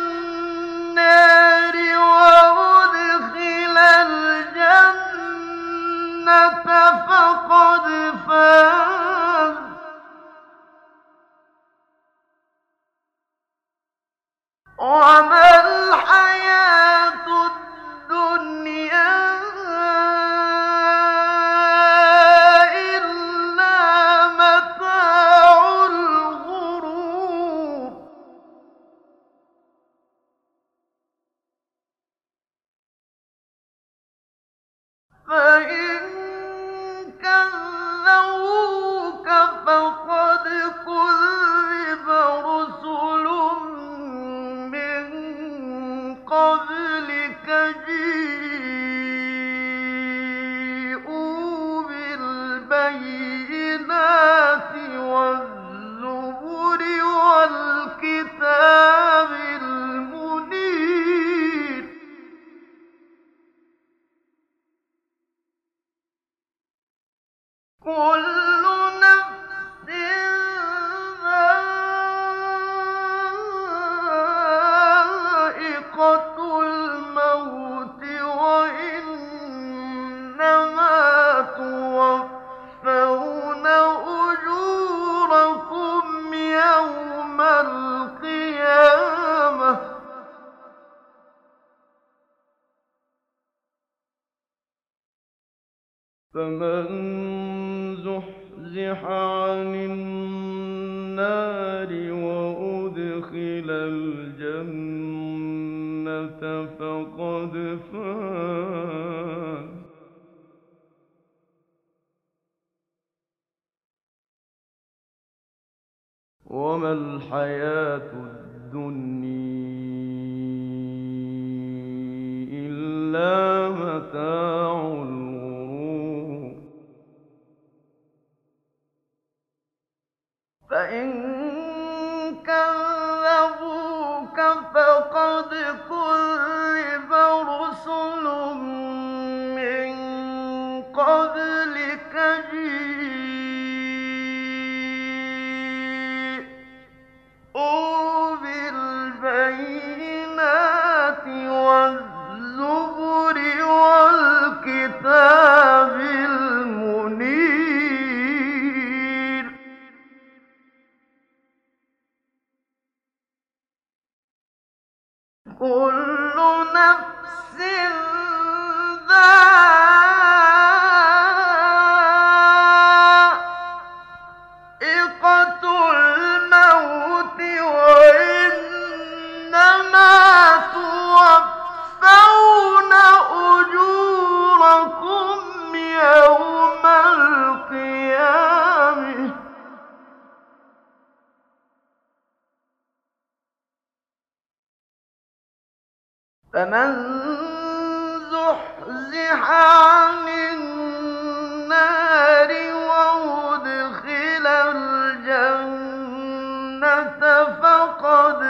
النار وأدخل الجنة فقد فاز. وما الحياة الدنيا إلا متاع الغرور. فإن كذبوك فقد كذب رسل من قبلك جاءوا بالبينات والزبر والكتاب المنير. كل نفس ذائقة الموت وإنما توفون أجوركم يوم القيامة. فمن زحزح عن النار وأدخل الجنة فقد فاز. وما الحياة الدنيا إلا متاع الغرور. فإن كذبوك فقد كذب رسل من قبلك جاءوا بالبينات والزبر والكتاب المنير. كل نفس ذائقة الموت وإنما توفون أجوركم يوم القيامة. فمن زحزح عن النار وأدخل الجنة فقد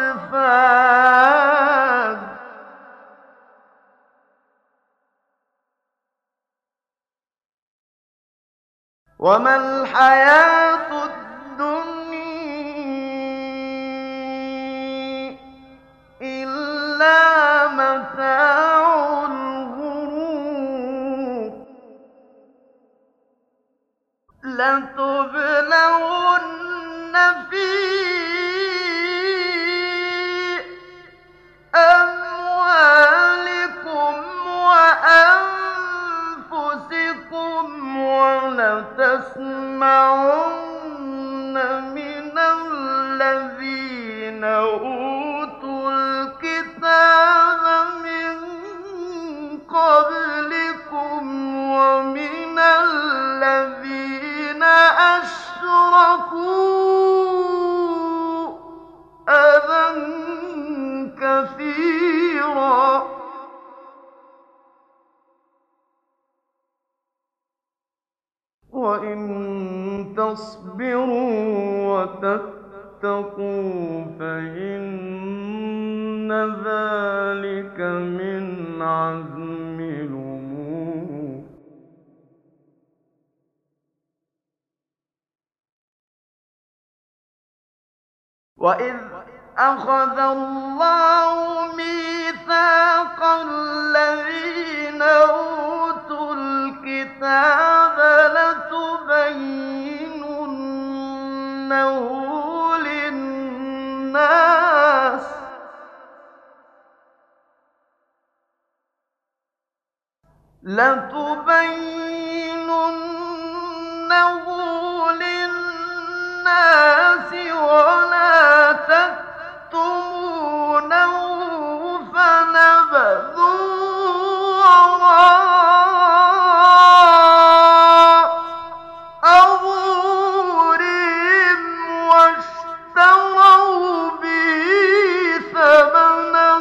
فاز. وما الحياة الدنيا إلا متاع الغرور. لتبلغن في أموالكم وأنفسكم ولتسمعن من الذين أوتوا الكتاب من قبلكم ومن الذين أشركوا أذى كثيرا وإن تصبروا وتتقوا فإن ذلك من عزم الأمور. وإذ أخذ الله ميثاق الذين أوتوا الكتاب لتبيننه للناس ولا تكتمونه فنبذوه وراء ظهورهم واشتروا به ثمنا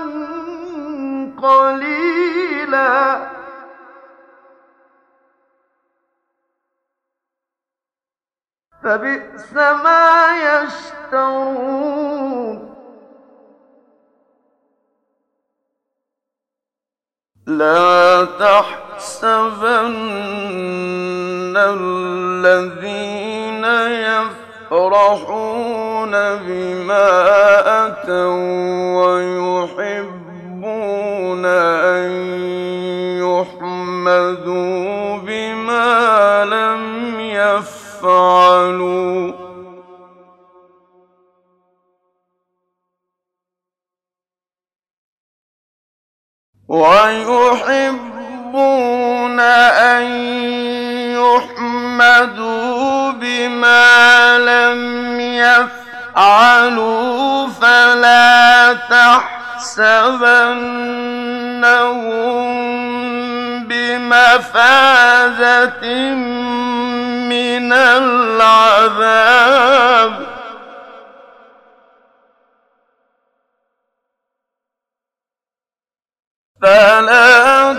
قليلا فبئس ما يشترون. لا تحسبن الذين يفرحون بما أتوا ويحبون أن يحمدوا بما لم يفعلوا فلا تحسبنهم بمفازة من العذاب فلا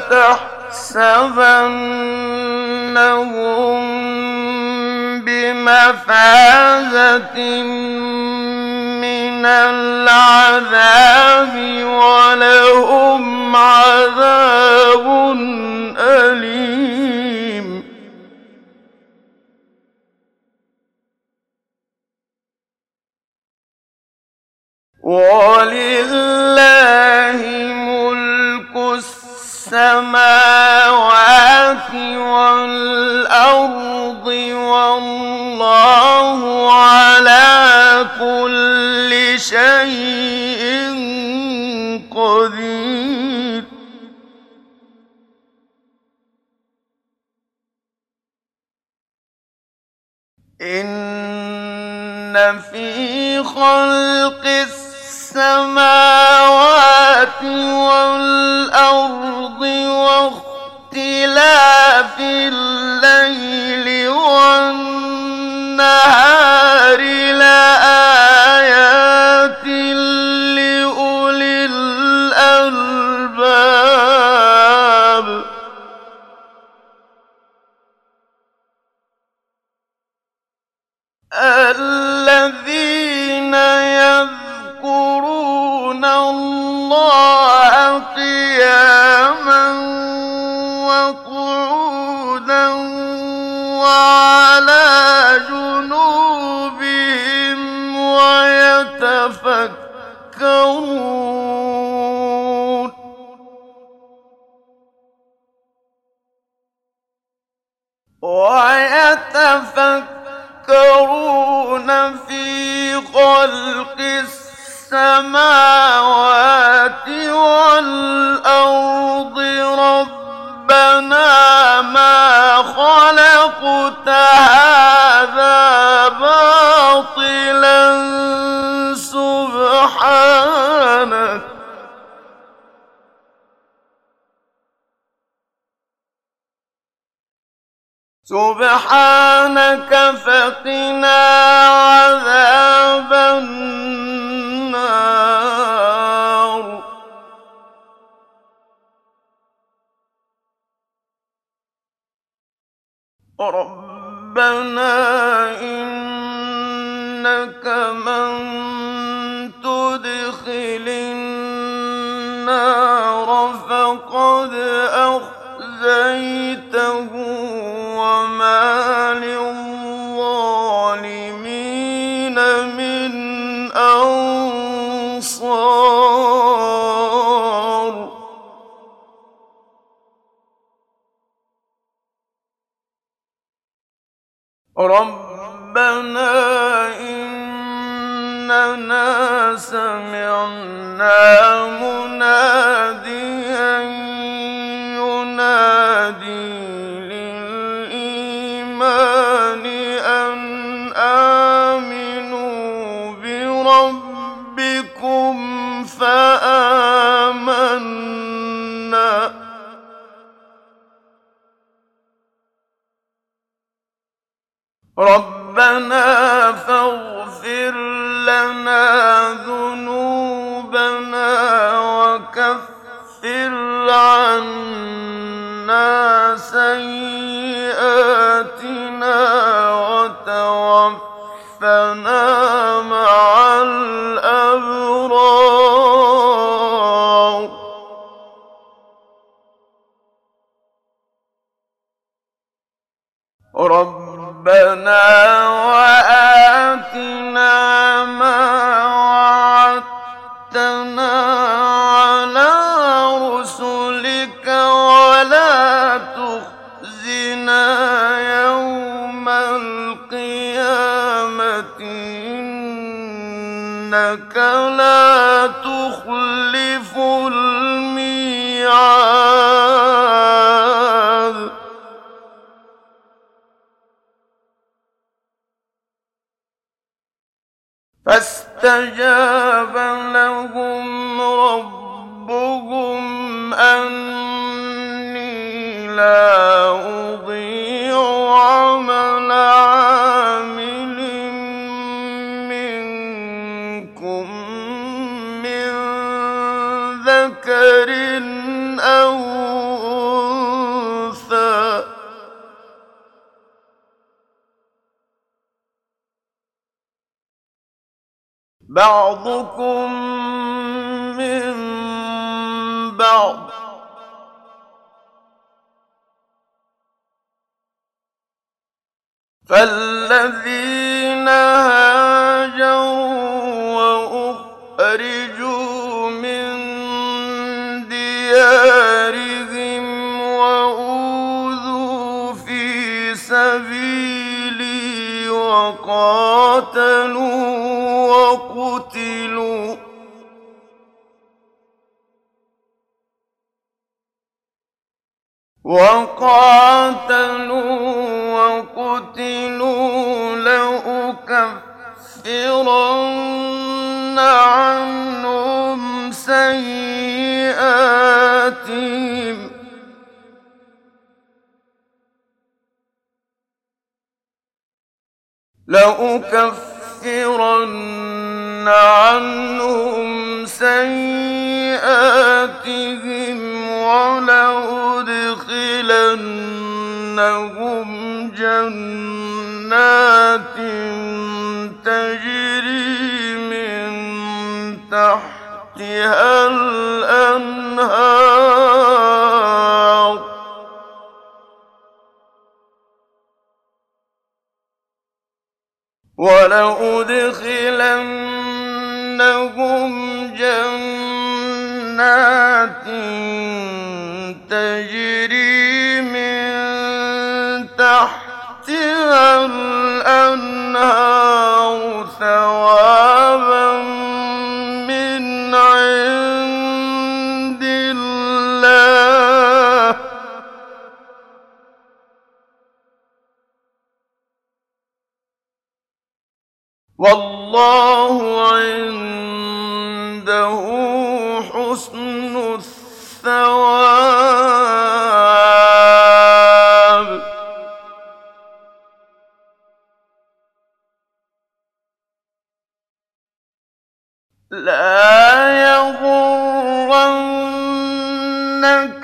تحسبنهم بمفازة من العذاب ولهم عذاب أليم. ولله ملك السماوات والأرض والله على كل شيء قدير. إن في خلق السماوات والأرض واختلاف الليل والنهار لآيات لأولي الألباب. يتفكرون ويتفكرون في خلق السماوات والأرض ربنا ما خلقت هذا باطلا سبحانك فقنا عذاب النار ربنا إنك من تدخل النار فقد أخزيته وما للظالمين من أنصار ربنا إننا سمعنا مناديا ينادي للإيمان أن آمنوا بربكم فآمنا ربنا فاغفر لنا ذنوبنا وكفر عنا سيئاتنا وتوفنا مع الأبرار ربنا وآتنا ما وعدتنا على رسلك ولا تخزنا يوم القيامة إنك لا تخلف الميعاد فاستجاب لهم ربهم أني لا أضيع عمل عامل منكم من ذكر أو أنثى بعضكم من بعض فالذين هاجروا وأخرجوا من ديارهم وأوذوا في سبيلي وقاتلوا وقتلوا لأكفرن عنهم سيئاتهم ولأدخلنهم جنات تجري من تحتها الأنهار ولأدخلنهم لهم جنات تجري من تحتها الأنهار ثوابا من عند الله والله عنده حسن الثواب لا يغرنك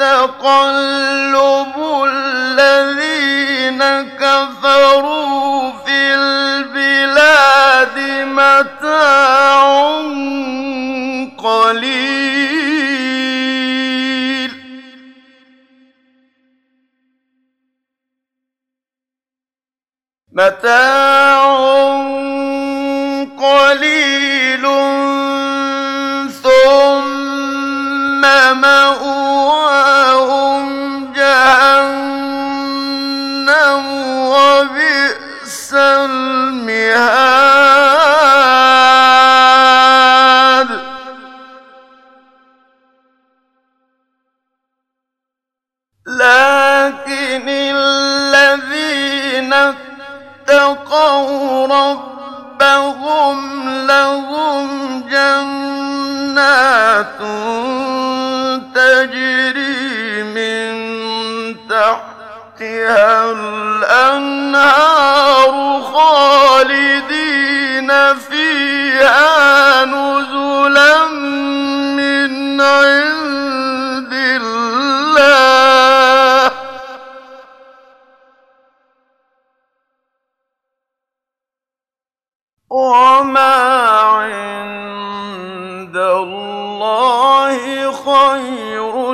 تقلب الذين كفروا في البلاد متاع قليل ثم مأواهم جهنم وبئس المهاد لكن الذين اتقوا ربهم لهم جنات تجري من تحتها الأنهار خالدين فيها نزلا من عند الله وما عند الله خير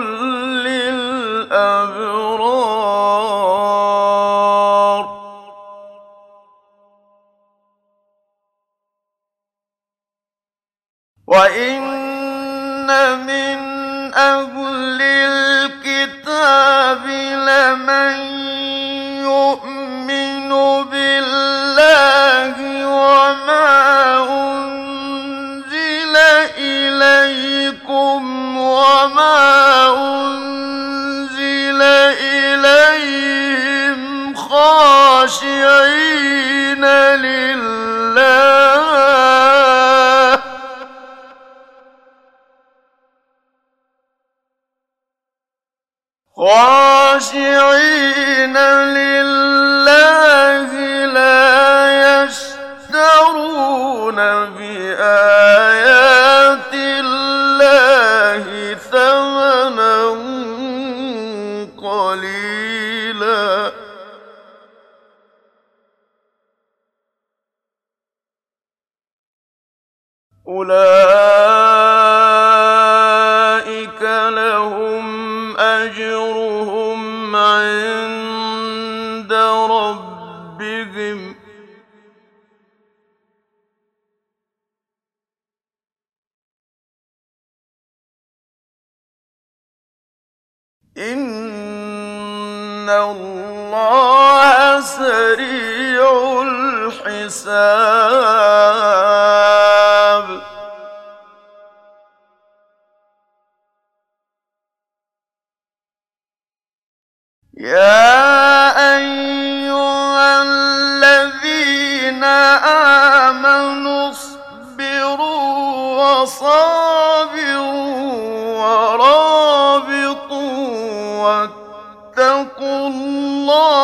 للأبرار وإن من أهل الكتاب لمن يؤمن بالله وما أنزل إليكم وما أنزل إليهم خاشعين لله لا يشترون بآيات الله ثمنا قليلا أولئك لهم أجرهم عند ربهم إن الله سريع الحساب يا أيها الذين آمنوا اصبروا وصابروا ورابطوا واتقوا الله